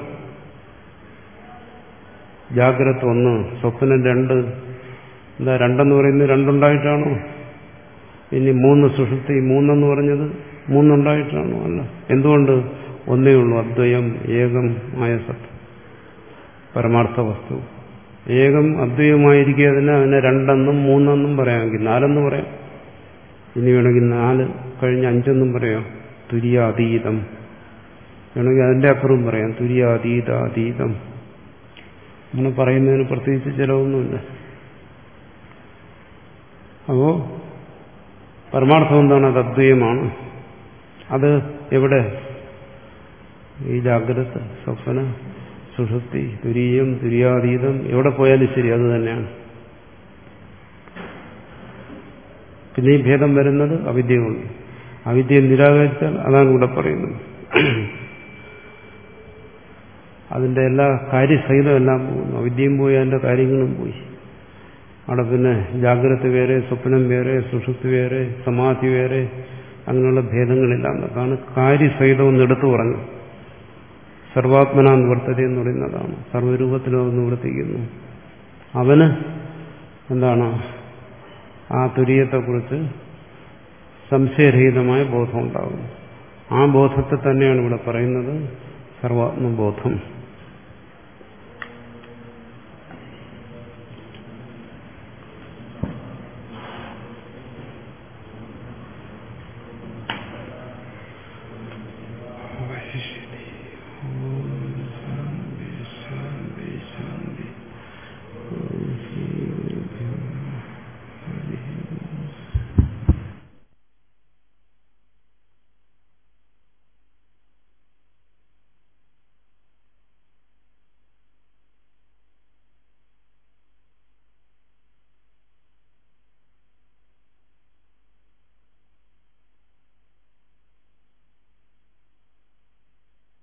ജാഗ്രത ഒന്ന്, സ്വപ്നം രണ്ട്, എന്താ രണ്ടെന്ന് പറയുന്നത് രണ്ടുണ്ടായിട്ടാണോ? ഇനി മൂന്ന് സുഷുപ്തി, മൂന്നെന്ന് പറഞ്ഞത് മൂന്നുണ്ടായിട്ടാണോ? അല്ല. എന്തുകൊണ്ട്? ഒന്നേ ഉള്ളൂ, അദ്വയം ഏകം ആയ സത്ത്, പരമാർത്ഥ വസ്തു. ഏകം അദ്വയമായിരിക്കുക, അതിന് അതിനെ രണ്ടെന്നും മൂന്നെന്നും പറയാമെങ്കിൽ നാലെന്ന് പറയാം. ഇനി വേണമെങ്കിൽ നാല് കഴിഞ്ഞ് അഞ്ചെന്നും പറയാം. തുര്യാതീതം വേണമെങ്കിൽ അതിന്റെ അപ്പുറവും പറയാം, തുര്യാതീത അതീതം. അങ്ങനെ പറയുന്നതിന് പ്രത്യേകിച്ച് ചിലവൊന്നുമില്ല. അപ്പോ പരമാർത്ഥം എന്താണ്? അത് അദ്വയമാണ്. അത് എവിടെ? ഈ ജാഗ്രത, സ്വപ്ന, സുഷുപ്തി, തുരീയം, തുര്യാതീതം, എവിടെ പോയാലും ശരി അത് തന്നെയാണ്. പിന്നെ ഈ ഭേദം വരുന്നത് അവിദ്യ കൊണ്ട്. അവിദ്യയെ നിരാകരിച്ചാൽ അതാണ് ഇവിടെ പറയുന്നത്. അതിന്റെ എല്ലാ കാര്യസഹിതം എല്ലാം പോകുന്നു. അവിദ്യയും പോയി, അതിന്റെ കാര്യങ്ങളും പോയി. അവിടെ പിന്നെ ജാഗ്രത വേറെ, സ്വപ്നം വേറെ, സുഷുപ്തി വേറെ, സമാധി വേറെ, അങ്ങനെയുള്ള ഭേദങ്ങളില്ല. അതാണ് കാര്യസഹിതം ഒന്ന് എടുത്തു പറഞ്ഞു. സർവാത്മന നിവർത്തത എന്ന് പറയുന്നതാണ്. സർവ്വരൂപത്തിലും അത് നിവർത്തിക്കുന്നു. അവന് എന്താണ്? ആ തുര്യത്തെക്കുറിച്ച് സംശയരഹിതമായ ബോധം ഉണ്ടാകുന്നു. ആ ബോധത്തെ തന്നെയാണ് ഇവിടെ പറയുന്നത് സർവാത്മബോധം.